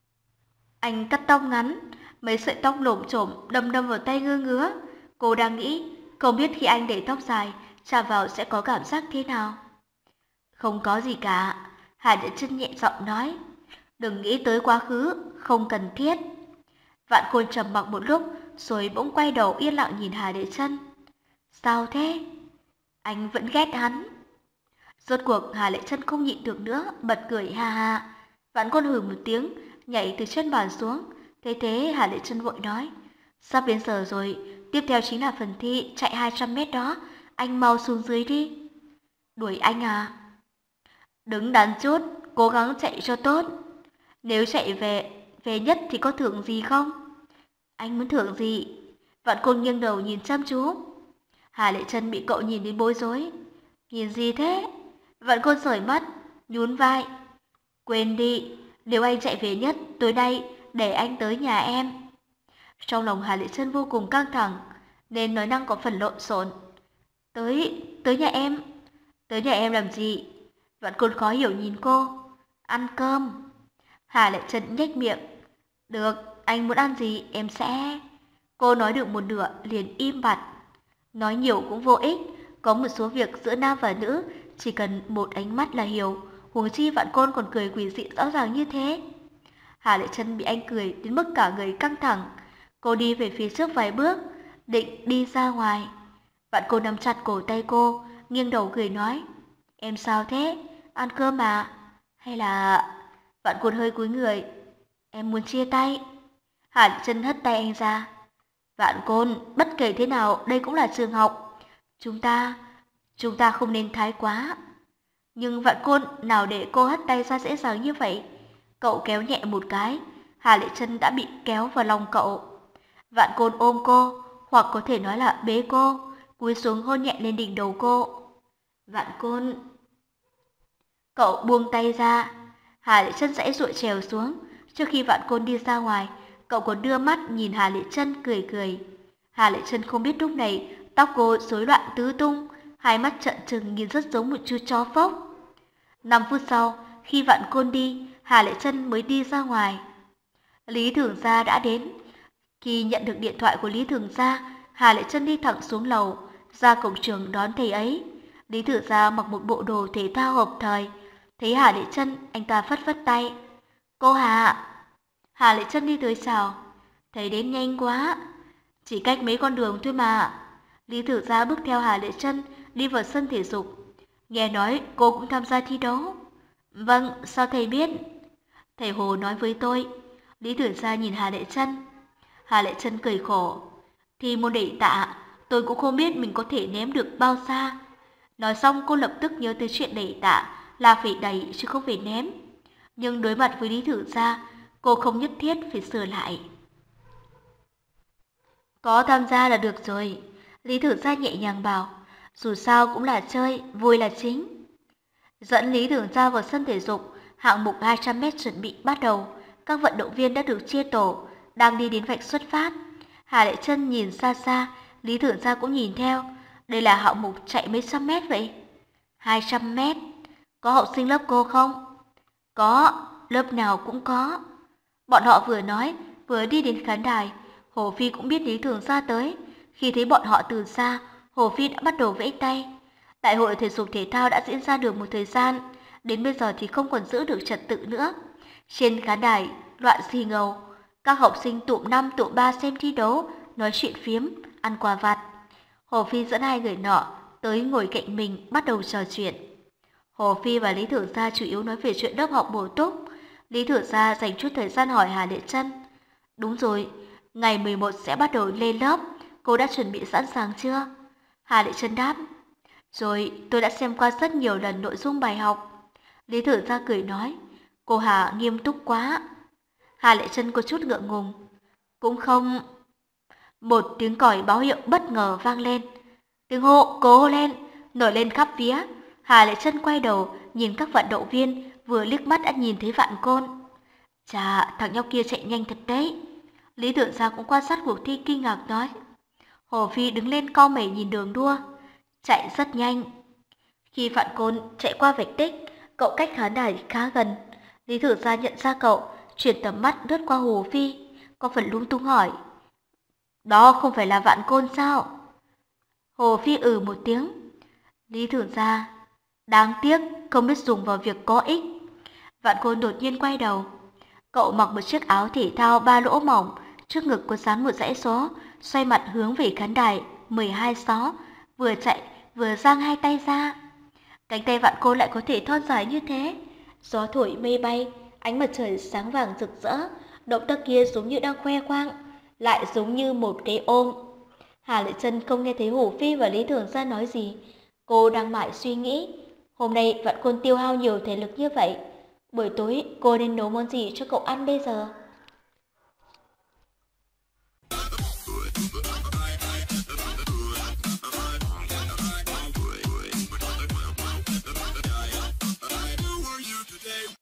Speaker 1: Anh cắt tóc ngắn, mấy sợi tóc lổm chổm đâm đâm vào tay ngứa ngứa. Cô đang nghĩ, không biết khi anh để tóc dài, chạm vào sẽ có cảm giác thế nào. Không có gì cả, Hà Lệ Trân nhẹ giọng nói. Đừng nghĩ tới quá khứ, không cần thiết. Vạn Côn trầm mặc một lúc, rồi bỗng quay đầu yên lặng nhìn Hà Lệ Trân. Sao thế? Anh vẫn ghét hắn. Rốt cuộc Hà Lệ Trân không nhịn được nữa, bật cười ha ha. Vạn Côn hừ một tiếng, nhảy từ chân bàn xuống. Thế thế Hà Lệ Trân vội nói, sắp đến giờ rồi, tiếp theo chính là phần thi chạy hai trăm mét đó, anh mau xuống dưới đi. Đuổi anh à? Đứng đắn chút, cố gắng chạy cho tốt. Nếu chạy về, về nhất thì có thưởng gì không? Anh muốn thưởng gì? Vạn Côn nghiêng đầu nhìn chăm chú. Hà Lệ Trân bị cậu nhìn đến bối rối. Nhìn gì thế? Vạn Côn sởi mắt, nhún vai. Quên đi, nếu anh chạy về nhất, tối nay để anh tới nhà em. Trong lòng Hà Lệ Trân vô cùng căng thẳng, nên nói năng có phần lộn xộn. Tới, tới nhà em. Tới nhà em làm gì? Vạn Côn khó hiểu nhìn cô. Ăn cơm. Hà Lệ Trân nhếch miệng. Được, anh muốn ăn gì em sẽ... Cô nói được một nửa liền im bặt. Nói nhiều cũng vô ích, có một số việc giữa nam và nữ chỉ cần một ánh mắt là hiểu, huống chi Vạn Côn còn cười quỷ dị rõ ràng như thế. Hà Lệ Trân bị anh cười đến mức cả người căng thẳng. Cô đi về phía trước vài bước, định đi ra ngoài. Vạn Côn nắm chặt cổ tay cô, nghiêng đầu cười nói, em sao thế? Ăn cơm mà? Hay là... Vạn Côn hơi cúi người, em muốn chia tay. Hà Lệ Trân hất tay anh ra. Vạn Côn, bất kể thế nào, đây cũng là trường học. Chúng ta, chúng ta không nên thái quá. Nhưng Vạn Côn nào để cô hất tay ra dễ dàng như vậy. Cậu kéo nhẹ một cái, Hà Lệ Trân đã bị kéo vào lòng cậu. Vạn Côn ôm cô, hoặc có thể nói là bế cô, cúi xuống hôn nhẹ lên đỉnh đầu cô. Vạn Côn... Cậu buông tay ra, Hà Lệ Trân giãy giụa trèo xuống. Trước khi Vạn Côn đi ra ngoài, cậu còn đưa mắt nhìn Hà Lệ Trân cười cười. Hà Lệ Trân không biết lúc này tóc cô rối loạn tứ tung, hai mắt trợn trừng nhìn rất giống một chú chó phốc. Năm phút sau, khi Vạn Côn đi, Hà Lệ Trân mới đi ra ngoài. Lý Thường Gia đã đến. Khi nhận được điện thoại của Lý Thường Gia, Hà Lệ Trân đi thẳng xuống lầu, ra cổng trường đón thầy ấy. Lý Thường Gia mặc một bộ đồ thể thao hợp thời. Thấy Hà Lệ Trân, anh ta phất phất tay. Cô Hà. Hà Lệ Trân đi tới chào. Thầy đến nhanh quá. Chỉ cách mấy con đường thôi mà. Lý Thường Gia bước theo Hà Lệ Trân đi vào sân thể dục. Nghe nói cô cũng tham gia thi đấu. Vâng, sao thầy biết? Thầy Hồ nói với tôi. Lý Tử Gia nhìn Hà Lệ Trân. Hà Lệ Trân cười khổ. Thì môn đẩy tạ, tôi cũng không biết mình có thể ném được bao xa. Nói xong cô lập tức nhớ tới chuyện đẩy tạ là phải đẩy chứ không phải ném. Nhưng đối mặt với Lý Tử Gia, cô không nhất thiết phải sửa lại. Có tham gia là được rồi. Lý Tử Gia nhẹ nhàng bảo. Dù sao cũng là chơi, vui là chính. Dẫn Lý Tử Gia vào sân thể dục, hạng mục hai trăm mét chuẩn bị bắt đầu. Các vận động viên đã được chia tổ, đang đi đến vạch xuất phát. Hà Lệ Trân nhìn xa xa, Lý Tử Gia cũng nhìn theo. Đây là hạng mục chạy mấy trăm mét vậy? hai trăm mét. Có học sinh lớp cô không? Có, lớp nào cũng có. Bọn họ vừa nói, vừa đi đến khán đài. Hồ Phi cũng biết Lý Tử Gia tới. Khi thấy bọn họ từ xa, Hồ Phi đã bắt đầu vẫy tay. Đại hội thể dục thể thao đã diễn ra được một thời gian, đến bây giờ thì không còn giữ được trật tự nữa. Trên khán đài, loạn xì ngầu. Các học sinh tụm năm tụm ba xem thi đấu, nói chuyện phiếm, ăn quà vặt. Hồ Phi dẫn hai người nọ tới ngồi cạnh mình bắt đầu trò chuyện. Hồ Phi và Lý Tử Gia chủ yếu nói về chuyện lớp học bổ túc. Lý Tử Gia dành chút thời gian hỏi Hà Lệ Trân. Đúng rồi, ngày mười một sẽ bắt đầu lên lớp, cô đã chuẩn bị sẵn sàng chưa? Hà Lệ Trân đáp. Rồi, tôi đã xem qua rất nhiều lần nội dung bài học. Lý Tử Gia cười nói. Cô Hà nghiêm túc quá. Hà Lệ Trân có chút ngượng ngùng. Cũng không... Một tiếng còi báo hiệu bất ngờ vang lên. Tiếng hô cố lên, nổi lên khắp phía. Hà Lệ Trân quay đầu, nhìn các vận động viên, vừa liếc mắt đã nhìn thấy Vạn Côn. Chà, thằng nhóc kia chạy nhanh thật đấy. Lý Tử Gia cũng quan sát cuộc thi kinh ngạc nói. Hồ Phi đứng lên cau mày nhìn đường đua. Chạy rất nhanh. Khi Vạn Côn chạy qua vạch đích, cậu cách khán đài khá gần. Lý Tử Gia nhận ra cậu, chuyển tầm mắt lướt qua Hồ Phi, có phần lung tung hỏi. Đó không phải là Vạn Côn sao? Hồ Phi ừ một tiếng. Lý Tử Gia, đáng tiếc không biết dùng vào việc có ích. Vạn Côn đột nhiên quay đầu. Cậu mặc một chiếc áo thể thao ba lỗ mỏng, trước ngực có dán một dãy số, xoay mặt hướng về khán đài mười hai sáu, vừa chạy vừa giang hai tay ra. Cánh tay Vạn Côn lại có thể thon dài như thế. Gió thổi mây bay, ánh mặt trời sáng vàng rực rỡ, động tác kia giống như đang khoe khoang, lại giống như một cái ôm. Hà Lệ Trân không nghe thấy Hồ Phi và Lý Thường Gia nói gì. Cô đang mải suy nghĩ, hôm nay Vạn Côn tiêu hao nhiều thể lực như vậy, buổi tối cô nên nấu món gì cho cậu ăn bây giờ?